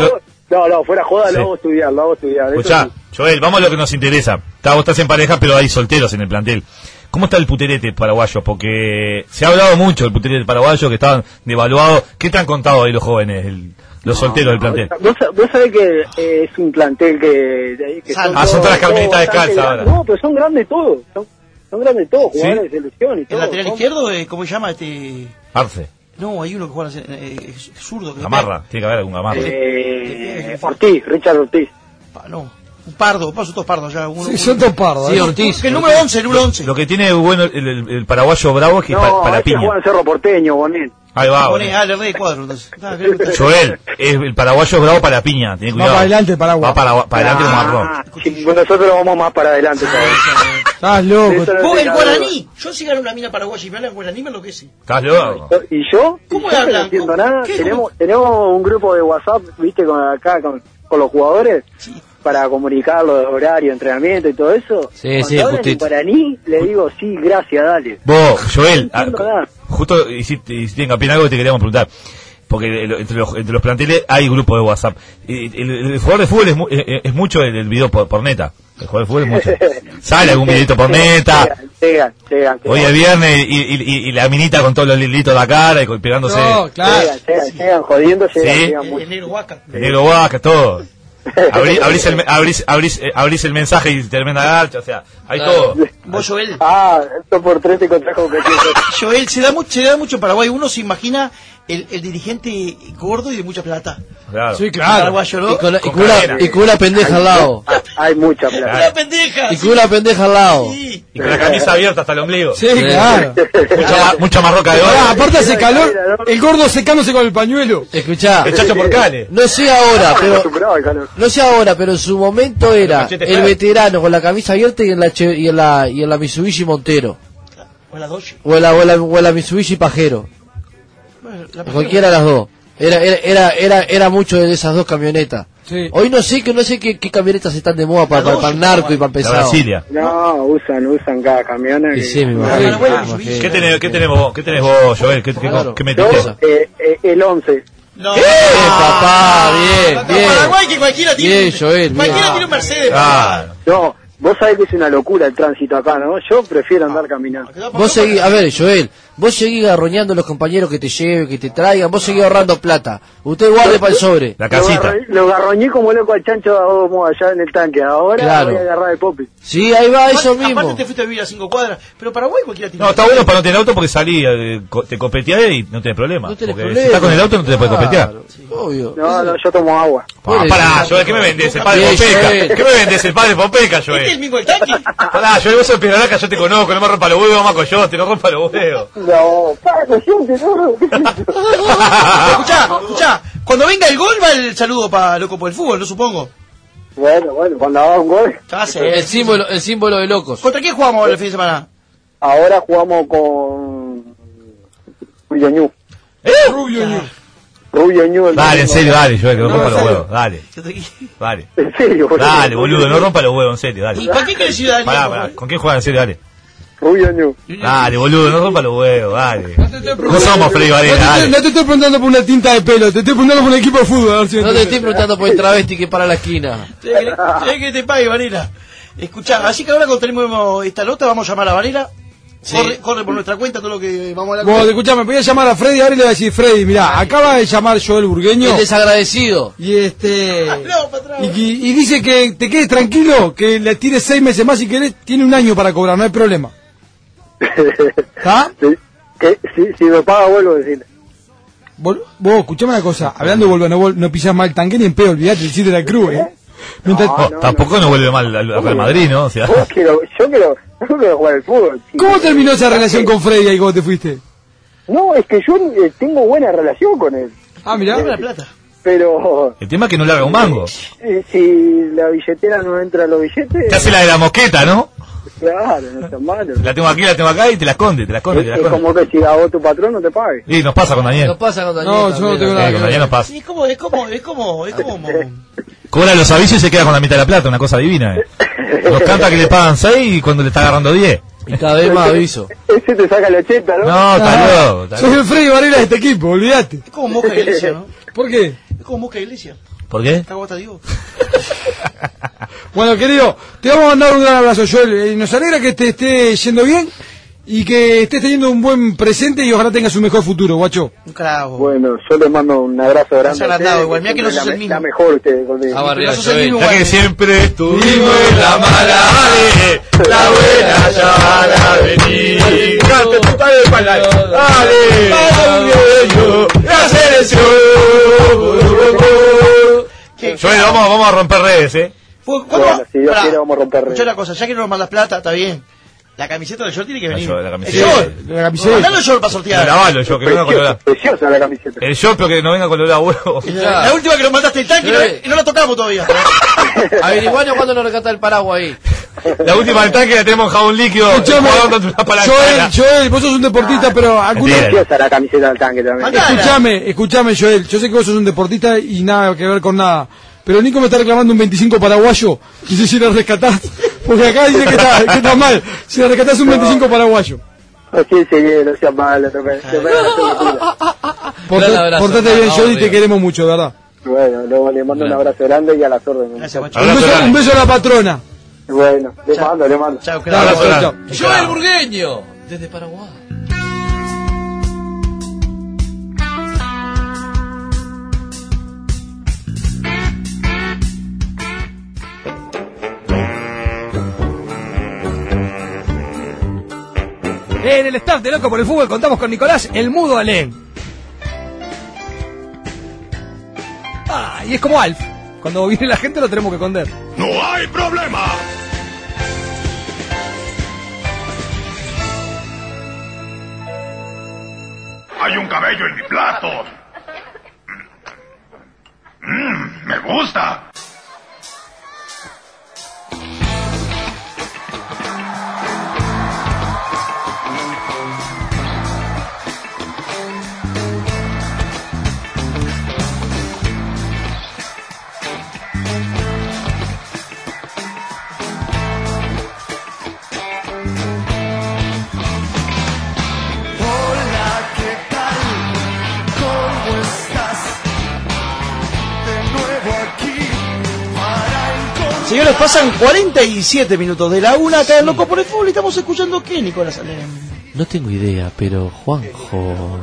No, fuera joda, Sí. lo hago estudiar. Escuchá, Eso Joel, vamos a lo que nos interesa. Vos estás en pareja, pero hay solteros en el plantel. ¿Cómo está el puterete paraguayo? Porque se ha hablado mucho del puterete paraguayo, que estaban devaluados. ¿Qué te han contado ahí los jóvenes, los solteros del plantel? Vos sabés que es un plantel que son todas las carmelitas descalzas ahora. No, pero son grandes todos. Son grandes todos, jugadores ¿Sí? de selección y todo. ¿El lateral ¿no? izquierdo, cómo se llama Arce. No, hay uno que juega es zurdo. Que Gamarra, tiene que haber algún Gamarra. Ortiz, Richard Ortiz. No, un pardo, son todos pardos ya. Son todos pardos. Sí, Ortiz. El número 11, Lo que tiene bueno el paraguayo bravo es que para ese piña. juega en Cerro Porteño, Bonet. Ahí va. Pone, le re de cuadro, entonces. Joel, el paraguayo es bravo para piña, tiene cuidado. Va para adelante el Paraguay. Va para adelante como arroz. Sí, nosotros vamos más para adelante. Estás loco. Vos, el guaraní. Yo si gano una mina paraguaya y me hablan guaraní, me enloquece. ¿Estás loco? ¿Y yo? ¿Cómo Yo hablan? no entiendo nada. ¿Qué? Tenemos un grupo de WhatsApp, viste, con los jugadores, para comunicar los horarios, entrenamiento y todo eso. Sí, Cuando sí, hablan en justito. guaraní, le digo, sí, gracias, dale. Vos, Joel, No entiendo nada. justo hiciste hincapié en algo que te queríamos preguntar. Porque entre los planteles hay grupos de WhatsApp. El jugador de fútbol es mucho el video por neta. El jugador de fútbol es mucho. Sale algún videito por neta. Llegan. Hoy es viernes y la minita con todos los lilitos de la cara y pegándose. No, claro. Llegan jodiendo, Sí. llegan mucho. El negro Huaca. El negro Huaca, todo. Abrís el mensaje y tremenda garcha, o sea, hay todo. Vos, Joel. Esto por 3 te contrajo que Joel, se da mucho en Paraguay. Uno se imagina el dirigente gordo y de mucha plata. Claro. Sí, claro. Paraguayo, ¿no? Y con una pendeja al lado. Hay mucha plata. Una pendeja. Y con una pendeja al lado. Sí. Y con la camisa abierta hasta el ombligo. Sí, claro. Mucha marroca de oro. Aparte hace calor, el gordo secándose con el pañuelo. Escuchá. El Chacho Porcales. No sé ahora, pero Superaba el calor. no sé ahora, pero en su momento era Machete el Fly. veterano con la camisa abierta y en la Mitsubishi Montero O la Dodge. o en la Mitsubishi Pajero. Bueno, la Cualquiera de las dos. Era mucho de esas dos camionetas. Sí. Hoy no sé qué camionetas están de moda para el narco y para La empezar. Brasilia. No, usan cada camión. Y sí, me imagino. ¿Qué tenés vos, Joel? ¿Qué metiste? El 11. No. Papá, bien, bien. Paraguay que cualquiera tiene. Bien, Joel, Cualquiera bien. tiene un Mercedes. Claro. No, vos sabés que es una locura el tránsito acá, ¿no? Yo prefiero andar caminando. Vos seguís, a ver, Joel, vos seguís garroñando a los compañeros que te lleven, que te traigan, vos seguís ahorrando plata. Usted guarde para el sobre. La casita. Lo garroñé como loco al chancho allá en el tanque. Ahora Claro. voy a agarrar el popi. Sí, ahí va, eso Aparte mismo. te fuiste a vivir a 5 cuadras. Pero Paraguay cualquiera tiene. No, está bueno para no tener auto porque salí, te copeteás y no tenés problema. No tenés Porque problema. si estás con el auto no te puedes copetear. Claro, obvio. No, yo tomo agua. Pará, Joel, ¿qué me vendés? El padre Bien, Popeca. Joel. ¿Qué me vendés? El padre Popeca, ¿Este es el Joel. mismo del tanque? Pará, Joel, vos sos Pedronaca, yo te conozco, no me rompa los huevos, mamá coyote, no rompa los huevos. No, para, siente, no. Escuchá, cuando venga el gol va el saludo para Loco por el Fútbol, no supongo. Bueno, cuando haga un gol. Ya sé. El símbolo de locos. ¿Contra quién jugamos el fin de semana? Ahora jugamos con Rubio Ñu. Rubio Ñu. Dale, en serio, dale, Joel, que no rompa los huevos, dale. Dale. En serio, boludo. Dale, boludo, no rompa los huevos, en serio, dale. ¿Y para qué querés ciudadanía? Pará, ¿con quién juegan? En serio, dale. Rubio Ñu. Dale, boludo, no rompa los huevos, dale. No somos Freddy Varela, dale. No te estoy preguntando por una tinta de pelo, te estoy preguntando por un equipo de fútbol. A ver si me No te entiendes. estoy preguntando por el travesti que para la esquina. Tenés que te pague, Varela. Escuchá, así que ahora cuando tenemos esta nota vamos a llamar a Varela. Corre por nuestra cuenta todo lo que vamos a hablar. Vos, escuchame, voy a llamar a Freddy ahora y le voy a decir, Freddy, mirá, acaba de llamar Joel Burgueño. El desagradecido. Y No, patrón. y dice que te quedes tranquilo, que le tires 6 meses más si querés, tiene un año para cobrar, no hay problema. ¿Está? Si me paga, vuelvo a decirle. Vos, escuchame una cosa, hablando de volver, no pisás mal el tanque ni en pedo, olvidate el sitio de la cruz, Mientras- Tampoco no vuelve mal al Real Madrid, ¿no? O sea, Yo quiero jugar al fútbol. Sí. ¿Cómo terminó esa relación con Freddy ahí cuando te fuiste? No, es que yo tengo buena relación con él. Ah, mirá. Dame la plata. Pero el tema es que no larga un mango. si la billetera no entra a los billetes... Te hace la de la mosqueta, ¿no? Claro, no está malo. La tengo aquí, la tengo acá y te la esconde, te la esconde, te la Es esconde. como que si a vos tu patrón no te pague. Y nos pasa con Daniel. Nos pasa con Daniel. No, yo no tengo nada Con Daniel nos pasa. Sí, es como Cobra los avisos y se queda con la mitad de la plata, una cosa divina. Nos canta que le pagan 6 y cuando le está agarrando 10. Y cada vez más aviso. Ese te saca el 80, ¿no? No, está loco. Sos el Freddy Varela de este equipo, olvidate. Es como Mosca Iglesia, ¿no? ¿Por qué? Es como Mosca Iglesia. ¿Por qué? Bueno, querido, te vamos a mandar un gran abrazo, Joel. Nos alegra que te esté yendo bien y que estés teniendo un buen presente y ojalá tengas un mejor futuro, guacho. Un carajo. Bueno, yo les mando un abrazo grande. Igual, mira que no sos el mismo. La mejor ustedes conmigo. No sos el mismo, ya que siempre estuvimos en la mala, dale, la buena ya van a venir. Cante tu padre de pala, dale, la selección. Joel, vamos a romper redes, Bueno, si Dios quiere vamos a romper redes. Escuchá una cosa, ya que no nos mandas plata, está bien. La camiseta de short tiene que venir. La camiseta. La camiseta. Mandalo el short para sortear. Lavalo yo, que venga colorado. Preciosa la camiseta. El short, pero que no venga colorado huevo. La última que nos mandaste el tanque y no la tocamos todavía. Averiguanos cuándo nos rescata el paraguas ahí. La última del tanque la tenemos en jabón líquido. Joel, vos sos un deportista, pero preciosa la camiseta del tanque también. Escuchame, Joel, yo sé que vos sos un deportista y nada que ver con nada. Pero Nico me está reclamando un 25 paraguayo. Y si le rescatás, porque acá dice que está mal. Si le rescatás un 25 paraguayo. Sí, no seas malo. Portate bien, Joel, y te queremos mucho, de verdad. Bueno, luego le mando un abrazo grande y a las órdenes. Un beso a la patrona. Bueno, le mando. Chao, chao. Joel Burgueño, desde Paraguay. En el staff de Loco por el Fútbol contamos con Nicolás El Mudo Alén. Y es como Alf. Cuando viene la gente lo tenemos que esconder. ¡No hay problema! Hay un cabello en mi plato. Me gusta. Señores, pasan 47 minutos de la 1 acá en Loco por el Fútbol y estamos escuchando ¿qué, Nicolás Alén? No tengo idea, pero Juanjo...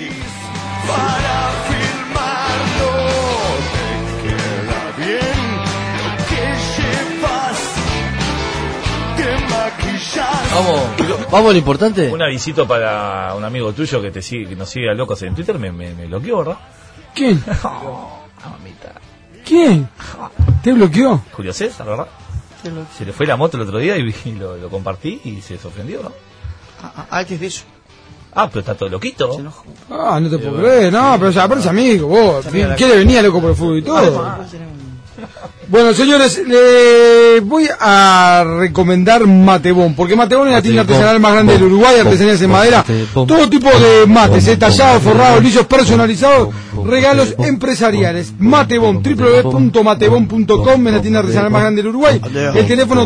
Vamos a lo importante. Un avisito para un amigo tuyo que que nos sigue a Locos en Twitter, me bloqueó, ¿verdad? ¿Quién? Mamita. ¿Quién? ¿Te bloqueó? Julio César, ¿verdad? Se le fue la moto el otro día y lo compartí y se sorprendió, ¿no? ¿Qué es de eso? Pero está todo loquito. No te puedo creer, no, pero ya parece amigo, vos. ¿Quiere venir a Loco por el Fútbol y todo? Bueno, señores, les voy a recomendar Matebón, porque Matebón es la tienda artesanal más grande del Uruguay, artesanías en madera, todo tipo de mates, tallados, forrados, lisos, personalizados, regalos empresariales. Matebón, www.matebón.com, es la tienda artesanal más grande del Uruguay, el teléfono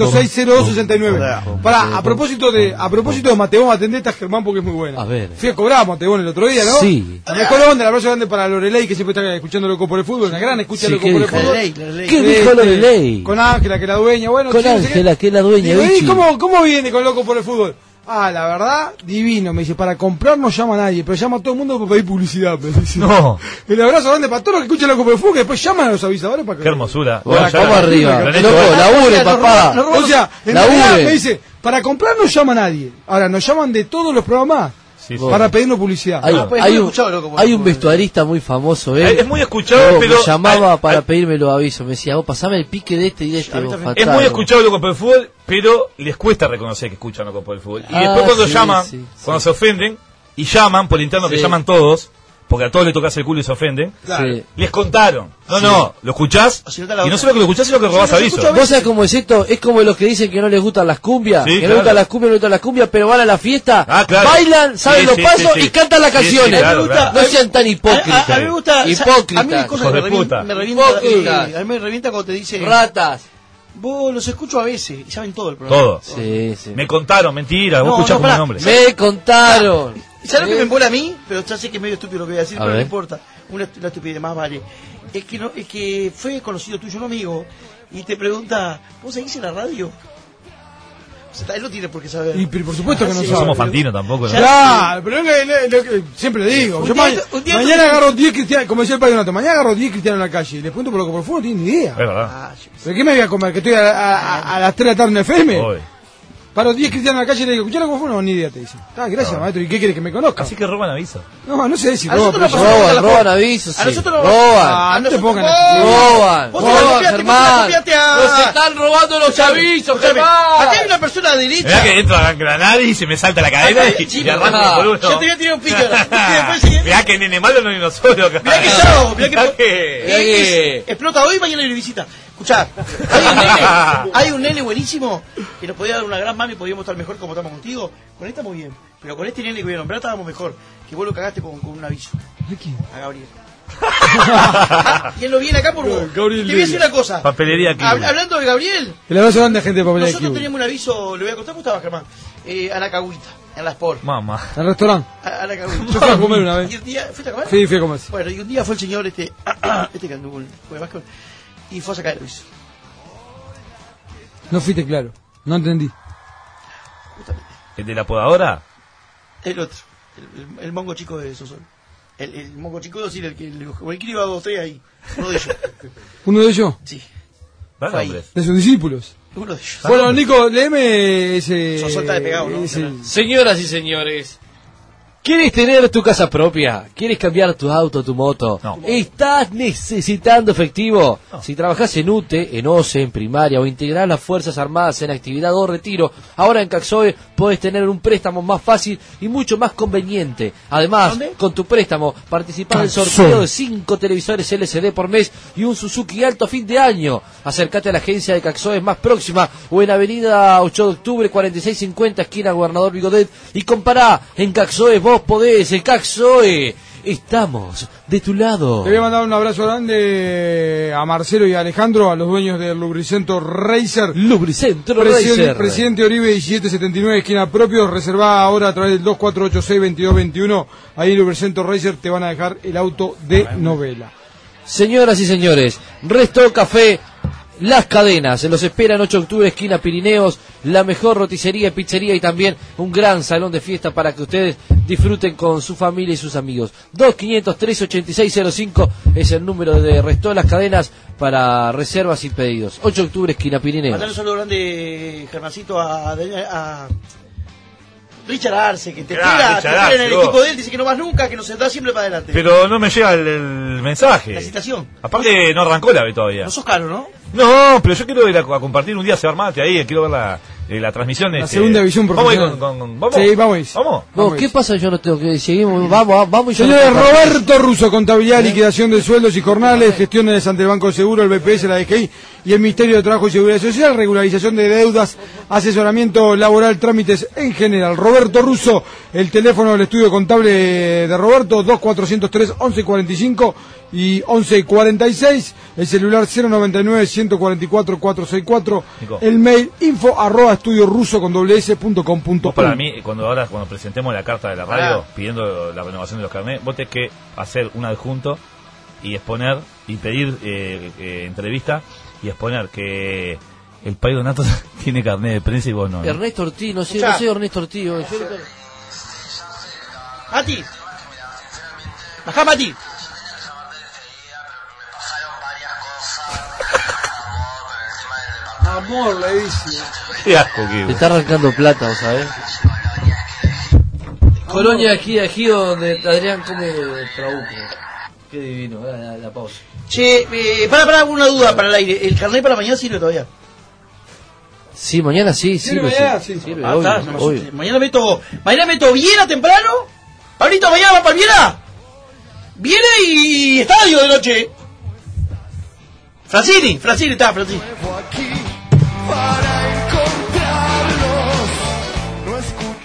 2506-0269. A propósito de Matebón, atendete a Germán porque es muy buena. A ver. Fui a cobrar a Matebón el otro día, ¿no? Sí. A Colón, el abrazo grande para Lorelei, que siempre está escuchando Loco por el Fútbol, una gran escucha Loco por el Fútbol. ¿Qué dijo Lorelei? Con Ángela, que es la dueña. Bueno, con Ángela, que es la dueña. ¿Cómo viene con Loco por el Fútbol? La verdad, divino. Me dice, para comprar no llama a nadie, pero llama a todo el mundo para pedir publicidad. Me dice. No. El abrazo grande para todos los que escuchan Loco por el Fútbol, que después llaman a los avisadores para que... Qué hermosura. Bueno, vamos arriba. Loco, labure, papá. O sea, en realidad me dice, para comprar no llama a nadie. Ahora, nos llaman de todos los programas. Para pedirnos publicidad. Hay un vestuarista muy famoso, es muy escuchado, pero me llamaba para pedirme los avisos. Me decía, pasame el pique de este y de este. Es muy escuchado Loco por el Fútbol, pero les cuesta reconocer que escuchan Loco por el Fútbol. Y después cuando llaman, cuando se ofenden y llaman por interno, que llaman todos, porque a todos les tocas el culo y se ofenden, les contaron. No, lo escuchás, y no solo que lo escuchás, sino que robás avisos. ¿Vos sabés cómo es esto? Es como los que dicen que no les gustan las cumbias, que no les gustan las cumbias, pero van a la fiesta, bailan, saben los pasos y cantan las canciones. No sean tan hipócritas. A mí me gusta, hipócritas. A mí me revienta cuando te dicen ratas. Vos los escucho a veces y saben todo el programa. Todo. Sí. Me contaron, mentira, vos escuchás como nombre. Me contaron. ¿Sabes lo que me embola a mí? Pero ya sé que es medio estúpido lo que voy a decir, pero no importa. una estupidez, más vale. Es que fue conocido tuyo, un amigo, y te pregunta, ¿vos seguís en la radio? O sea, él no tiene por qué saber. Y por supuesto que no sabe. No somos Fantino tampoco. ¿No? Claro, pero es lo que siempre le digo. Mañana agarro 10 cristianos, como decía el padre Donato, mañana agarro 10 cristianos en la calle y les pregunto por lo que por fuego no tienen ni idea. Es verdad. ¿Pero qué me voy a comer? ¿Que estoy a las 3 de la tarde en FM? Hoy. Paro 10 cristianos en la calle y le digo, ¿escucharon cómo fue? No, ni idea, te dicen. Gracias, maestro. ¿Y qué quieres que me conozca? Así que roban aviso. No sé si roban avisos. A nosotros roban. No te pongan roban, Germán. Nos están robando los avisos, Germán. Acá hay una persona derecha. Mirá que entro a la nariz y se me salta la cadena y arranco por uno. Yo te voy a tirar un pico. Mirá que nene malo no hay uno solo. Mirá que sábado, mirá que explota hoy y mañana viene visita. Escuchá, hay un nene buenísimo que nos podía dar una gran mano y podíamos estar mejor como estamos contigo. Con él estamos bien, pero con este nene que voy a nombrar estábamos mejor. Que vos lo cagaste con un aviso. ¿De quién? A Gabriel. Y él no viene acá por vos. Te voy a decir una cosa. Papelería aquí. Hablando de Gabriel. El abrazo grande a gente de papelería. Nosotros teníamos un aviso, le voy a contar cómo estaba Germán. A la Cagüita, en la Sport. Mamá. ¿Al restaurante? A la Cagüita. Yo fui a comer una vez. ¿Y un día fuiste a comer? Sí, fui a comer. Bueno, y un día fue el señor que anduvo fue más y fue a sacar el aviso. No fuiste claro, no entendí. ¿El de la podadora? El otro, el mongo chico de Sosol. El mongo chico, es decir, el que iba a 2-3 ahí. Uno de ellos. ¿Uno de ellos? Sí. ¿De sus discípulos? Uno de ellos. Bueno, Nico, léeme ese... Sosol está despegado, ¿no? Señoras y señores, ¿quieres tener tu casa propia? ¿Quieres cambiar tu auto, tu moto? No. ¿Estás necesitando efectivo? No. Si trabajás en UTE, en OCE, en primaria o integrás las Fuerzas Armadas en actividad o retiro, ahora en Caxoe podés tener un préstamo más fácil y mucho más conveniente. Además, con tu préstamo participás del sorteo de 5 televisores LCD por mes y un Suzuki Alto a fin de año. Acércate a la agencia de Caxoe más próxima o en Avenida 8 de Octubre 4650, esquina Gobernador Bigodet, y compará. En Caxoe vos podés. El Caxoe, estamos de tu lado. Te voy a mandar un abrazo grande a Marcelo y a Alejandro, a los dueños del Lubricentro Racer. Presidente Oribe 1779, esquina propio. Reservá ahora a través del 2486-2221. Ahí en Lubricentro Racer te van a dejar el auto de novela. Señoras y señores, Resto Café Las Cadenas, los esperan 8 de octubre, esquina Pirineos, la mejor roticería, pizzería y también un gran salón de fiesta para que ustedes disfruten con su familia y sus amigos. 2500-386-05 es el número de Resto Las Cadenas para reservas y pedidos. 8 de octubre, esquina Pirineos. Mandale un saludo grande, Germancito, a Richard Arce, que te espera en el equipo de él, dice que no vas nunca, que nos da siempre para adelante. Pero no me llega el mensaje. La citación. Aparte no arrancó la B todavía. No sos caro, ¿no? No, pero yo quiero ir a compartir un día, se armate ahí, quiero ver la transmisión de la segunda división profesional. ¿Vamos? Sí, vamos. ¿Vamos? ¿Qué pasa? Yo no tengo que seguimos, vamos y yo. Señores, Roberto Russo, contabilidad, liquidación de sueldos y jornales, gestiones ante el Banco de Seguro, el BPS, la DGI y el Ministerio de Trabajo y Seguridad Social, regularización de deudas, asesoramiento laboral, trámites en general. Roberto Russo, el teléfono del estudio contable de Roberto, 2403-1145 y 1146, el celular 099-144-464, el mail info@estudiorusso.com.ar. Para mí, cuando presentemos la carta de la radio pidiendo la renovación de los carnets, vos tenés que hacer un adjunto y exponer y pedir entrevista y exponer que el Pai Donato tiene carnet de prensa y vos no. Ernesto Ortiz, no sé Ernesto Ortiz. Mati, bajá, Mati. Amor, le dice. Qué asco que te está arrancando plata, ¿sabes? Colonia de Ejido, donde Adrián come trabuco. Qué divino, la pausa. Che, para una duda para el aire. ¿El carnet para mañana sirve todavía? Sí, mañana sí, sirve. Sirve, obvio. Mañana meto Viera temprano. Pablito, mañana va para Viera. Viene y estadio de noche. Francini.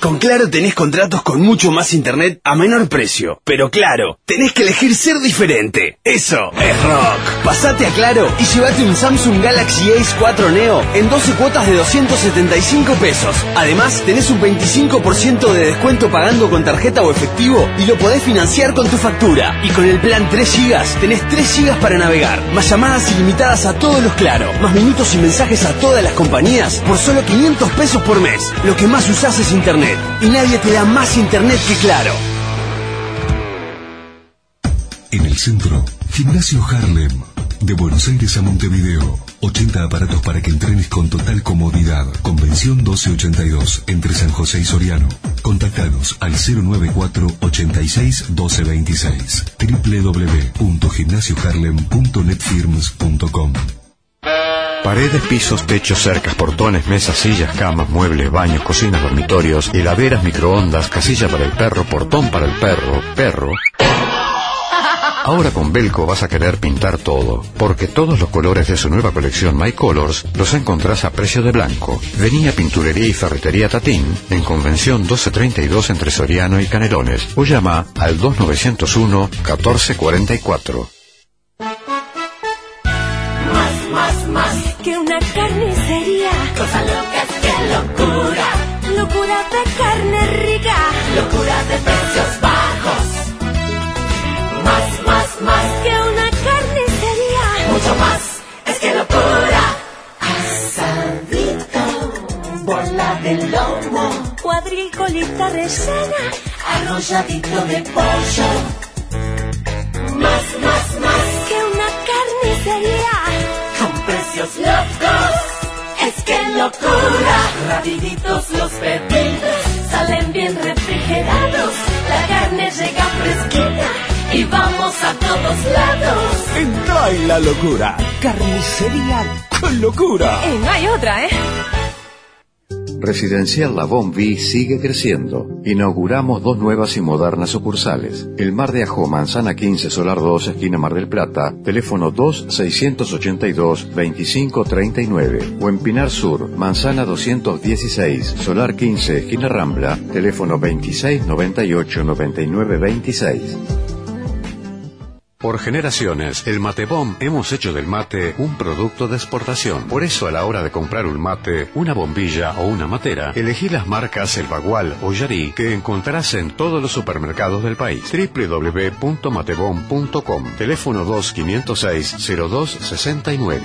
Con Claro tenés contratos con mucho más internet a menor precio. Pero claro, tenés que elegir ser diferente. Eso es rock. Pasate a Claro y llévate un Samsung Galaxy Ace 4 Neo en 12 cuotas de 275 pesos. Además, tenés un 25% de descuento pagando con tarjeta o efectivo y lo podés financiar con tu factura. Y con el plan 3 GB tenés 3 GB para navegar, más llamadas ilimitadas a todos los Claro, más minutos y mensajes a todas las compañías por solo 500 pesos por mes. Lo que más usás es internet. Y nadie te da más internet que Claro. En el centro, Gimnasio Harlem. De Buenos Aires a Montevideo. 80 aparatos para que entrenes con total comodidad. Convención 1282, entre San José y Soriano. Contactanos al 094 86 1226. www.gimnasioharlem.netfirms.com. Paredes, pisos, techos, cercas, portones, mesas, sillas, camas, muebles, baños, cocinas, dormitorios, heladeras, microondas, casilla para el perro, portón para el perro. Ahora con Belco vas a querer pintar todo, porque todos los colores de su nueva colección My Colors los encontrás a precio de blanco. Vení a Pinturería y Ferretería Tatín, en Convención 1232 entre Soriano y Canelones, o llama al 2901-1444. Más que una carnicería. Cosa loca, qué locura. Locura de carne rica. Locura de precios bajos. Más que una carnicería. Mucho más, es que locura. Asadito, bola de lomo, cuadricolita rellena, arrolladito de pollo. Más que una carnicería. Con precios locos, es que locura. Rapiditos los pedidos, salen bien refrigerados. La carne llega fresquita y vamos a todos lados. Entra en la locura. Carnicería con locura. No hay otra, ¿eh? Residencial La Bombi sigue creciendo. Inauguramos 2 nuevas y modernas sucursales. El Mar de Ajó, Manzana 15, Solar 2, esquina Mar del Plata, teléfono 2-682-2539. O en Pinar Sur, Manzana 216, Solar 15, esquina Rambla, teléfono 2698-9926. Por generaciones, el Matebom hemos hecho del mate un producto de exportación. Por eso a la hora de comprar un mate, una bombilla o una matera, elegí las marcas El Bagual o Yarí que encontrarás en todos los supermercados del país. www.matebom.com, teléfono 2-506-0269.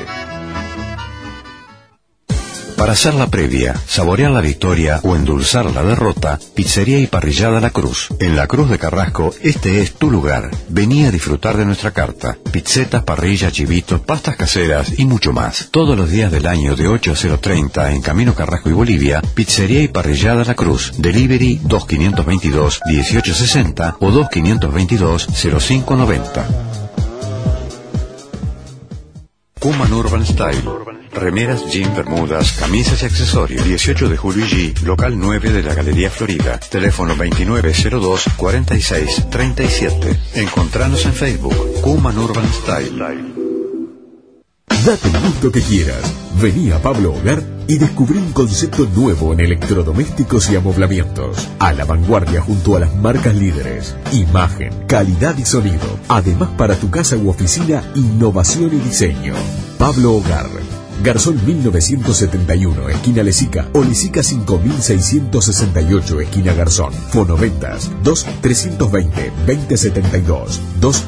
Para hacer la previa, saborear la victoria o endulzar la derrota, Pizzería y Parrillada La Cruz. En La Cruz de Carrasco, este es tu lugar. Vení a disfrutar de nuestra carta. Pizzetas, parrillas, chivitos, pastas caseras y mucho más. Todos los días del año de 8 a 0:30 en Camino Carrasco y Bolivia, Pizzería y Parrillada La Cruz. Delivery 2522-1860 o 2522-0590. Kuman Urban Style. Remeras, jean, bermudas, camisas y accesorios. 18 de Julio y G, local 9 de la Galería Florida. Teléfono 2902-4637. Encontranos en Facebook, Kuman Urban Style. Date el gusto que quieras. Vení a Pablo Hogar y descubrí un concepto nuevo en electrodomésticos y amoblamientos. A la vanguardia junto a las marcas líderes. Imagen, calidad y sonido. Además para tu casa u oficina, innovación y diseño. Pablo Hogar. Garzón 1971, esquina Lesica, o Lesica 5668, esquina Garzón. Fonoventas 2-320-2072,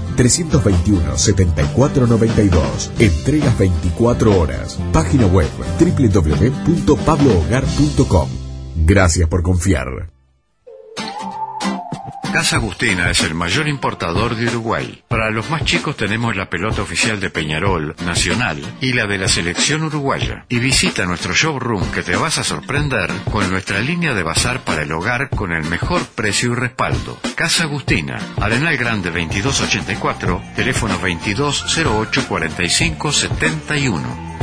2-321-7492. Entregas 24 horas. Página web www.pablohogar.com. Gracias por confiar. Casa Agustina es el mayor importador de Uruguay. Para los más chicos tenemos la pelota oficial de Peñarol, Nacional y la de la selección uruguaya. Y visita nuestro showroom que te vas a sorprender con nuestra línea de bazar para el hogar con el mejor precio y respaldo. Casa Agustina, Arenal Grande 2284, teléfono 2208-4571.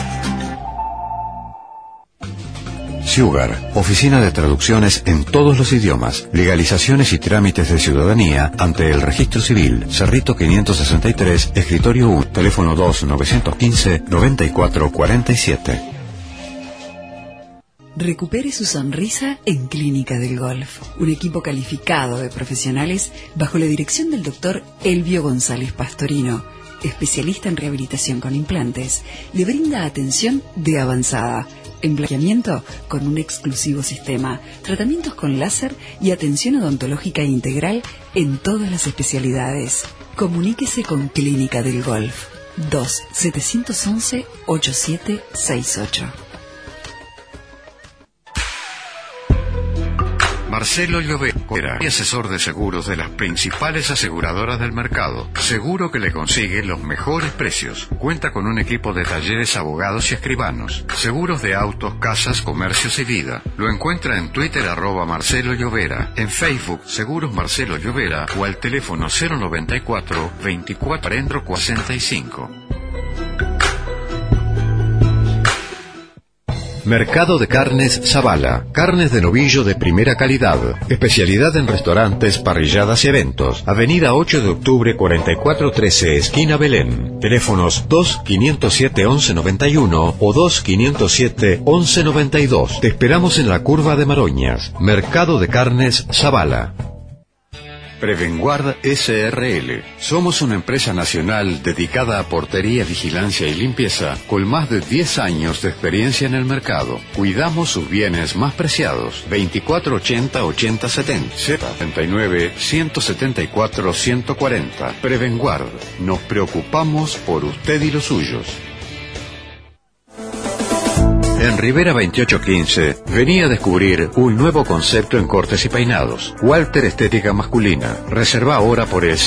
Ciugar, oficina de traducciones en todos los idiomas, legalizaciones y trámites de ciudadanía ante el Registro Civil, Cerrito 563, escritorio 1, teléfono 2-915-9447. Recupere su sonrisa en Clínica del Golf. Un equipo calificado de profesionales bajo la dirección del doctor Elvio González Pastorino, especialista en rehabilitación con implantes, le brinda atención de avanzada, emblanqueamiento con un exclusivo sistema, tratamientos con láser y atención odontológica integral en todas las especialidades. Comuníquese con Clínica del Golf. 2-711-8768. Marcelo Llovera, asesor de seguros de las principales aseguradoras del mercado. Seguro que le consigue los mejores precios. Cuenta con un equipo de talleres, abogados y escribanos. Seguros de autos, casas, comercios y vida. Lo encuentra en Twitter @Marcelo Llovera, en Facebook Seguros Marcelo Llovera o al teléfono 094 24 45. Mercado de Carnes Zavala. Carnes de novillo de primera calidad. Especialidad en restaurantes, parrilladas y eventos. Avenida 8 de octubre 4413, esquina Belén. Teléfonos 2-507-1191 o 2-507-1192. Te esperamos en la curva de Maroñas. Mercado de Carnes Zavala. Prevenguard SRL. Somos una empresa nacional dedicada a portería, vigilancia y limpieza con más de 10 años de experiencia en el mercado. Cuidamos sus bienes más preciados. 2480-8070 79-174-140. Prevenguard. Nos preocupamos por usted y los suyos. En Rivera 2815, venía a descubrir un nuevo concepto en cortes y peinados. Walter Estética Masculina. Reserva ahora por el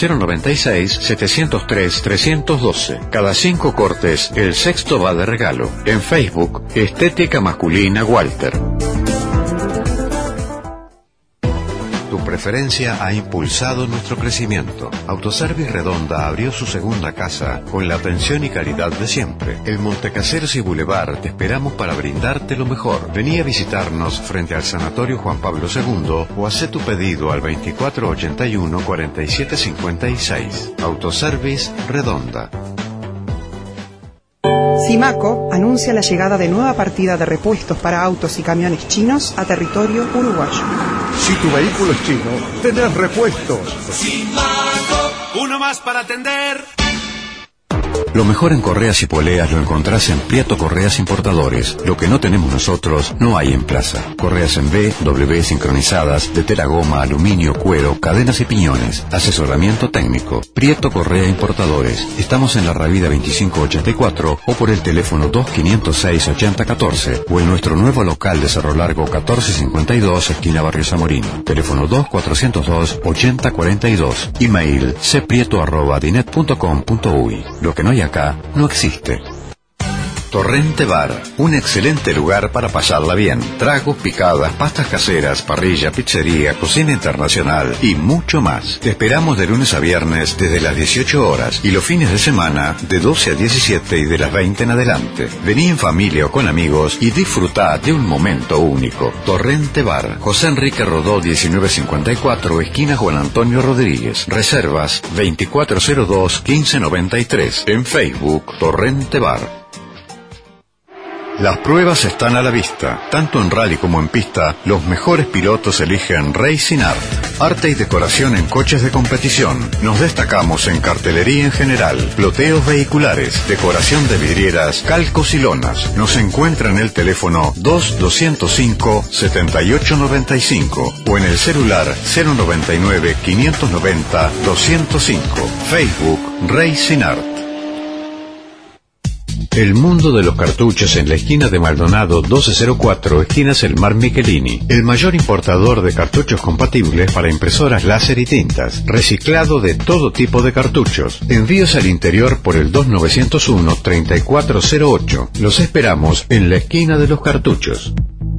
096-703-312. Cada 5 cortes, el sexto va de regalo. En Facebook, Estética Masculina Walter. Tu preferencia ha impulsado nuestro crecimiento. Autoservice Redonda abrió su segunda casa con la atención y calidad de siempre. En Montecaseros y Boulevard te esperamos para brindarte lo mejor. Vení a visitarnos frente al Sanatorio Juan Pablo II o haz tu pedido al 2481-4756. Autoservice Redonda. Simaco anuncia la llegada de nueva partida de repuestos para autos y camiones chinos a territorio uruguayo. Si tu vehículo es chino, tenés repuestos. Simaco, uno más para atender. Lo mejor en correas y poleas lo encontrás en Prieto Correas Importadores. Lo que no tenemos nosotros no hay en plaza. Correas en B, W sincronizadas, de tela, goma, aluminio, cuero, cadenas y piñones. Asesoramiento técnico. Prieto Correa Importadores. Estamos en la Ravida 2584 o por el teléfono 2506-8014 o en nuestro nuevo local de Cerro Largo 1452, esquina Barrio Zamorino. Teléfono 2402-8042. Email cprieto@dinet.com.uy. Lo que no hay acá no existe. Torrente Bar, un excelente lugar para pasarla bien. Tragos, picadas, pastas caseras, parrilla, pizzería, cocina internacional y mucho más. Te esperamos de lunes a viernes desde las 18 horas y los fines de semana de 12 a 17 y de las 20 en adelante. Vení en familia o con amigos y disfrutá de un momento único. Torrente Bar, José Enrique Rodó 1954, esquina Juan Antonio Rodríguez. Reservas 2402-1593. En Facebook, Torrente Bar. Las pruebas están a la vista. Tanto en rally como en pista, los mejores pilotos eligen Racing Art. Arte y decoración en coches de competición. Nos destacamos en cartelería en general, ploteos vehiculares, decoración de vidrieras, calcos y lonas. Nos encuentra en el teléfono 2205-7895 o en el celular 099-590-205. Facebook Racing Art. El mundo de los cartuchos en la esquina de Maldonado 1204, esquina Selmar Michelini. El mayor importador de cartuchos compatibles para impresoras láser y tintas. Reciclado de todo tipo de cartuchos. Envíos al interior por el 2901-3408. Los esperamos en la esquina de los cartuchos.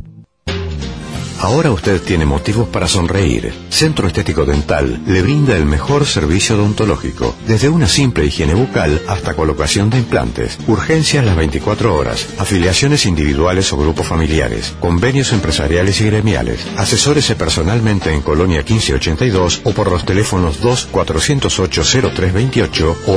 Ahora usted tiene motivos para sonreír. Centro Estético Dental le brinda el mejor servicio odontológico, desde una simple higiene bucal hasta colocación de implantes, urgencias las 24 horas, afiliaciones individuales o grupos familiares, convenios empresariales y gremiales. Asesórese personalmente en Colonia 1582 o por los teléfonos 2-408-0328 o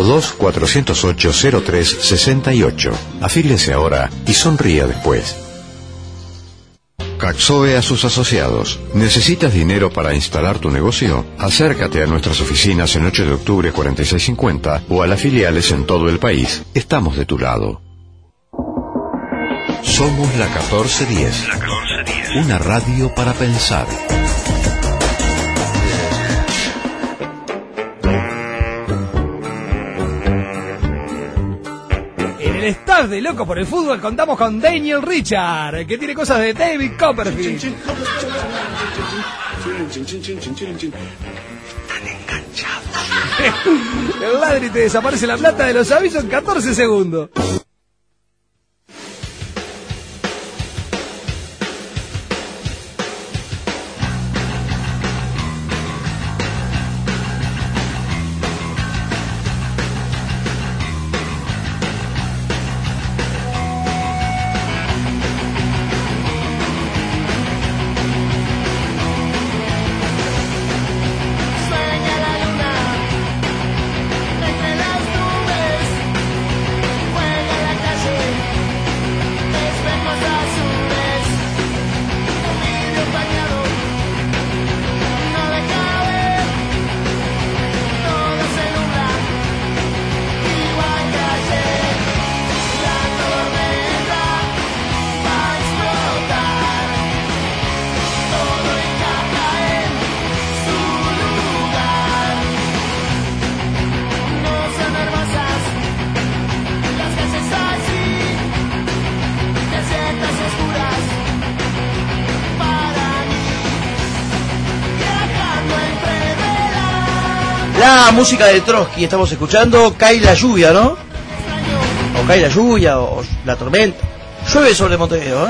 2-408-0368. Afíliese ahora y sonría después. Caxoe a sus asociados. ¿Necesitas dinero para instalar tu negocio? Acércate a nuestras oficinas en 8 de octubre 4650 o a las filiales en todo el país. Estamos de tu lado. Somos la 1410. Una radio para pensar. En el staff de Loco por el Fútbol contamos con Daniel Richard, que tiene cosas de David Copperfield. Están enganchados. El ladri te desaparece la plata de los avisos en 14 segundos. La música de Trotsky estamos escuchando. Cae la lluvia, ¿no? O cae la lluvia, o la tormenta. Llueve sobre Montevideo, ¿eh?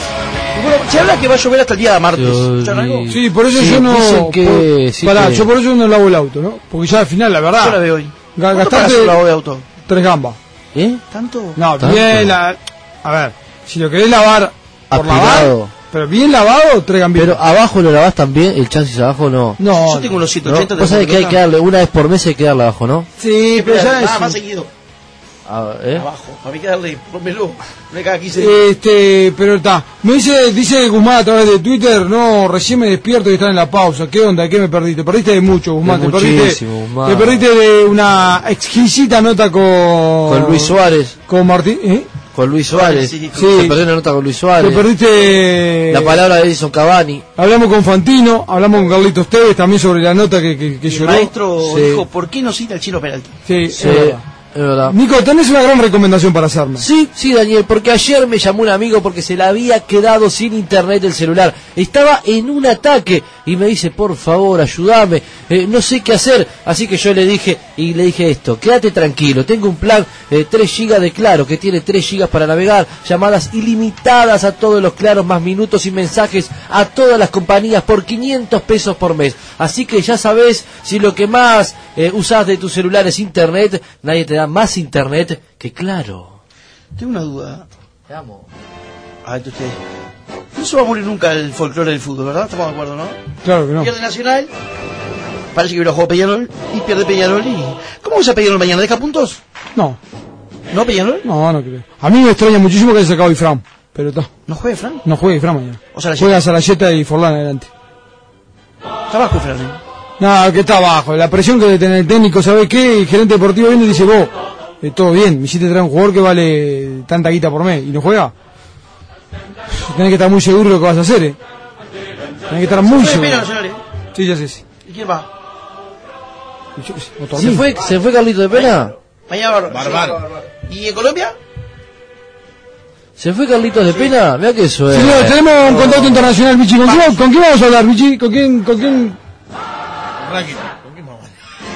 Y bueno, se habla que va a llover hasta el día de martes. ¿Escuchan algo? Sí, por eso Sí, yo no. dicen que- sí que- yo por eso no lavo el auto, ¿no? Porque ya al final, la verdad. Yo la veo hoy. ¿Cuánto Gastaste pagas un lavado de auto? 3 gambas. ¿Tanto? No, ¿Tanto? bien. A ver, si lo querés lavar por Aspirado. lavar, pero bien lavado, 3 gambitas. Pero abajo lo lavás también, el chasis abajo no. No, Yo tengo unos ¿No? 180 Vos sabés que hay que darle, una vez por mes hay que darle abajo, ¿no? Sí, pero ya es. más seguido. ¿Eh? Abajo. A mí que darle, pónmelo. Me cada 15 días. Pero está. Dice Guzmán a través de Twitter, no, recién me despierto y están en la pausa. ¿Qué onda? ¿Qué me perdiste? Perdiste de mucho, Guzmán. De muchísimo, Guzmán. Te perdiste de una exquisita nota con Luis Suárez. Con Martín, ¿eh? Con Luis Suárez. Sí. Se perdió una nota con Luis Suárez. Te perdiste La palabra de Edison Cavani. Hablamos con Fantino, hablamos con Carlitos Tevez también sobre la nota que El lloró. maestro Sí. dijo, ¿por qué no cita el Chino Peralta? Sí, Sí, es verdad. es verdad. Nico, tenés una gran recomendación para hacerme. Sí, Daniel, porque ayer me llamó un amigo porque se le había quedado sin internet el celular. Estaba en un ataque y me dice, por favor, ayúdame, no sé qué hacer. Así que yo le dije esto, quédate tranquilo, tengo un plan 3 GB de Claro, que tiene 3 GB para navegar, llamadas ilimitadas a todos los Claros, más minutos y mensajes a todas las compañías por 500 pesos por mes. Así que ya sabes, si lo que más usás de tu celular es internet, nadie te da más internet que Claro. Tengo una duda. Te amo. A ver, usted. No se va a morir nunca el folclore del fútbol, ¿verdad? Estamos de acuerdo, ¿no? Claro que no. Pierde Nacional. Parece que hubiera jugado Peñarol. Y pierde Peñarol. Y... ¿Cómo usa Peñarol mañana? ¿Deja puntos? No, ¿No, Peñarol? no creo. A mí me extraña muchísimo que haya sacado Ifram, pero está. ¿No juega Fran? No juega Ifram mañana. O sea, Juega Sarayeta y Forlán adelante. Está bajo Fran. No, que está abajo. La presión que debe tener el técnico, ¿sabe qué? El gerente deportivo viene y dice, vos, todo bien, me hiciste traer un jugador que vale tanta guita por mes y no juega. Tenés que estar muy seguro de lo que vas a hacer, Tenés que estar muy seguro. Nacional, Sí, ya sé. Sí. ¿Y quién va? Yo qué sé, o Tormín. ¿Se fue Carlito de Pena? Mañana Bárbaro. ¿Y en Colombia? ¿Se fue Carlitos de Pena? Mira que eso es. Señor, tenemos un contrato internacional, Vichy. ¿Con quién vamos a hablar, Vichy? ¿Con quién? Raki, ¿con quién vamos?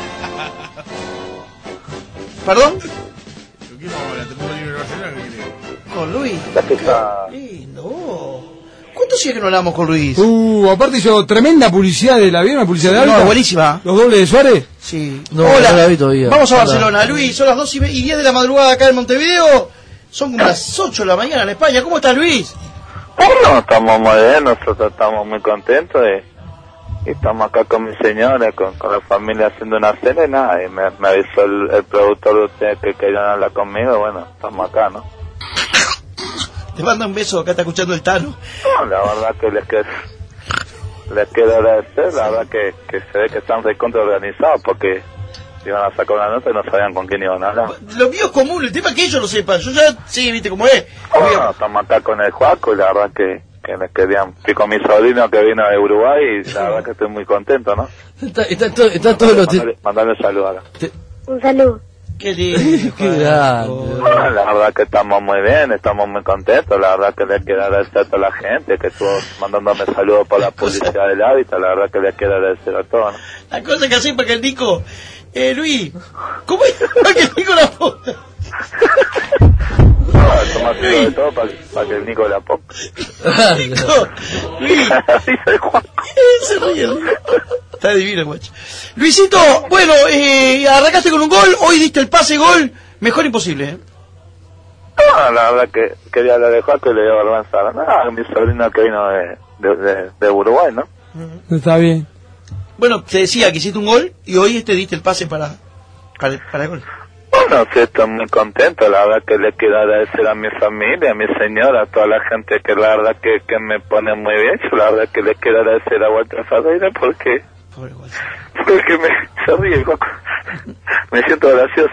¿Perdón? ¿Con quién vamos a hablar? ¿Tenemos un libro nacional? ¿Qué querés? Con Luis. Qué lindo. ¿Cuánto hacía que no hablamos con Luis? Aparte hizo tremenda publicidad de la ¿vieron la publicidad de No, Ávila? buenísima. ¿Los dobles de Suárez? Sí. No, Hola. no la vi todavía. Vamos a Hola. Barcelona. Luis, son las 2:10 de la madrugada acá en Montevideo. Son como las 8 de la mañana en España. ¿Cómo estás, Luis? Bueno, estamos muy bien, nosotros estamos muy contentos y estamos acá con mi señora, con la familia haciendo una cena y nada, y me avisó el productor de ustedes que querían hablar conmigo, bueno, estamos acá, ¿no? Te manda un beso, acá está escuchando el Tano. No, la verdad que les quiero agradecer, la verdad que se ve que están recontra organizados porque iban a sacar una nota y no sabían con quién iban a hablar. Lo mío es común, el tema es que ellos lo sepan. Yo ya, sí, viste cómo es. Bueno, estamos acá con el Juaco y la verdad que les querían. Estoy con mi sobrino que vino de Uruguay y la verdad que estoy muy contento, ¿no? Está todo lo... Mandarle un saludo acá. Un saludo. Qué lindo. Qué grande. Bueno, la verdad que estamos muy bien, estamos muy contentos. La verdad que les quiero agradecer a toda la gente que estuvo mandándome saludos por la publicidad del hábitat. La verdad que les quiero agradecer a todos, ¿no? La cosa que hacen para que el Nico... Luis, ¿cómo es para que el Nico la ponga? Esto más de todo para que el Nico la ponga. Nico, Luis. Se ríe el Nico. Está divino, guacho. Luisito, bueno, arrancaste con un gol, hoy diste el pase gol, mejor imposible, ¿eh? No, la verdad que quería hablar de Juaco y le dio vergüenza. No, mi sobrino que vino de Uruguay, ¿no? Está bien. Bueno, te decía que hiciste un gol y hoy diste el pase para el gol. Bueno, sí, estoy muy contento, la verdad que le quiero agradecer a mi familia, a mi señora, a toda la gente que la verdad que me pone muy bien. Yo la verdad que le quiero agradecer a Walter Ferreira porque se ríe, Juaco. Me siento gracioso.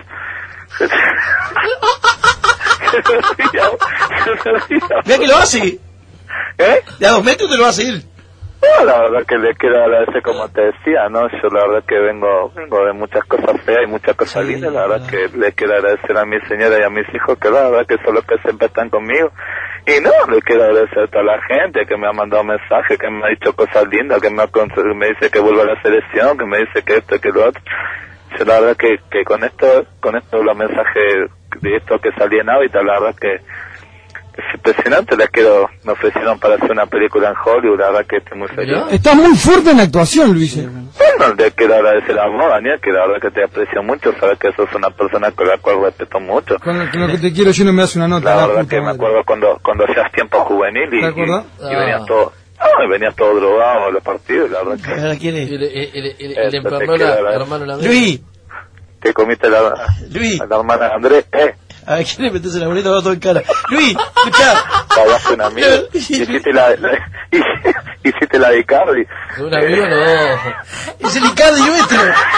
Mira que lo hace. De a 2 metros te lo va a seguir. No, la verdad que le quiero agradecer, como te decía, ¿no? Yo la verdad que vengo de muchas cosas feas y muchas cosas lindas. La verdad que le quiero agradecer a mi señora y a mis hijos, que la verdad que son los que siempre están conmigo. Y no, le quiero agradecer a toda la gente que me ha mandado mensajes, que me ha dicho cosas lindas, que me dice que vuelva a la selección, que me dice que esto, que lo otro. Yo la verdad que con esto los mensajes de esto que salí en Hábitat, la verdad que es impresionante. Me ofrecieron para hacer una película en Hollywood, la verdad que estoy muy feliz. Estás muy fuerte en la actuación, Luis. Bueno, le quiero agradecer a vos, Daniel, que la verdad que te aprecio mucho, sabes que sos una persona con la cual respeto mucho. Con lo que te quiero yo no me das una nota. La verdad que me acuerdo cuando hacías tiempo juvenil y venías todo... No, y venías todo drogado a los partidos, la verdad que... ¿Ahora quién es? El hermano la Luis. Te comiste la hermana de Andrés, A ver, ¿quién le metes en la boleta todo en cara? Luis, escuchá. Hablaste un amigo. Hiciste la de Icardi. Un amigo no. Es el Icardi nuestro.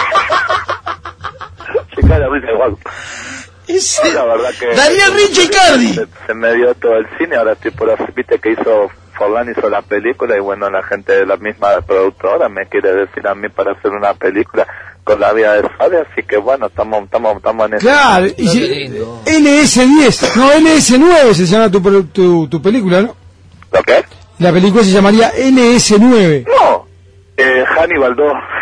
Se cae la risa igual. La verdad que Daniel Rincha Icardi. Se me dio todo el cine, ahora estoy por hacer, viste que Forlán hizo la película y bueno, la gente de la misma productora me quiere decir a mí para hacer una película con la vida de Fabio, así que bueno, estamos en eso. Claro, y LS10, no, LS9 se llama tu película, ¿no? ¿Lo qué? La película se llamaría LS9. No, Hannibal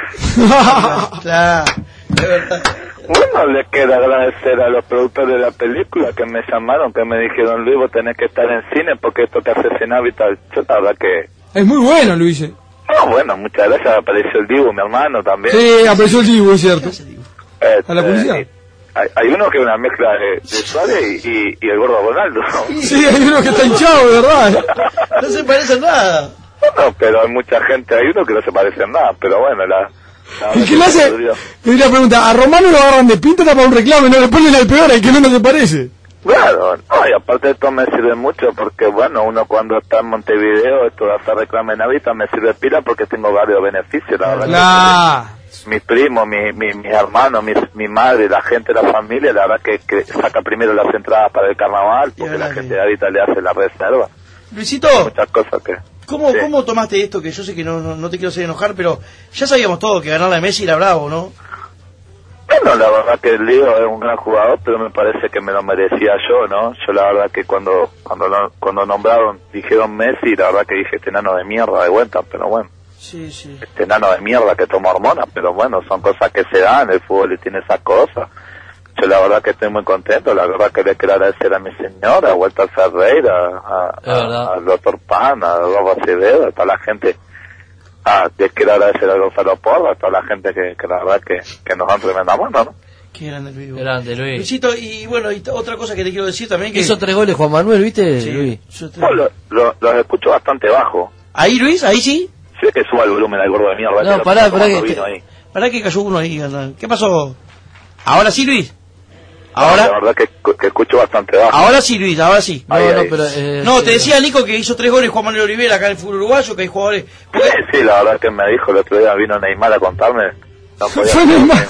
2. Claro, de verdad. Bueno, le quiero agradecer a los productores de la película que me llamaron, que me dijeron, Luis, vos tenés que estar en cine porque esto que haces en Hábitat, yo la verdad que... Es muy bueno, Luis. No, bueno, muchas gracias, apareció el Dibu, mi hermano también. Sí, apareció el Dibu, es cierto. ¿A la policía? Hay uno que es una mezcla de Suárez y el gordo Ronaldo. Sí, hay uno que está hinchado, de verdad. No se parece a nada. No, pero hay mucha gente, hay uno que no se parece a nada, pero bueno, ¿y qué le hace? Y la pregunta, a Romano lo agarran de pinta para un reclamo y no le ponen al peor, al que no se parece. Claro, no, y aparte de esto me sirve mucho porque, bueno, uno cuando está en Montevideo, esto de hacer reclamo en Hábitat me sirve pila porque tengo varios beneficios, la verdad. Mi primo, mi hermano, mi madre, la gente de la familia, la verdad que saca primero las entradas para el carnaval porque la gente de Hábitat le hace la reserva. Luisito, muchas cosas que... ¿Cómo tomaste esto? Que yo sé que no te quiero hacer enojar, pero ya sabíamos todo que ganar la Messi era bravo, ¿no? Bueno, la verdad que el Leo es un gran jugador, pero me parece que me lo merecía yo, ¿no? Yo la verdad que cuando nombraron, dijeron Messi, la verdad que dije, este enano de mierda de vuelta, pero bueno. Sí. Este enano de mierda que toma hormonas, pero bueno, son cosas que se dan, el fútbol y tiene esas cosas. Yo la verdad que estoy muy contento, la verdad que le quiero agradecer a mi señora, a Walter Ferreira, al doctor Pan, a Robo Acevedo, a toda la gente. Les quiero agradecer a Gonzalo Porra, a toda la gente que la verdad que nos dan tremenda mano, ¿no? Qué grande el vivo. Grande, Luis. Luisito, y bueno, y otra cosa que te quiero decir también que... Hizo 3 goles Juan Manuel, ¿viste, sí, Luis? Los escucho bastante bajo. ¿Ahí, Luis? ¿Ahí sí? Sí, que suba el volumen al gordo de mierda. No, pará que... Pará que cayó uno ahí. ¿Qué pasó? ¿Ahora sí, Luis? Ahora, la verdad que escucho bastante bajo. ahora sí, Luis, ahora sí. Ahí, ahí. Pero, No, te decía Nico que hizo 3 goles Juan Manuel Olivera acá en el fútbol uruguayo, que hay jugadores... Sí, la verdad que me dijo el otro día, vino Neymar a contarme. No podía Fue Neymar.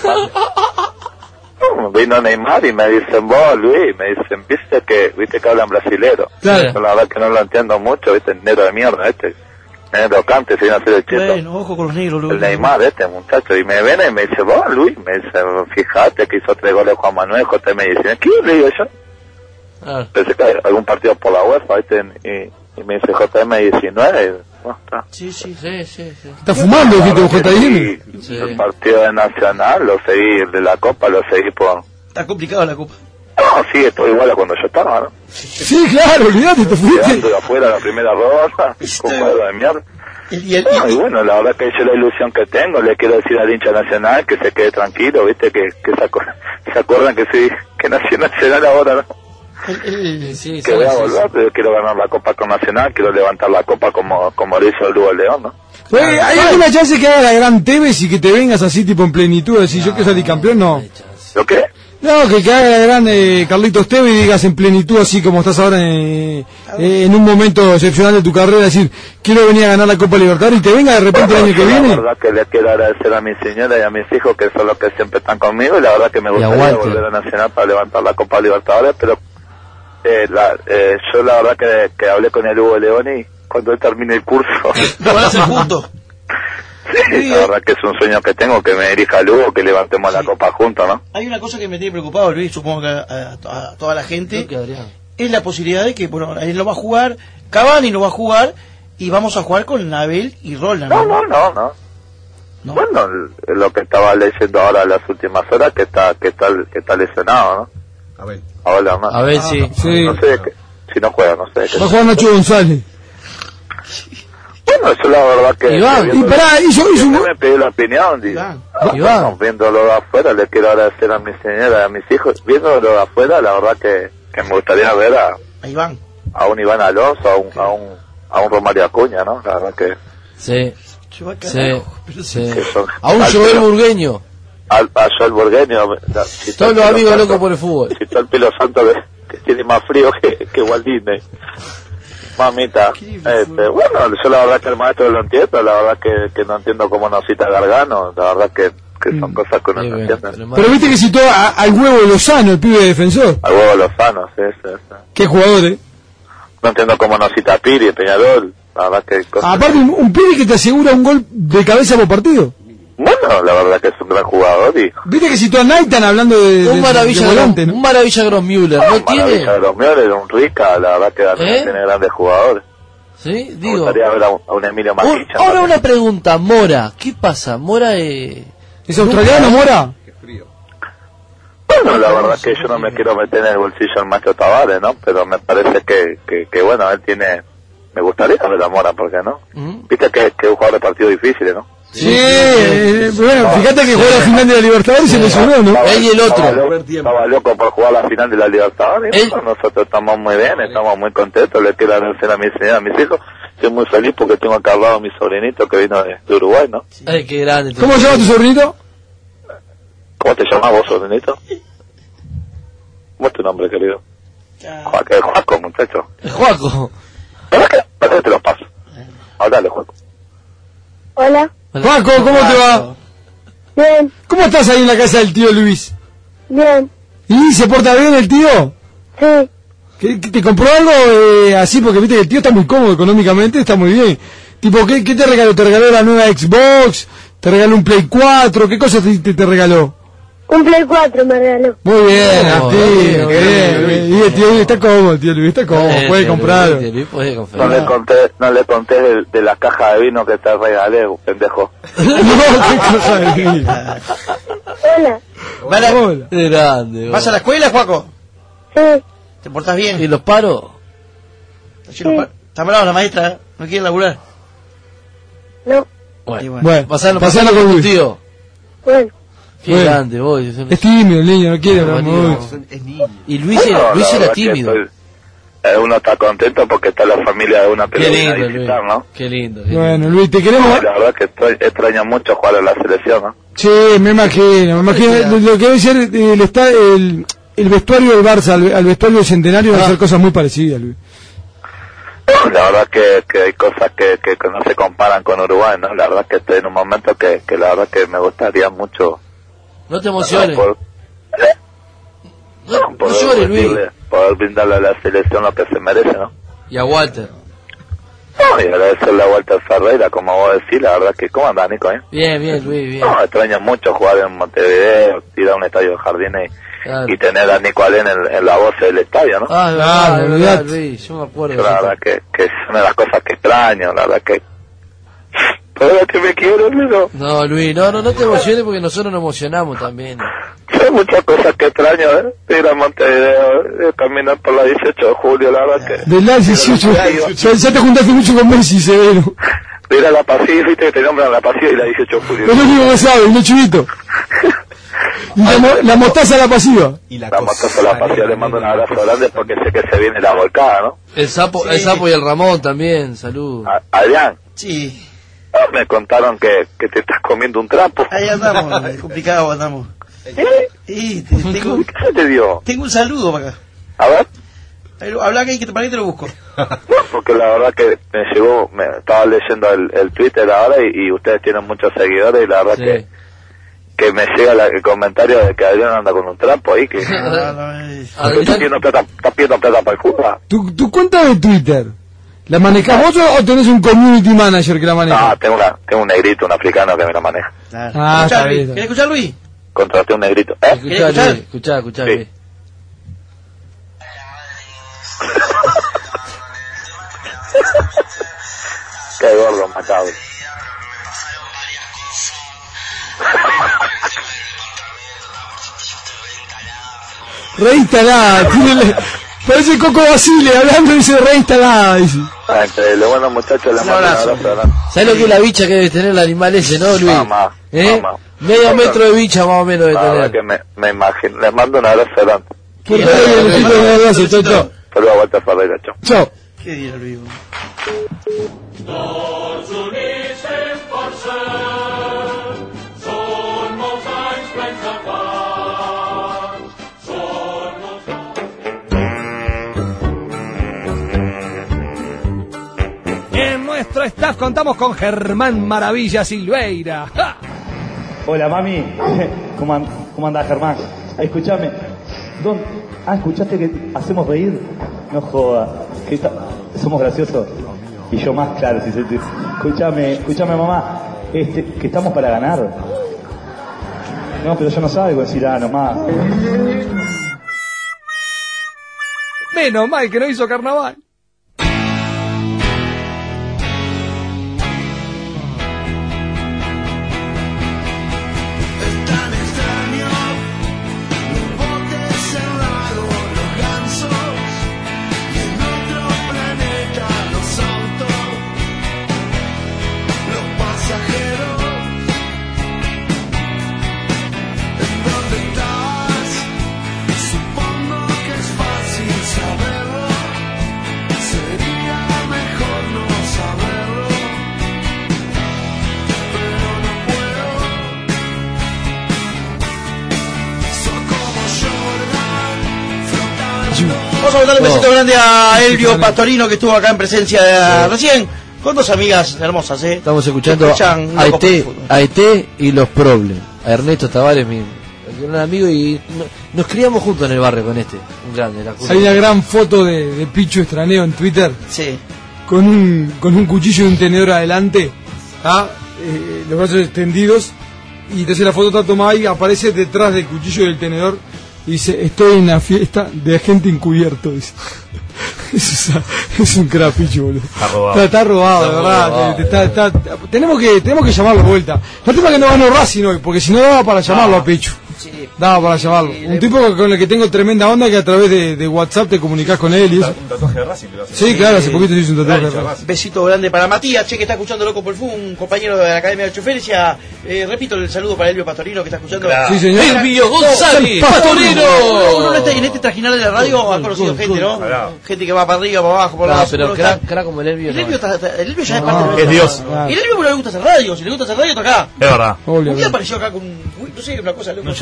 Vino Neymar y me dicen, vos Luis, me dicen, viste que hablan brasilero. Claro. Yo la verdad que no lo entiendo mucho, viste, negro de mierda negro cante, se viene a hacer el cheto. Bueno, ojo con los negros, Luis. El Neymar, muchacho, y me viene y me dice, vos Luis, me dice, fíjate que hizo 3 goles Juan Manuel, JM me dice, ¿qué le digo yo? Pensé que hay algún partido por la UEFA, viste, y me dice JM 19, no, está. Sí. Está fumando, dijiste vos, JM. Sí. El partido de Nacional, lo seguí, el de la Copa, lo seguí por... Está complicado la Copa. No, sí, estoy igual a cuando yo estaba, ¿no? Sí, claro, olvídate, te fuiste. Quedando de afuera la primera ronda, con juego de mierda. Y bueno, la verdad que yo la ilusión que tengo, le quiero decir al hincha Nacional que se quede tranquilo, viste, que se acuerdan que nació Nacional ahora, ¿no? Que voy a volver, pero quiero ganar la Copa con Nacional, quiero levantar la Copa como lo hizo el Lugo León, ¿no? Oye, ¿hay alguna chance que haga la gran Tevez y que te vengas así tipo en plenitud, decir yo que salí campeón? No. ¿Lo qué? No, que haga la gran Carlitos Tevez y digas en plenitud así como estás ahora en un momento excepcional de tu carrera, decir quiero venir a ganar la Copa Libertadores y te venga de repente el año que viene. La verdad que le quiero agradecer a mi señora y a mis hijos que son los que siempre están conmigo y la verdad que me gustaría volver a Nacional para levantar la Copa Libertadores, pero yo la verdad que hablé con el Hugo León y cuando él termine el curso ¿no van a ser juntos? Sí, la verdad que es un sueño que tengo, que me dirija al Hugo, que levantemos la Copa juntos, ¿no? Hay una cosa que me tiene preocupado, Luis, supongo que a toda la gente, es la posibilidad de que, bueno, él lo va a jugar, Cavani lo va a jugar, y vamos a jugar con Abel y Roland. No. Bueno, lo que estaba leyendo ahora en las últimas horas, que está lesionado, ¿no? Abel. Ahora más. Abel, sí. No sé, si no juega, no sé. Va a jugar Nacho González. Bueno, eso la verdad que... Iván, y pará, hizo me pidió la opinión, Iván. Viéndolo de afuera, le quiero agradecer a mi señora y a mis hijos. Viéndolo de afuera, la verdad que me gustaría ver a Iván. A un Iván Alonso, a un Romario Acuña, ¿no? La verdad que... Sí. Que son a un Joel Burgueño. A Joel Burgueño. Todos los amigos locos por el fútbol. Si está el Pilo Santo que tiene más frío que Walt Disney. Mamita, bueno, yo la verdad que el maestro lo entiendo, la verdad que no entiendo cómo nos cita Gargano, la verdad que son cosas que uno no entiende. Pero viste que citó al Huevo Lozano, el pibe defensor. Al Huevo Lozano, sí. Qué jugador, No entiendo cómo nos cita Piri, Peñarol, la verdad que... Aparte, un pibe que te asegura un gol de cabeza por partido. Bueno, la verdad que es un gran jugador y... Viste que citó a Naitan hablando de volante, ¿no? Un maravilla Grossmüller, ¿no tiene? Maravilla Grossmüller, un Rica, la verdad que también tiene grandes jugadores. Sí, Me digo. gustaría ver a un Emilio Maquicha. Ahora una pregunta, Mora, ¿qué pasa? Mora ¿es australiano, Mora? Bueno, la verdad que yo no me quiero meter en el bolsillo del maestro Tavares, ¿no? Pero me parece que bueno, él tiene... Me gustaría ver a Mora, ¿por qué no? Viste que es un jugador de partidos difíciles, ¿no? Sí, bueno, fíjate que jugó la final de la Libertadores y se lesionó, ¿no? Él y el otro. Estaba loco por jugar la final de la Libertadores. Y bueno, nosotros estamos muy bien, estamos muy contentos. Le quiero agradecer a mi señora, a mis hijos. Estoy muy feliz porque tengo acá al lado a mi sobrinito que vino de Uruguay, ¿no? Ay, qué grande. ¿Cómo se llama tu sobrinito? ¿Cómo te llamas vos, sobrinito? ¿Cómo es tu nombre, querido? Juaco, muchacho. Juaco. ¿Para qué te los paso? Háblale, Juaco. Hola. Juaco, ¿cómo te va? Bien. ¿Cómo estás ahí en la casa del tío Luis? Bien. ¿Y se porta bien el tío? Sí. ¿Que te compró algo así? Porque viste que el tío está muy cómodo económicamente, está muy bien. Tipo, ¿qué te regaló? ¿Te regaló la nueva Xbox? ¿Te regaló un Play 4? ¿Qué cosas te regaló? Un Play 4 me regaló. Muy bien, bien. Y el tío Luis está cómodo, puede comprar. No le conté de la caja de vino que te regalé, pendejo. ¿Qué caja de vino? Hola. Grande. ¿Vas a la escuela, Juaco? Sí. ¿Te portás bien? ¿Y los paros? Está brava la maestra, ¿no quiere laburar? No. Bueno, pasalo con tu Luis. tío. Bueno. Qué grande, vos. Es tímido el niño, no quiere hablar mucho. Y Luis era tímido. Uno está contento porque está la familia de una que lo viene a visitar, ¿no? Qué lindo. Bueno, Luis, te queremos... La verdad que extraño mucho jugar en la selección, ¿no? Sí, me imagino. Lo que debe ser el vestuario del Barça al vestuario del Centenario van a ser cosas muy parecidas, Luis. La verdad que hay cosas que no se comparan con Uruguay, ¿no? La verdad que estoy en un momento que la verdad que me gustaría mucho. No te emociones. No llores, Luis. Poder brindarle a la selección lo que se merece, ¿no? Y a Walter. No, y agradecerle a Walter Ferreira, como vos decís, la verdad que... ¿Cómo andás, Nico, Bien, Luis, bien. No, extraño mucho jugar en Montevideo, ir a un estadio de Jardines y tener a Nico Alén en la voz del estadio, ¿no? Verdad, Luis, yo me acuerdo. La verdad que es una de las cosas que extraño, la verdad que... Todavía que me quiero, pero... No, Luis, no te emociones porque nosotros nos emocionamos también. Hay muchas cosas que extraño, ir a Montevideo, caminar por la 18 de julio, la verdad que... Del la 18, ya te juntaste mucho con Messi, severo. Ir a la Pasiva, viste que te nombran la Pasiva y la 18 de julio. Es lo único que sabes, no chivito. La mostaza a la Pasiva. La mostaza a la Pasiva, le mando un abrazo grande porque sé que se viene la volcada, ¿no? El sapo y el Ramón también, salud. Adrián. Sí. Me contaron que te estás comiendo un trapo. Ahí andamos, complicado andamos. ¿Qué se te dio? Tengo un saludo para acá. A ver. Habla que para que te lo busco. Porque la verdad que me llegó, estaba leyendo el Twitter ahora y ustedes tienen muchos seguidores y la verdad que me llega el comentario de que Adrián anda con un trapo ahí que está pidiendo plata para el Cuba. ¿Tu cuenta de Twitter la manejás vos o tenés un community manager que la maneja? No, tengo un negrito, un africano que me la maneja. Está bien. ¿Querés escuchar, Luis? Contraté un negrito. Escuchá, Luis. Qué gordo, macabro. Reinstalada, parece Coco Basile hablando y dice reinstalada, dice. Increíble, bueno muchachos, le mando un abrazo grande. ¿Sabes lo que es la bicha que debe tener el animal ese, no, Luis? Mamá. Medio metro de bicha más o menos debe tener. Que me imagino, le mando un abrazo grande. Chau. Saludos a Walter Ferreira, chau. Qué día, Luis. En nuestro staff contamos con Germán Maravilla Silveira. ¡Ja! Hola, mami. ¿Cómo andás, Germán? Escuchame. ¿Escuchaste que hacemos reír? No joda. Somos graciosos. Y yo más, claro. Escuchame, mamá. Que estamos para ganar. No, pero yo no salgo decir nomás. Menos mal que no hizo carnaval. Vamos a darle un besito grande a Elvio Pastorino que estuvo acá en presencia de recién con dos amigas hermosas. Estamos escuchando a ET y los Problems. A Ernesto Tavares, mi gran amigo, y nos criamos juntos en el barrio con un grande. Hay una gran foto de Pichu Estraneo en Twitter. Sí. Con un cuchillo y un tenedor adelante, los brazos extendidos, y entonces la foto está tomada y aparece detrás del cuchillo y del tenedor. Y dice, estoy en una fiesta de agente encubierto, dice. Es un crapicho, boludo. Está robado, de verdad. Tenemos que llamarlo de vuelta. El tema que no ganó Racing hoy, porque si no daba para llamarlo a Pichu. Sí. Daba para llamarlo. Un tipo con el que tengo tremenda onda, que a través de WhatsApp te comunicás con él y eso. Un tatuaje de Racing, pero sí, claro, hace poquito hice un tatuaje de Racing. Besito grande para Matías, que está escuchando Loco por el Fútbol, un compañero de la Academia de Choferes. Repito el saludo para Elvio Pastorino, que está escuchando. Sí, señor. Elvio González Pastorino. Uno en este trajinar de la radio ha conocido gente, ¿no? Gente que va para arriba, para abajo, por abajo. Pero crack como el Elvio. El Elvio ya es parte de es Dios. Y el Elvio no le gusta hacer radio, si le gusta hacer radio, está acá. Es verdad. Un día apareció acá con no sé, una cosa loca.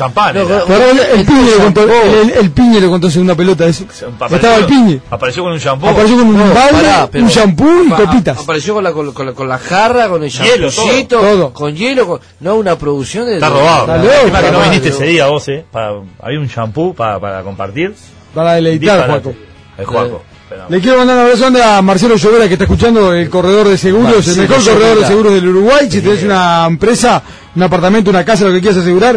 champán. No, era. Pero el Piñe le contó, el Piñe le contó segunda pelota eso. Estaba el Piñe. Apareció con un shampoo. Apareció con un balde, Pará, pero- un shampoo y copitas. Apareció con la jarra, con el Hielo, champucito, todo. con hielo, no una producción de... Está robado. Está Lástima loco, que no está viniste loco. ese día vos, había un shampoo para compartir. Para deleitar, Disparate. Juaco. El Juaco. Pero- Le quiero mandar un abrazo grande a Marcelo Llovera, que está escuchando, el corredor de seguros, Marcelo el mejor corredor de Llovera. seguros del Uruguay. Si tenés una empresa, un apartamento, una casa, lo que quieras asegurar,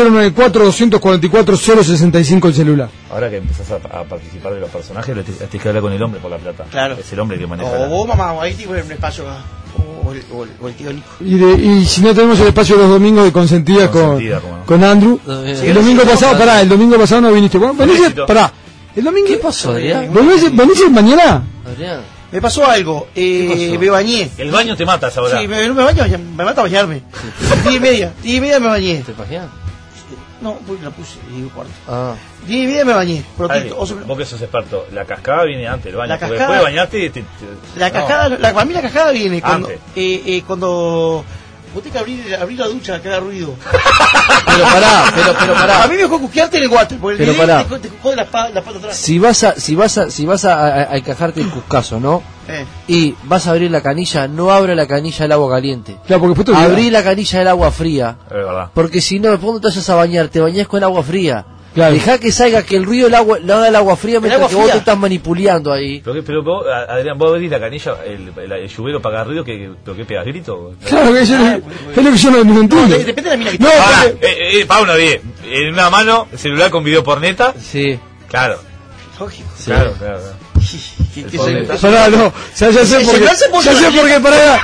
094-244-065 el celular. Ahora que empezás a participar de los personajes, le tienes que hablar con el hombre por la plata. Claro. Es el hombre que maneja. O vos, mamá, o ahí tipo en un espacio acá. O el tío Nico. Y si no tenemos el espacio los domingos de consentida Consentida, cómo no. con Andrew. Sí, El domingo pasado, pará, el domingo pasado no viniste. Bueno, venís, éxito. pará. El domingo. ¿Qué pasó, Adrián? ¿Venís mañana? Adrián. Me pasó algo. Me bañé. El baño te mata esa hora. Sí, me baño, me mata bañarme. 10:30 me bañé. ¿Te pajeás? No, porque la puse, y digo cuarto. Ah. 10:30 me bañé. Adri, vos que sos experto, la cascada viene antes del baño. La porque cascada- después de bañarte. La cascada, para mí la cascada viene cuando, Antes. cuando vos tenés que abrir la ducha, que haga ruido. Pero pará. A mí me dejó cuquearte en el water, porque Pero el pará. te jode la pata atrás. Si vas a encajarte el cuscazo, ¿no? Y vas a abrir la canilla, no abra la canilla del agua caliente. Claro, porque después te Abrí olvidás. la canilla del agua fría. Es verdad. Porque si no, ¿cuándo te vayas a bañar? Te bañás con agua fría. Claro. Dejá que salga, que el ruido del agua, le haga el agua fría mientras agua que vos fría. te estás manipulando ahí. Pero vos, Adrián, vos abrís la canilla, el lluvero para ruido, ¿pero qué pegas? ¿Grito? Claro, que es lo que yo no entiendo. Depende de la mina que No, Para, porque- Pablo, bien. En una mano, el celular con video por neta. Sí. Claro. Lógico. Sí. Claro. ¿Qué Pará, no. Ya sé El por qué. celular se apoya Ya en sé la por qué, pará.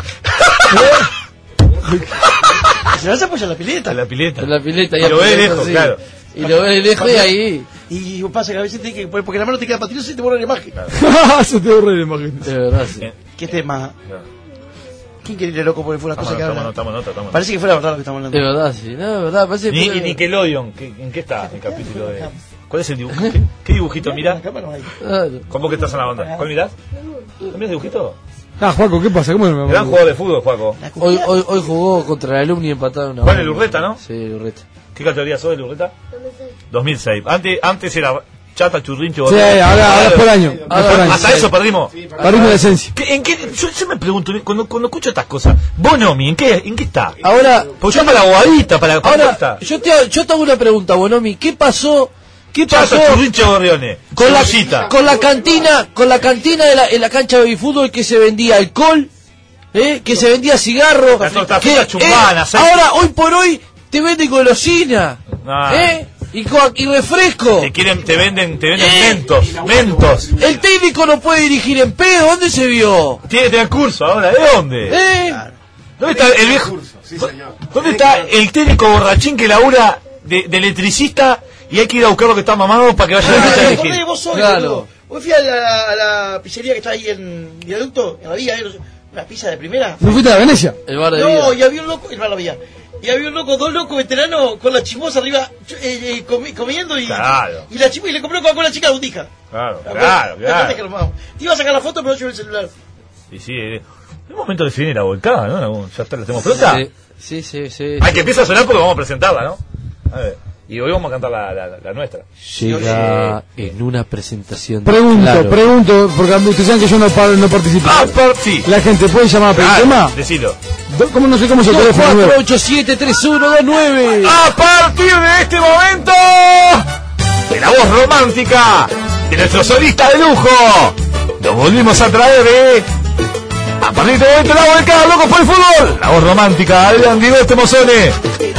Se apoya en la pileta. En la pileta. En la pileta. Y lo ves de lejos, sí. claro. Y lo ves de lejos y ahí. Y pasa que a veces tenés que poner, porque la mano te queda patillosa y se te borra la imagen. Se te borra la imagen. De verdad, sí. ¿Qué tema? ¿Quién quiere ir loco por las cosas que hablan? Estamos nota. Parece que fuera verdad lo que estamos hablando. De verdad, sí. No, de verdad, parece Y que... Nickelodeon, ¿en qué está el capítulo de...? ¿Cuál es el dibujo? ¿Qué dibujito mirás? ¿Cómo que estás en la onda? ¿Cuál mirás? ¿No mirás dibujito? Ah, Juaco, ¿qué pasa? ¿Cómo no me Gran jugador de fútbol, Juaco. Hoy jugó contra el Alumni y empataron. ¿Cuál es el Urreta, no? Sí, el Urreta. ¿Qué categoría sos del Urreta? 2006. Antes era Chata, Churrincho. Sí, ahora es por año. Es por año. Hasta eso perdimos. Perdimos la esencia. ¿En qué? Yo me pregunto, cuando escucho estas cosas, Bonomi, ¿en qué está? Ahora, pues yo para la bobadita, para ahora está. yo te hago una pregunta, Bonomi. ¿Qué pasó Chata, Churrincho, Gorriones. con la cantina en la cancha de baby fútbol que se vendía alcohol, que se vendía cigarro, La tortafrita chumbana, ahora hoy por hoy te venden golosina, y refresco. Te venden mentos. El técnico no puede dirigir en pedo. ¿Dónde se vio? Tiene que tener curso ahora, ¿de dónde? ¿Dónde está el viejo? ¿Dónde está el técnico borrachín que labura de electricista y hay que ir a buscar lo que está mamado para que vaya a la cancha a dirigir? Vos hoy, Claro. Hoy fui a la pizzería que está ahí en Viaducto, en la vía, una pizza de primera. ¿No fuiste a Venecia? El bar de No, vida. y había un loco, el bar de la vía. Y había un loco, dos locos veteranos con la chimosa arriba comiendo y la chimosa y le compró con la chica de botija. Claro. Te iba a sacar la foto, pero no llevé el celular. Y sí, es un momento de definir la volcada, ¿no? Ya está, la tenemos pronta. Sí. Hay que empieza a sonar porque vamos a presentarla, ¿no? A ver. Y hoy vamos a cantar la nuestra. Llega en una presentación. Pregunto, porque ustedes saben que yo no participo. Sí. La gente puede llamar a pedir tema. Decilo. ¿Cómo no sé cómo es el teléfono? 487-3129. A partir de este momento, de la voz romántica de nuestro solista de lujo, nos volvimos a traer a partir de este momento la voz de cada loco por el fútbol. La voz romántica, Adrián Diego Temozone.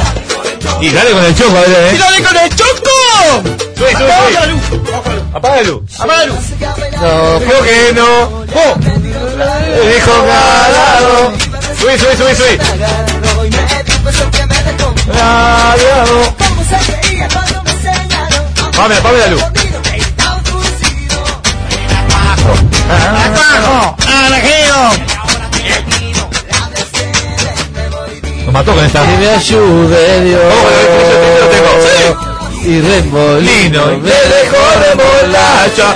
Y dale con el choco, Adrián, ¡Y dale con el choco! Apaga la luz. Apaga la luz. No, creo que no. Me dijo ganado. Subí. Ganado. Apágame la luz. ¡Abajo! Nos mató con esta. Que me ayude Dios. Y remolino Me dejó remolacha.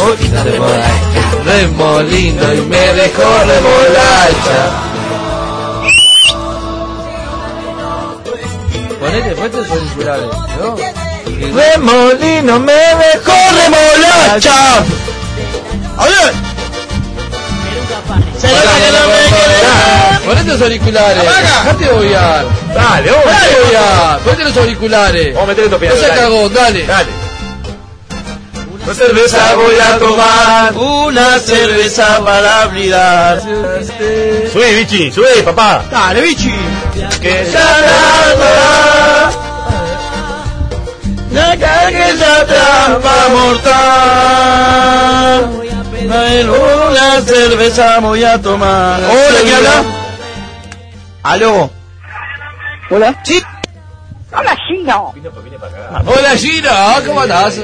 Remolino y me dejó remolacha. Ponete los auriculares, ¿no? Remolino me dejó remolacha. A ver. Ponete los auriculares. Dejate de bobear. Dale, ponete los auriculares. Vamos a meter esto No seas cagón, dale. Una cerveza voy a tomar. Una cerveza para brindar. Subí, bichi, subí, papá. Dale, bichi. Que la carga esa trampa mortal. Una cerveza voy a tomar. Hola, ¿quién habla? ¿Aló? ¿Hola? ¿Sí? Hola, Gino. Hola, Gino, ¿cómo andás?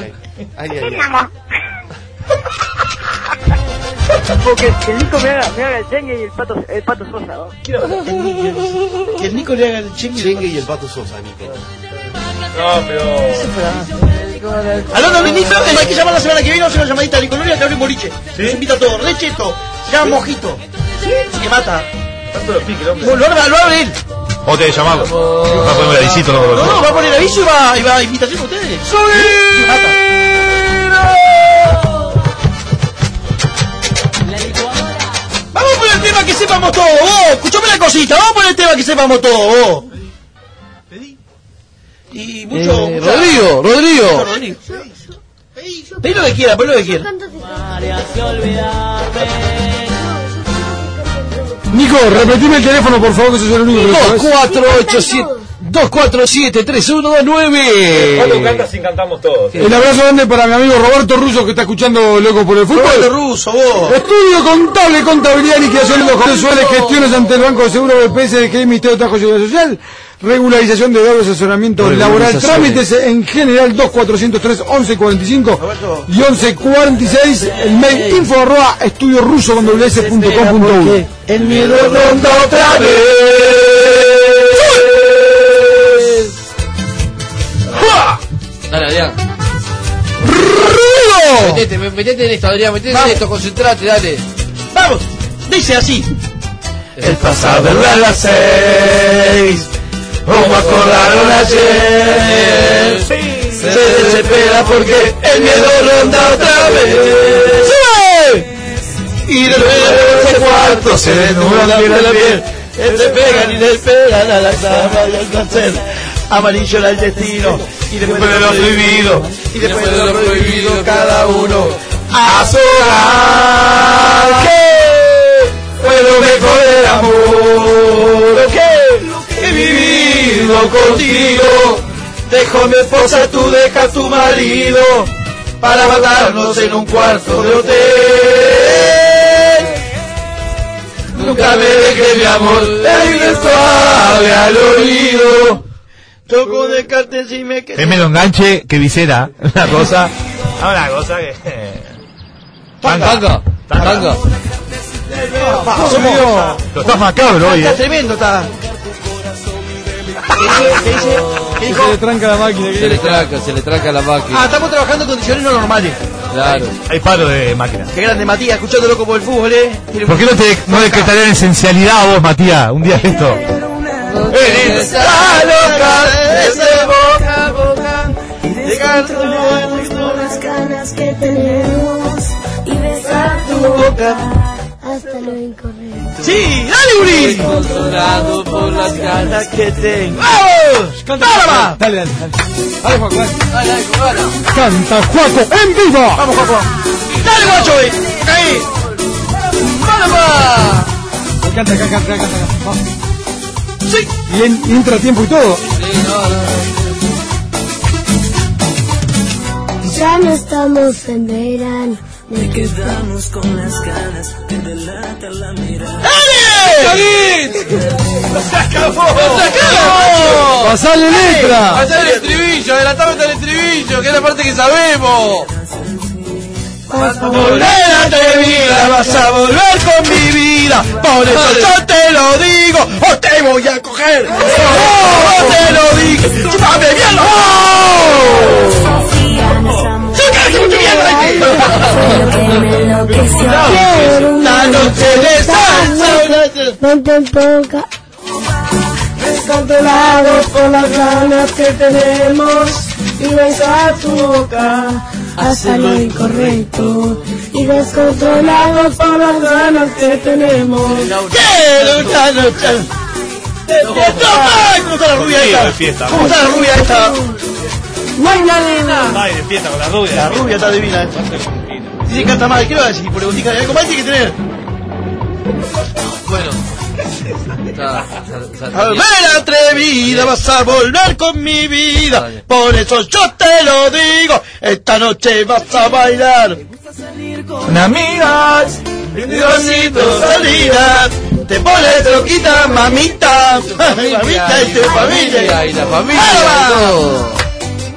Porque el Nico me haga el chengue y el pato Sosa, ¿no? Que el Nico le haga el chengue y el pato Sosa, Nico. No, pero... Aló, no, Nico, hay que llamar la semana que viene, vamos a una llamadita a Nicolás que abre un boliche. Nos invita a todos, recheto, se llama Mojito. Que mata. Lo abre él. O te llamamos. Va a poner el avisito. No, va a poner aviso y va a invitación a ustedes. ¡Subir! Vamos por el tema que sepamos todo, vos. Escuchame la cosita, vamos por el tema que sepamos todo, vos. Y mucho... Rodrigo. Pedí lo que quiera, pedí lo que quiera. Nico, repetime el teléfono, por favor, que sos el único que lo sabes. 247-3129. ¿Cuánto cantas sin cantamos todos? El abrazo grande para mi amigo Roberto Russo, que está escuchando Loco por el Fútbol. Roberto Russo, vos. Estudio contable, contabilidad, liquidación de los mensuales, gestiones ante el Banco de Seguro, BPS, de que Ministerio de Trabajo y Seguridad Social, regularización de deudas, asesoramiento laboral, trámites en general 2403-1145 y 1146, el mail info@estudiorusso.com.uy. El miedo ronda otra vez. Dale, Adrián. ¡Ruido! Metete en esto, Adrián, metete en esto, concentrate, dale. Vamos, dice así. El pasado a las 6, como acordaron ayer, se desespera porque el miedo ronda otra vez. ¡Sube! Y de ese cuarto se desnuda la piel, se pegan y despegan a la cama y al placer. Amarillo era el destino. Y después de lo prohibido, y después de lo prohibido, cada uno a su hogar. ¿Qué fue lo mejor del amor? ¿Qué he vivido contigo? Dejo a mi esposa, tú dejas a tu marido para matarnos en un cuarto de hotel. Nunca me dejes, mi amor, aire suave al oído. Toco de cartes y me quedé. Es menos enganche que visera. Una cosa. Una cosa que. Tanga. Lo estás macabro hoy, Está tremendo, está. ¿Qué dijo? Se le tranca la máquina. Se le tranca la máquina. Estamos trabajando en condiciones no normales. Claro. Hay palo de máquina. Qué grande, Matías, escuchando Loco por el Fútbol, ¿Por qué no decretarían esencialidad vos, Matías? Un día esto. Está loca, desde boca a boca, descontrolamos por las ganas que tenemos y besar tu boca hasta lo incorrecto. ¡Sí! ¡Dale, Uri! Descontrolado por las ganas que tengo. ¡Vamos! ¡Cántala! Dale. Dale, Juaco. Canta Juaco en vivo. Vamos, Juaco. ¡Dale, guacho! ¡Ahí! ¡Vamos! Canta. Vamos. ¡Sí! Y entra a tiempo y todo. Ya no estamos en verano. Me quedamos con las ganas que delata la mirada. ¡Dale! ¡Se acabó! ¡Pasale letra! Pasale el estribillo, adelantame el estribillo, que es la parte que sabemos. Vas a volver a mi vida, vas a volver con mi vida. Por eso yo te lo digo, o te voy a coger. ¡Oh! Te lo digo, chúpame bien los la noche de salsa, mente en poca, descontrolado por las ganas que tenemos y besa tu boca, hace lo incorrecto y descontrolados por las ganas que tenemos. ¿Cómo está la rubia esta? ¿Cómo está la rubia esta? Magdalena. Ay, de fiesta con la rubia. La rubia está divina esta. Dice que canta mal, ¿qué le va a decir? Por preguntita, algo más tiene que tener. Bueno. Al ver atrevida vas a volver con mi vida, por eso yo te lo digo, esta noche vas a bailar con amigas, brindositos, salidas, te pones loquita, mamita, mamita y tu familia y la familia y todo.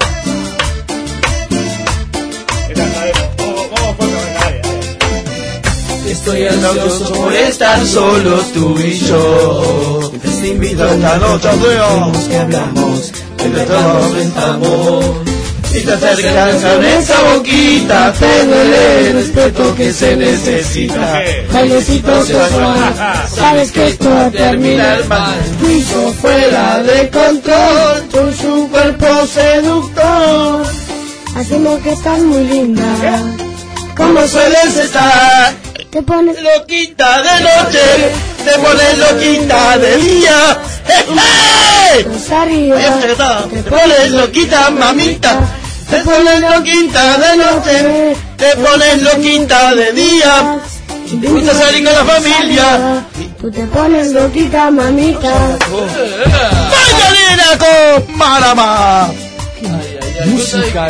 Estoy ansioso por estar solo tú y yo. Te invito a esta noche, vemos que hablamos, que tratamos de amor. Y te acercas con esa boquita, te duele el respeto que se necesita. Bailecito sensual, sabes que esto va a terminar mal. Tú y yo fuera de control, con su cuerpo seductor. Hacemos que estás muy linda, como sueles estar. Te pones loquita de noche, te pones loquita de día. ¡Hey! Te pones loquita, mamita. Te pones loquita de noche, te pones loquita de día. Te gusta salir con la familia. Tú te pones loquita, mamita. ¡Magdalena con Marama! Música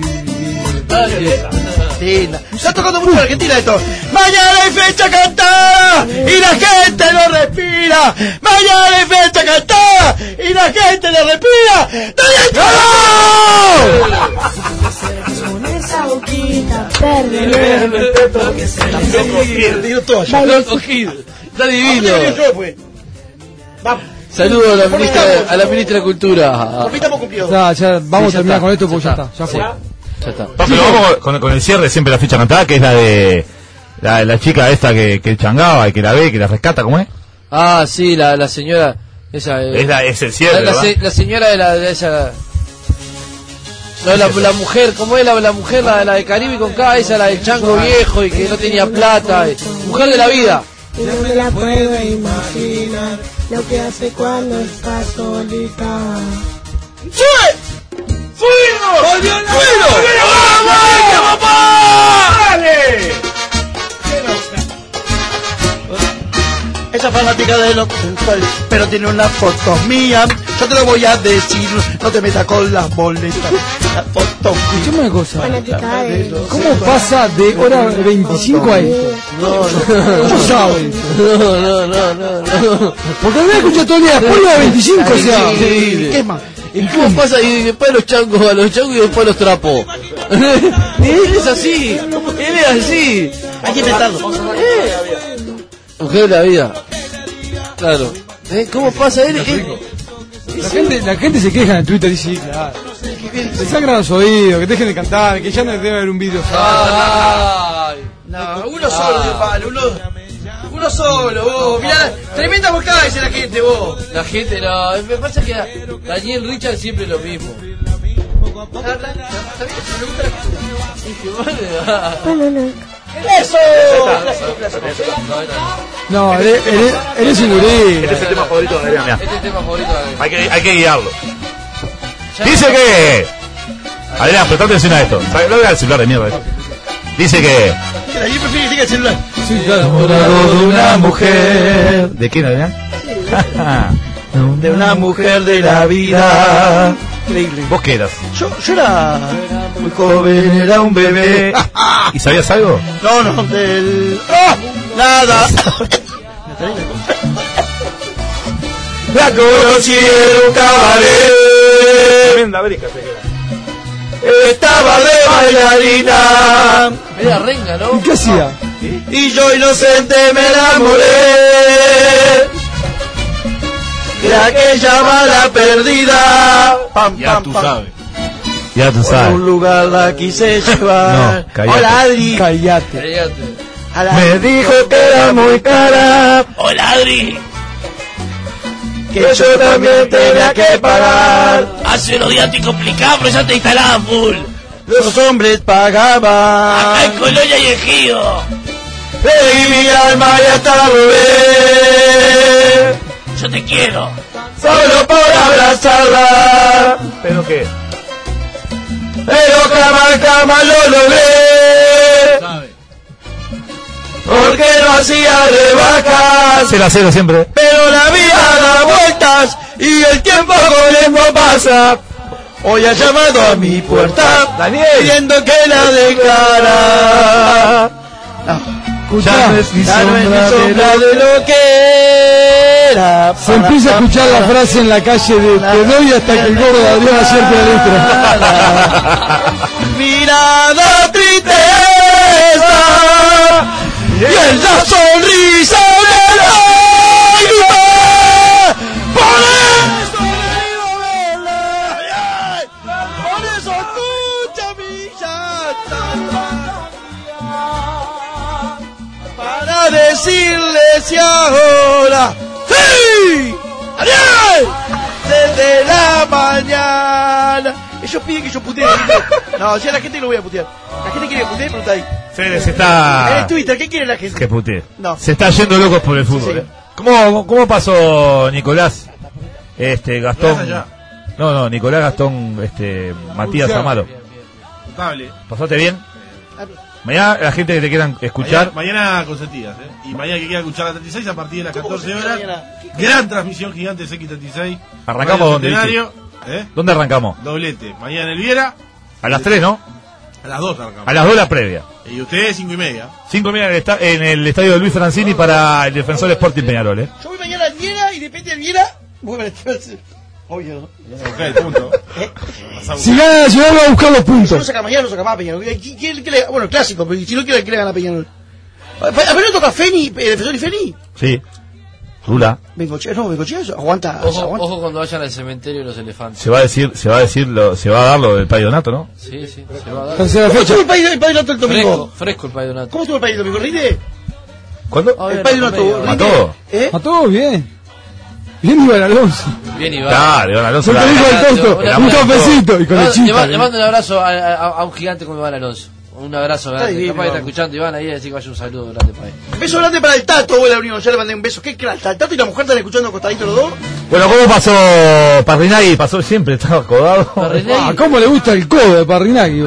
Está tocando mucho en Argentina esto. Mañana hay fecha cantada y la gente lo respira. Mañana hay fecha cantada y la gente lo respira. Con esa boquita, perdele el respeto que se necesita. Está divino. Saludos a la ministra de Cultura. Ya, vamos a terminar con esto porque ya está. Ya fue. Ya está. Pero vamos con el cierre siempre la ficha cantada, que es la de la chica esta que changaba y que la ve, que la rescata, ¿cómo es? Ah, sí, la señora esa es el cierre, la señora de esa la mujer, ¿cómo es la mujer, la de Caribe con K, esa, la del chango viejo y que no tenía plata, mujer de la vida? Y no me la puedo imaginar lo que hace cuando está solita. ¡Fuimos! ¡Volvió la vida! ¡Vamos! ¡Papá! ¡Dale! Esa fanática de lo sensual, pero tiene una foto mía. Yo te lo voy a decir, no te metas con las boletas. La foto mía. Escuchame una cosa. ¿Cómo pasa de hora 25 a esto? ¿Cómo sabes? No. Porque me escuchado todo el día después de hora 25, o sea. ¿Qué más? ¿Y cómo pasa? Y después a los changos y después a los trapos. Él es así. Él es así. Hay que intentarlo. Mujer de la vida. Claro. ¿Cómo pasa él? La gente se queja en Twitter y dice, claro. Se sangran los oídos, que dejen de cantar, que ya no debe haber un vídeo. No, uno solo de palo, uno solo, vos. Mirá, tremenda bocada dice la gente, vos. La gente, no. Me pasa que Daniel Richard siempre lo mismo. ¡Eso! No, él es un gurí. Este es el tema favorito de Adrián. Este es el tema favorito de Adrián. Hay que guiarlo. Dice que... Adrián, presta atención a esto. No veas el celular de mierda. Dice que... Yo prefiero que tenga el celular. Sí, claro. Enamorado de una mujer. ¿De quién, Adrián? De una mujer de la vida. Increíble. ¿Vos qué eras? Yo era muy joven, era un bebé. ¿Y sabías algo? No, del... ¡Oh! Nada. La conocí en un cabaret. Tremenda brica se queda. Estaba de bailarina. Era renga, ¿no? ¿Y qué hacía? Y yo inocente me enamoré de aquella bala perdida. Pam, ya pam, tú pam. sabes. Ya tú A sabes. un lugar la quise llevar. No, cállate. Hola, Adri. Cállate. Me dijo que era muy cara. Hola, Adri. que yo también tenía que pagar. Hace unos días estoy complicado, pero ya te instalaba full. Los hombres pagaban. Acá en Colonia y Ejido. Y mi alma ya está volver. Yo te quiero. Solo por abrazarla. ¿Pero qué? Pero jamás lo logré. Porque no hacía rebajas. 0-0 siempre. Pero la vida da vueltas y el tiempo corriendo pasa. Hoy ha llamado a mi puerta, Daniel, pidiendo que la dejara. Ya no es mi sombra de lo que era. Se empieza a escuchar la frase en la calle de te doy hasta que el gordo de Adrián acierte la letra. Mirada tristeza y en la sonrisa de la lágrima. Por eso digo verla. Por eso escucha mi llanto. Para decirles y ahora ¡sí! ¡Ariel! Desde la mañana. Ellos piden que yo putee. No, si a la gente lo voy a putear. La gente quiere que putee, pero está ahí. Se está... En el Twitter, ¿qué quiere la gente? Que putee. No. Se está yendo locos por el fútbol. Sí. ¿Cómo pasó Nicolás? Gastón. No, Nicolás Gastón, Matías Amaro. Notable. ¿Pasaste bien? Mañana la gente que te quieran escuchar. Mañana consentidas, Y mañana que quiera escuchar la 36 a partir de las 14 horas. Gran transmisión gigante X36. ¿Arrancamos donde? ¿Dónde arrancamos? Doblete. Mañana en el Viera. A las 3, ¿no? A las 2 arrancamos. A las 2 la previa. Y ustedes 5:30. 5:30 en el estadio de Luis Francini para el Defensor Sporting Peñarol, Yo voy mañana al Viera y depende del Viera. Voy para el obvio, ¿no? Ok, punto. Si gana Nacional va a buscar los puntos. Yo lo saca mañana, lo saca más Peñarol. Bueno, clásico, pero si no quiere que le gane a Peñarol. ¿A Peñarol toca Feni, Defensor y Feni? Sí. Rula. Bengochea, aguanta. Ojo cuando vayan al cementerio de los elefantes. Se va a dar lo del Padre Donato, ¿no? Sí, se va a dar. ¿Cómo estuvo el Padre Donato el domingo? Fresco el Padre Donato. ¿Cómo estuvo el Padre Donato? ¿Rinde? ¿Cuándo? El Padre Donato. ¿A todo? A todo bien. Bien Iván Alonso. Bien Iván. Claro, Iván Alonso. Un cafecito y con el chiste. Le mando un abrazo a un gigante como Iván Alonso. Un abrazo grande. Capaz que está escuchando Iván ahí, así que vaya un saludo grande para él. Un beso grande para el Tato, la Unión. Ya le mandé un beso. ¿Qué crack? ¿El Tato y la mujer están escuchando acostaditos los dos? Bueno, ¿cómo pasó Parrinaghi? Pasó siempre, estaba acodado. ¿Cómo le gusta el codo de Parrinaghi?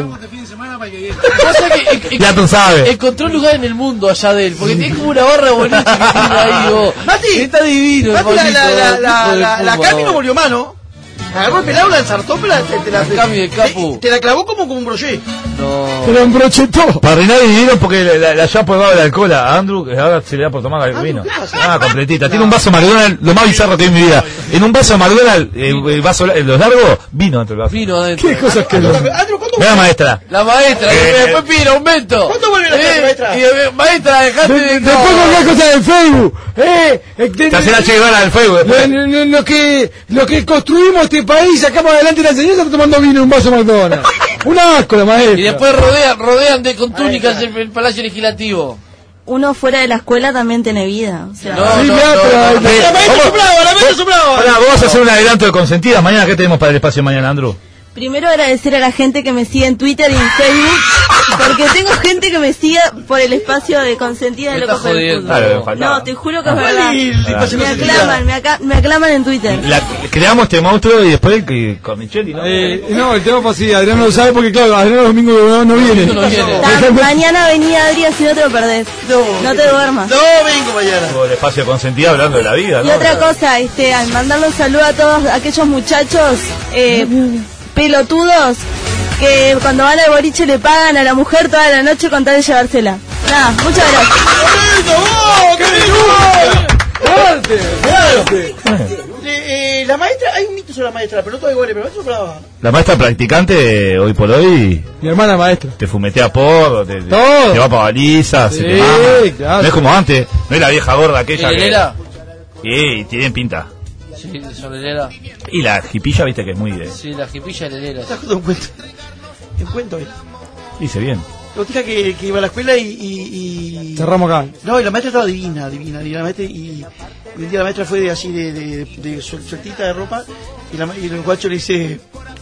Ya tú sabes. Encontró un lugar en el mundo allá de él, porque tiene como una barra bonita que tiene ahí, vos. Mati, está divino. Mati, la Cami no volvió mano. Agarró el pelado, la ensartó, pero te la clavó como un brochet. No. Pero embrochetó. Parrinaghi divino porque la ya probado el alcohol a Andrew, que ahora se le da por tomar el vino. Completita. Tiene un vaso McDonald's, lo más bizarro que vi en mi vida. En un vaso McDonald's, el vaso los largos, vino dentro del vaso. Vino adentro. ¿Qué cosas que no? Mira, maestra. La maestra, que después pide aumento. ¿Cuándo vuelve la maestra? Maestra, dejate de... Después colgás cosas en Facebook. Te hace la chivana del Facebook. Lo que construimos este país, sacamos adelante la enseñanza, está tomando vino en un vaso McDonald's. Un asco la maestra. Y después rodean con túnicas el Palacio Legislativo. Uno fuera de la escuela también tiene vida. O sea, La maestra soplaba. Vamos a hacer un adelanto de consentidas. Mañana, ¿qué tenemos para el espacio mañana, Andrew? primero agradecer a la gente que me sigue en Twitter y en Facebook, porque tengo gente que me sigue por el espacio de consentida de Locos por el Fútbol. No, te juro que es verdad. Me aclaman en Twitter. Creamos este monstruo y después con Micheli, ¿no? No, el tema fue así, Adrián no lo sabe porque claro, Adrián los domingos no viene. Mañana venía Adrián, si no te lo perdés. No te duermas. No vengo mañana. El espacio de consentida hablando de la vida, ¿no? Y otra cosa, al mandarle un saludo a todos aquellos muchachos pelotudos que cuando van al boliche le pagan a la mujer toda la noche con tal de llevársela. Nada, muchas gracias. La maestra, hay un mito sobre la maestra, pero no todo igual, pero eso brava. La maestra practicante hoy por hoy. Mi hermana maestra. Te fumetea porro, te va para balizas, se te mama. Claro. No es como antes, no es la vieja gorda aquella que. Sí, tienen pinta. Sí, solera. Y la jipilla, viste que es muy de. Sí, la jipilla lelera. ¿Estás dando un cuento? ¿Un cuento? Dice bien. botija que iba a la escuela y... Cerramos acá. No, y la maestra estaba divina, la maestra, y un día la maestra fue de así de sueltita de ropa, y el guacho le dice: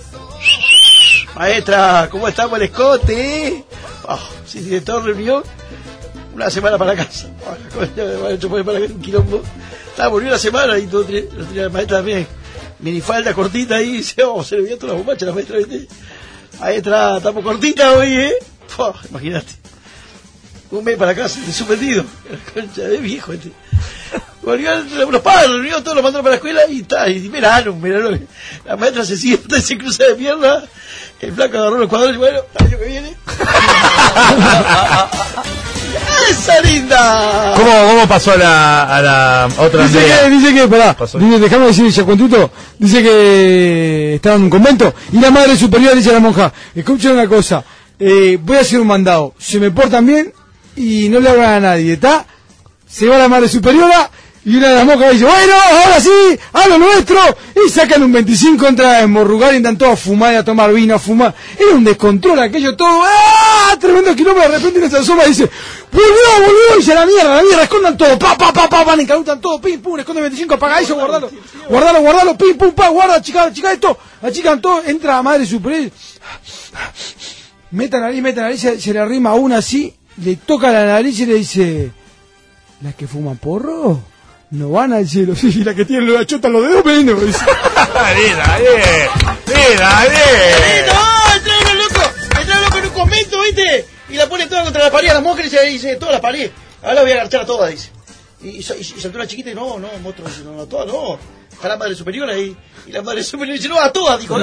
maestra, ¿cómo estamos el escote? Sí, todo reunión, una semana para casa. Para un quilombo. Volvió una semana y todo, la maestra también, minifalda cortita ahí, y dice: se le veía todas las bombachas la maestra, ¿viste? Maestra, estamos cortitas hoy, imagínate. Un mes para casa, suspendido. Concha de viejo, Volvieron los padres, reunió todos, los mandaron para la escuela y verano. La maestra se sienta y se cruza de pierna. El flaco agarró los cuadros y bueno, el año que viene. ¡Esa linda! ¿Cómo pasó a la otra? Dice que, pará, déjame decir ya cuentito. Dice que estaba en un convento y la madre superior dice a la monja: escuchen una cosa, voy a hacer un mandado, se me portan bien y no le hablan a nadie, ¿está? Se va la madre superiora y una de las monjas dice: bueno, ahora sí, a lo nuestro, y sacan un 25, entra a esmorrugar y entran todos a fumar y a tomar vino, a fumar. Era un descontrol aquello todo, tremendo kilómetro. De repente se asoma y dice: volvió, y dice: la mierda, escondan todo, van, encautan todo, pim, pum, esconden 25, apaga eso, guardalo, pim, pum, guarda, chica esto, achican todo, entra la madre superior, mete nariz, se le arrima a una así, le toca la nariz y le dice: ¿las que fuman porro? No van al cielo. Sí, la que tiene la chota en los dedos menos. Mira. Entra uno loco en un convento, ¿viste? Y la pone toda contra la pared a las mujeres y dice: toda la pared. Ahora la voy a agarchar a todas, dice. Y saltó una chiquita y no, monstruo, no, a todas no. A la madre superior ahí. Y la madre superior dice: no, a todas, dijo.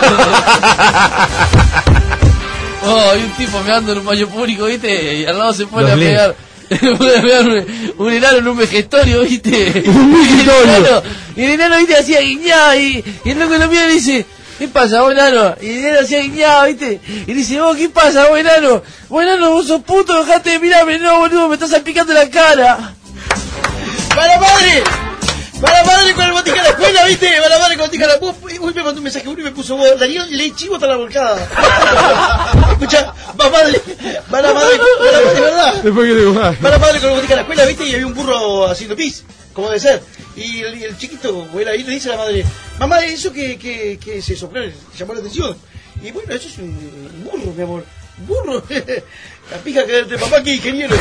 Hay un tipo meando en un baño público, ¿viste? Y al lado se pone a pegar. Un enano en un vejestorio, ¿viste? Y el enano, ¿viste? Hacía guiñada y el loco lo mira y dice: ¿qué pasa, vos, enano? Y el enano hacía guiñada, ¿viste? Y dice: ¿qué pasa, vos, enano? Vos, enano, vos sos puto, dejate de mirarme, no, boludo, me estás salpicando la cara. ¡Para madre con el botica a la escuela, ¿viste? Para madre con el botica a la escuela. Uy, me mandó un mensaje, uno y me puso: Darío, le chivo hasta la volcada. Escucha, va madre, ¿verdad? Después que digo, va la madre con el botica a la escuela, ¿viste? Y había un burro haciendo pis, como debe ser. Y el chiquito, vuela ahí, le dice a la madre: mamá, eso que se sopló, le llamó la atención. Y bueno, eso es un burro, mi amor. Un burro. La pija que de papá, que ingeniero.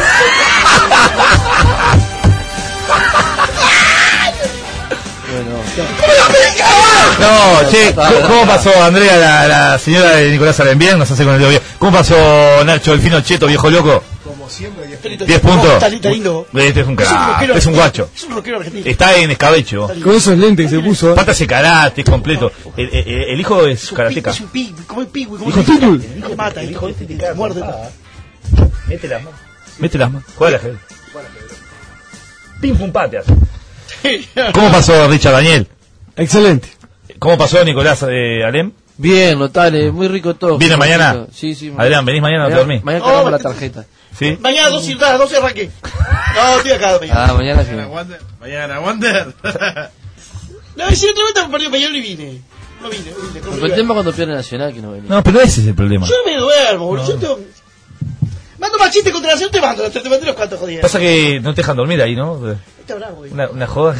No, che, ¿cómo pasó, Andrea, la señora de Nicolás Arenbién? Nos hace con el dedo bien. ¿Cómo pasó, Nacho, el fino cheto, viejo loco? Como siempre, 10 puntos. Está lindo. Este es un crack, es un guacho. Es un rockero argentino. Está en escabecho. Con esos lentes que se puso. Patas de karate, completo. El hijo es karateca. Es un pig, como el pig, como el pitbull. El hijo mata, el hijo muerde. Mete las manos. Juega la gente. Pim pum pateas. ¿Cómo pasó Richard Daniel? Excelente. ¿Cómo pasó Nicolás Alem? Bien, notable, muy rico todo. ¿Viene mañana? Sí. Adrián, ¿venís mañana a dormir? Mañana cargamos la tarjeta. ¿Sí? Mañana 12 arranque. No, estoy acá. Mañana sí. Mañana Wander. No, si otra vez un partido mañana y vine. No vine. El tema cuando pierde Nacional que no venía. No, pero ese es el problema. Yo me duermo, boludo. Yo tengo... Mando más chistes contra Nacional, te mando los cuantos jodidos. Pasa que no te dejan dormir ahí, ¿no? Está bravo, güey. Una joda.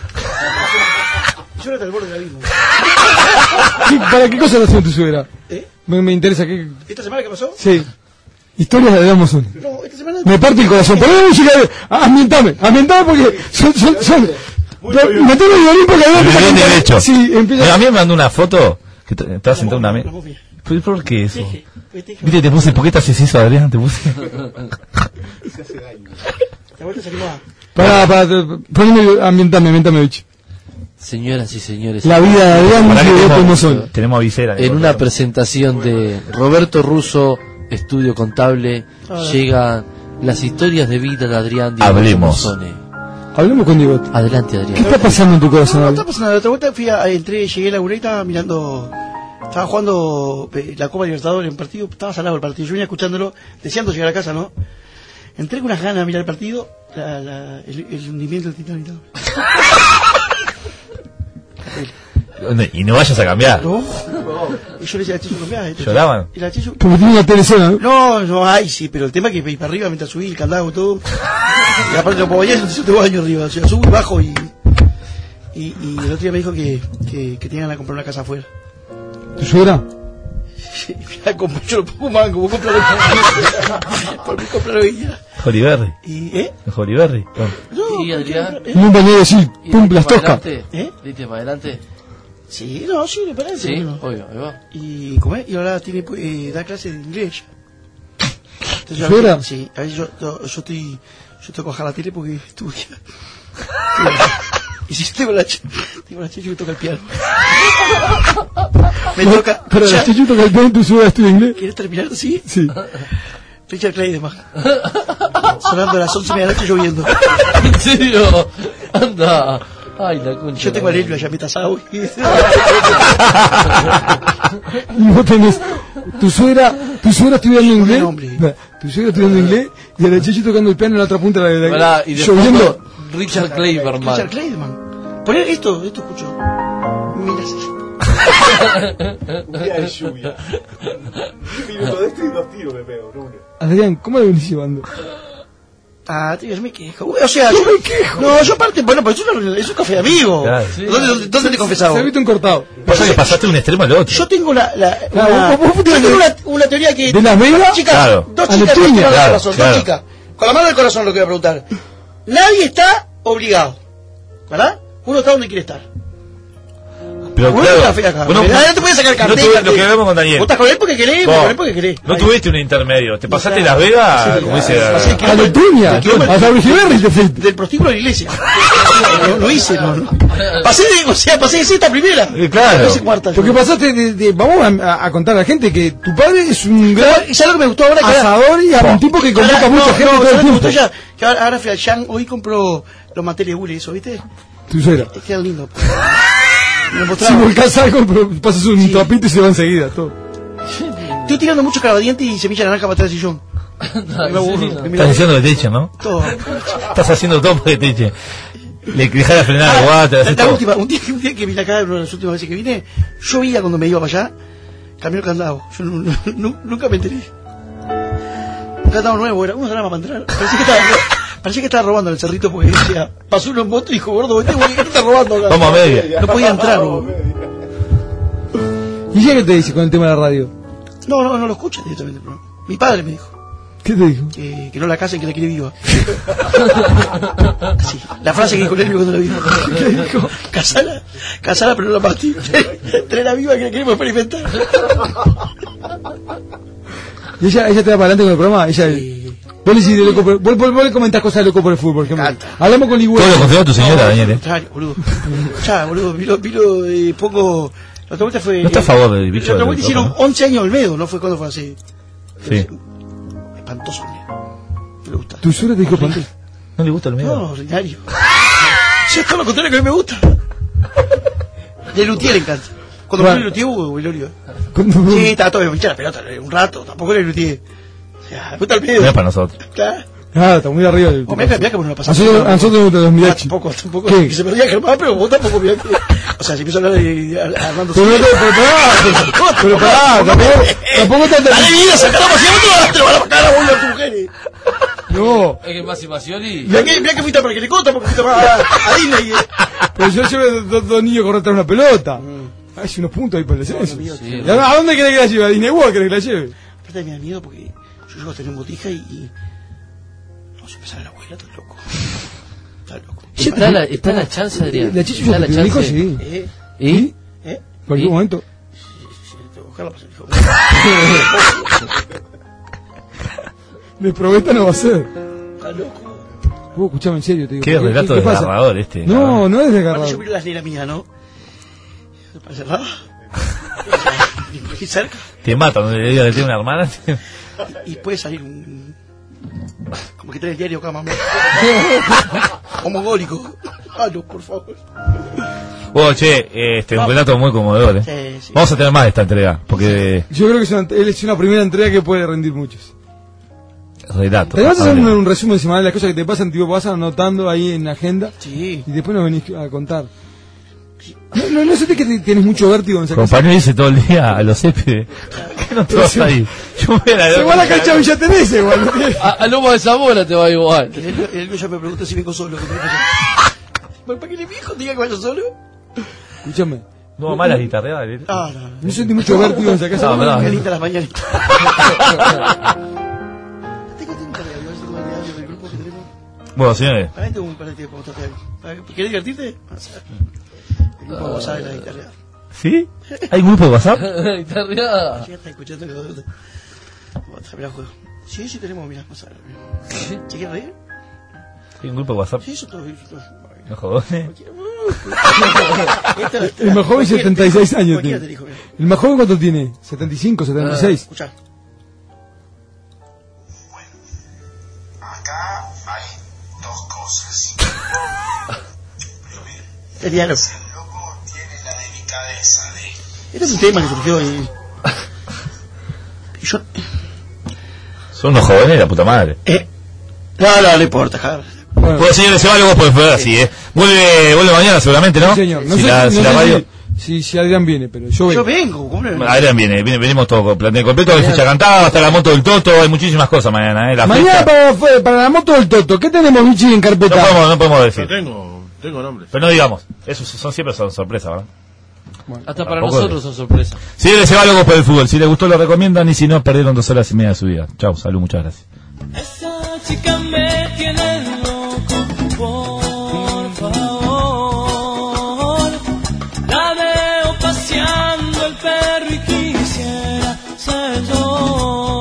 Yo era al borde del abismo. ¿Para qué cosa nació tu suegra? Me interesa. ¿Esta semana qué pasó? Sí. Historias de Damos Uno. No, esta semana... Me parte el corazón. Poné música de... Ambientame porque son... Meteme el violín porque... Violín derecho. Sí, empieza... A mí me mandó una foto que estaba sentado en una mesa. ¿Por qué eso? Viste, te puse, ¿por qué te haces eso, Adrián? Te puse. Se hace daño. La vuelta se animaba. Para, poneme, ambientame, bicho. Señoras y señores, la vida de Adrián tenemos a Visera. En una presentación de Roberto Russo, Estudio Contable, llegan las historias de vida de Adrián Diego. Hablemos con Diego. Adelante, Adrián. ¿Qué está pasando en tu corazón? No está pasando. La otra vuelta llegué a la Ureta mirando. Estaba jugando la Copa Libertadores en un partido. Estaba salado el partido. Yo venía escuchándolo, deseando llegar a casa, ¿no? Entré con unas ganas de mirar el partido. El hundimiento del Titanic. Y no vayas a cambiar. ¿No? Y yo le decía a la Chechu, ¿Lloraban? Y la Chechu... Porque tiene una telesona, ¿no? No, ay, sí, pero el tema es que me iba para arriba mientras subí el candado y todo. Y aparte no puedo bañar, yo tengo baño arriba. O sea, subo y bajo y el otro día me dijo que tenían que comprar una casa afuera. ¿Tu suegra? Yo lo pongo mango, vos comprarlo por mí comprarlo ella. Joliberry. Joliberry. Y Adrián. Y un bañero así, pum, las toscas. ¿Diste para adelante? Sí, no, sí, me parece. Sí, bueno. obvio, ahí va. Y, ¿cómo es? Y ahora tiene, da clases de inglés. Entonces, ¿Suegra? Sí, a veces yo tengo que bajar la tele porque estudia. Y si tengo la Chechu que toca el piano. Me toca. Pero la Chechu toca el piano, tu suegra estudia inglés. ¿Quieres terminar? Sí. Sí. Richard Clayderman. Sonando a las 11 de la noche lloviendo. ¿En serio? Anda. Ay, la concha. Yo tengo a Lelio allá metasado. Y vos tenés tu suegra estudiando inglés. Tu suegra estudiando inglés y a la Chechu tocando el piano en la otra punta de la y de lloviendo. fondo, Richard Clayderman. Richard Clayderman. Poner esto escucho. Mira. Un día de lluvia. Un minuto de esto y 2 tiros me pego, no uno. Adrián, ¿cómo le venís llevando? Ah, tío, yo me quejo. O sea, yo me quejo. No, yo aparte, bueno, pues es un café de amigo. Claro. Sí. ¿Dónde te confesaba? Se ha visto un cortado. Pasa que pasaste de un extremo al otro. Yo tengo una teoría que... ¿De las Vegas? Chicas, claro. Dos chicas con la mano del corazón, claro. dos chicas. Con la mano del corazón lo que voy a preguntar. Nadie está obligado, ¿verdad? Uno está donde quiere estar. Pero uno claro, café acá. Uno, No te puedes sacar carnet. No lo que vemos con Daniel. Vos estás con él porque querés, vos con él porque querés. No tuviste un intermedio. Te pasaste Las Vegas, como dice... A la tuña. A San Berry te fuiste. Del prostíbulo de la iglesia. Lo hice, no. Pasé de sexta a primera. Claro. No sé cuarta. Porque pasaste vamos a contar a la gente que tu padre es un gran ¿sabes lo que me gustó ahora? asador y un tipo que convoca a mucha gente todo el tiempo. Que ahora fui al Yang, hoy compró los materiales Bully, eso, ¿viste? Tu suegra. Queda lindo. Si volcás algo, pasas un trapito y se va enseguida, todo. Estoy tirando mucho carbadiente y semilla naranja para atrás del sillón. Estás haciendo que te echen, ¿no? Todo. Estás haciendo todo para que te echen. Le dejás de frenar el guate. La última, un día que vine acá, una de las últimas veces que vine, llovía cuando me iba para allá, cambió el candado. Yo nunca me enteré. Un candado nuevo, era una drama para entrar. Parecía que estaba robando en el cerrito porque decía, pasó uno en moto y dijo, gordo, ¿qué está robando acá? Vamos a media. No podía entrar. ¿Y ya qué te dice con el tema de la radio? No lo escucha directamente. Pero mi padre me dijo. ¿Qué te dijo? Que no la casen, que la quiere viva. Sí, la frase que dijo Lelio cuando la vino. ¿Qué dijo? Casala pero no la maté. Traerla viva que la queremos experimentar. ¿Y ella te da para adelante con el programa? Vos le decís de loco vos le comentás cosas de loco por el fútbol, por ejemplo. Hablamos con Ligüero. Todo lo confía tu señora, Daniel, boludo. Ya, boludo, pongo... La otra vuelta fue... No está a favor del bicho. La otra vuelta hicieron 11 años Olmedo, ¿no? Fue cuando fue así. Sí. Espantoso Olmedo. No le gusta. ¿Tu suegra te dijo espantoso? ¿No le gusta Olmedo? No, ordinario. Si es todo lo contrario que a mí me gusta. De Lutier le encanta. Cuando fue Lutier hubo velorio. Sí, estaba todo bien, la pelota un rato, tampoco le Lutier. O sea, me gusta el medio. No es para nosotros. Claro. Ah, está muy arriba. Mirá que vos no lo pasás. A nosotros nos mirachi. Tampoco. Que se perdía Germán, pero vos tampoco mirá que... O sea, si empiezo a hablar de Armando... Pero pará, tampoco te... ¡Dale vida, sacamos y te lo van a pagar a vos y a tu mujer! No. Es que Masi Macioli... Mirá que fuiste para que le conta, porque fuiste a Disney. Pero yo llevo dos niños correr tras una pelota. Hay unos puntos ahí para el descenso. ¿A dónde querés que la lleve? ¿A Disney World querés que la lleve? Aparte me da miedo porque yo llego a tener botija y... No se me sale la abuela, estoy loco. Está la chance, Adrián. La Chichu ya te dijo, sí. ¿Y? Cualquier momento. Ojalá pase. De probeta no va a ser. Está loco. Escuchame en serio, te digo. Qué relato desgarrador este. No es desgarrador. Yo miro las de la mía, ¿no? ¿Me parece raro? Aquí cerca. Te mata, donde le diga que tiene una hermana. Y puede salir un... Como que trae el diario acá, mamá. Homogólico. No, por favor. Bueno, un relato muy conmovedor, Sí. Vamos a tener más de esta entrega, porque... Yo creo que es una primera entrega que puede rendir muchos. Relato. Te vas a hacer un resumen semanal de las cosas que te pasan, tipo, vas anotando ahí en la agenda. Sí. Y después nos venís a contar. No sé que tienes mucho vértigo en esa compañero dice todo el día a los céspedes. ¿Qué no te vas ahí? Yo me la se va a la cancha Villa Teresa igual. A Loma de Zamora te va igual. El ya me preguntó si vengo solo. ¿Para qué le dijo? Diga que vaya solo. Escúchame. No, malas guitarreadas. No sentí mucho vértigo en esa casa. No, calienta las mañanitas. Bueno, señores. Para esto un par de tiempo. ¿Querés divertirte? El grupo de WhatsApp de la guitarreada. ¿Sí? ¿Hay un grupo de WhatsApp? Guitarreada. Ya está escuchando que todo. Mirá el juego. Sí, tenemos, mirá. ¿Se quiere reír? ¿Hay un grupo de WhatsApp? Sí, eso todo. ¿No jodones? El más joven 76 años tiene. ¿El más joven cuánto tiene? 75, 76. Escuchá. Acá hay dos cosas. Primero, el loco tiene la delicadeza de... este es un tema que surgió y yo... Son unos jóvenes, la puta madre. No importa, Javier. Bueno, señores, se va luego por fue así, Vuelve mañana seguramente, ¿no? Sí, señor. No si sé la radio... Si Adrián viene, pero yo vengo. ¿Cómo no? Adrián venimos todos con plantel completo, hay fecha cantada, hasta la moto del Toto, hay muchísimas cosas mañana, mañana para la moto del Toto, ¿qué tenemos, Michi, en carpeta? No podemos decir. Tengo nombres. Pero no digamos, esos siempre son sorpresas, ¿verdad? Bueno, hasta para nosotros son sorpresas. Si se va luego por el fútbol, si les gustó lo recomiendan y si no, perdieron 2 horas y media de su vida. Chau, salud, muchas gracias. Esa chica me tiene loco, por favor. La veo paseando el perro y quisiera ser yo.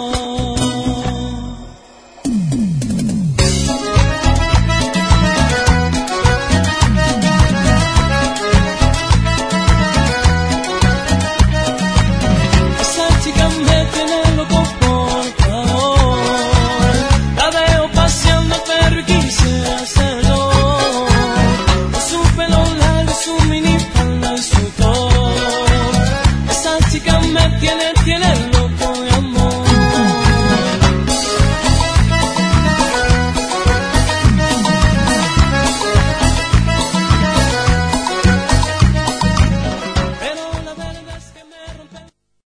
Esa chica me tiene loco, por favor. La veo paseando el perro y quisiera ser yo. Su pelo largo, su minifalda y su top. Esa chica me tiene loco.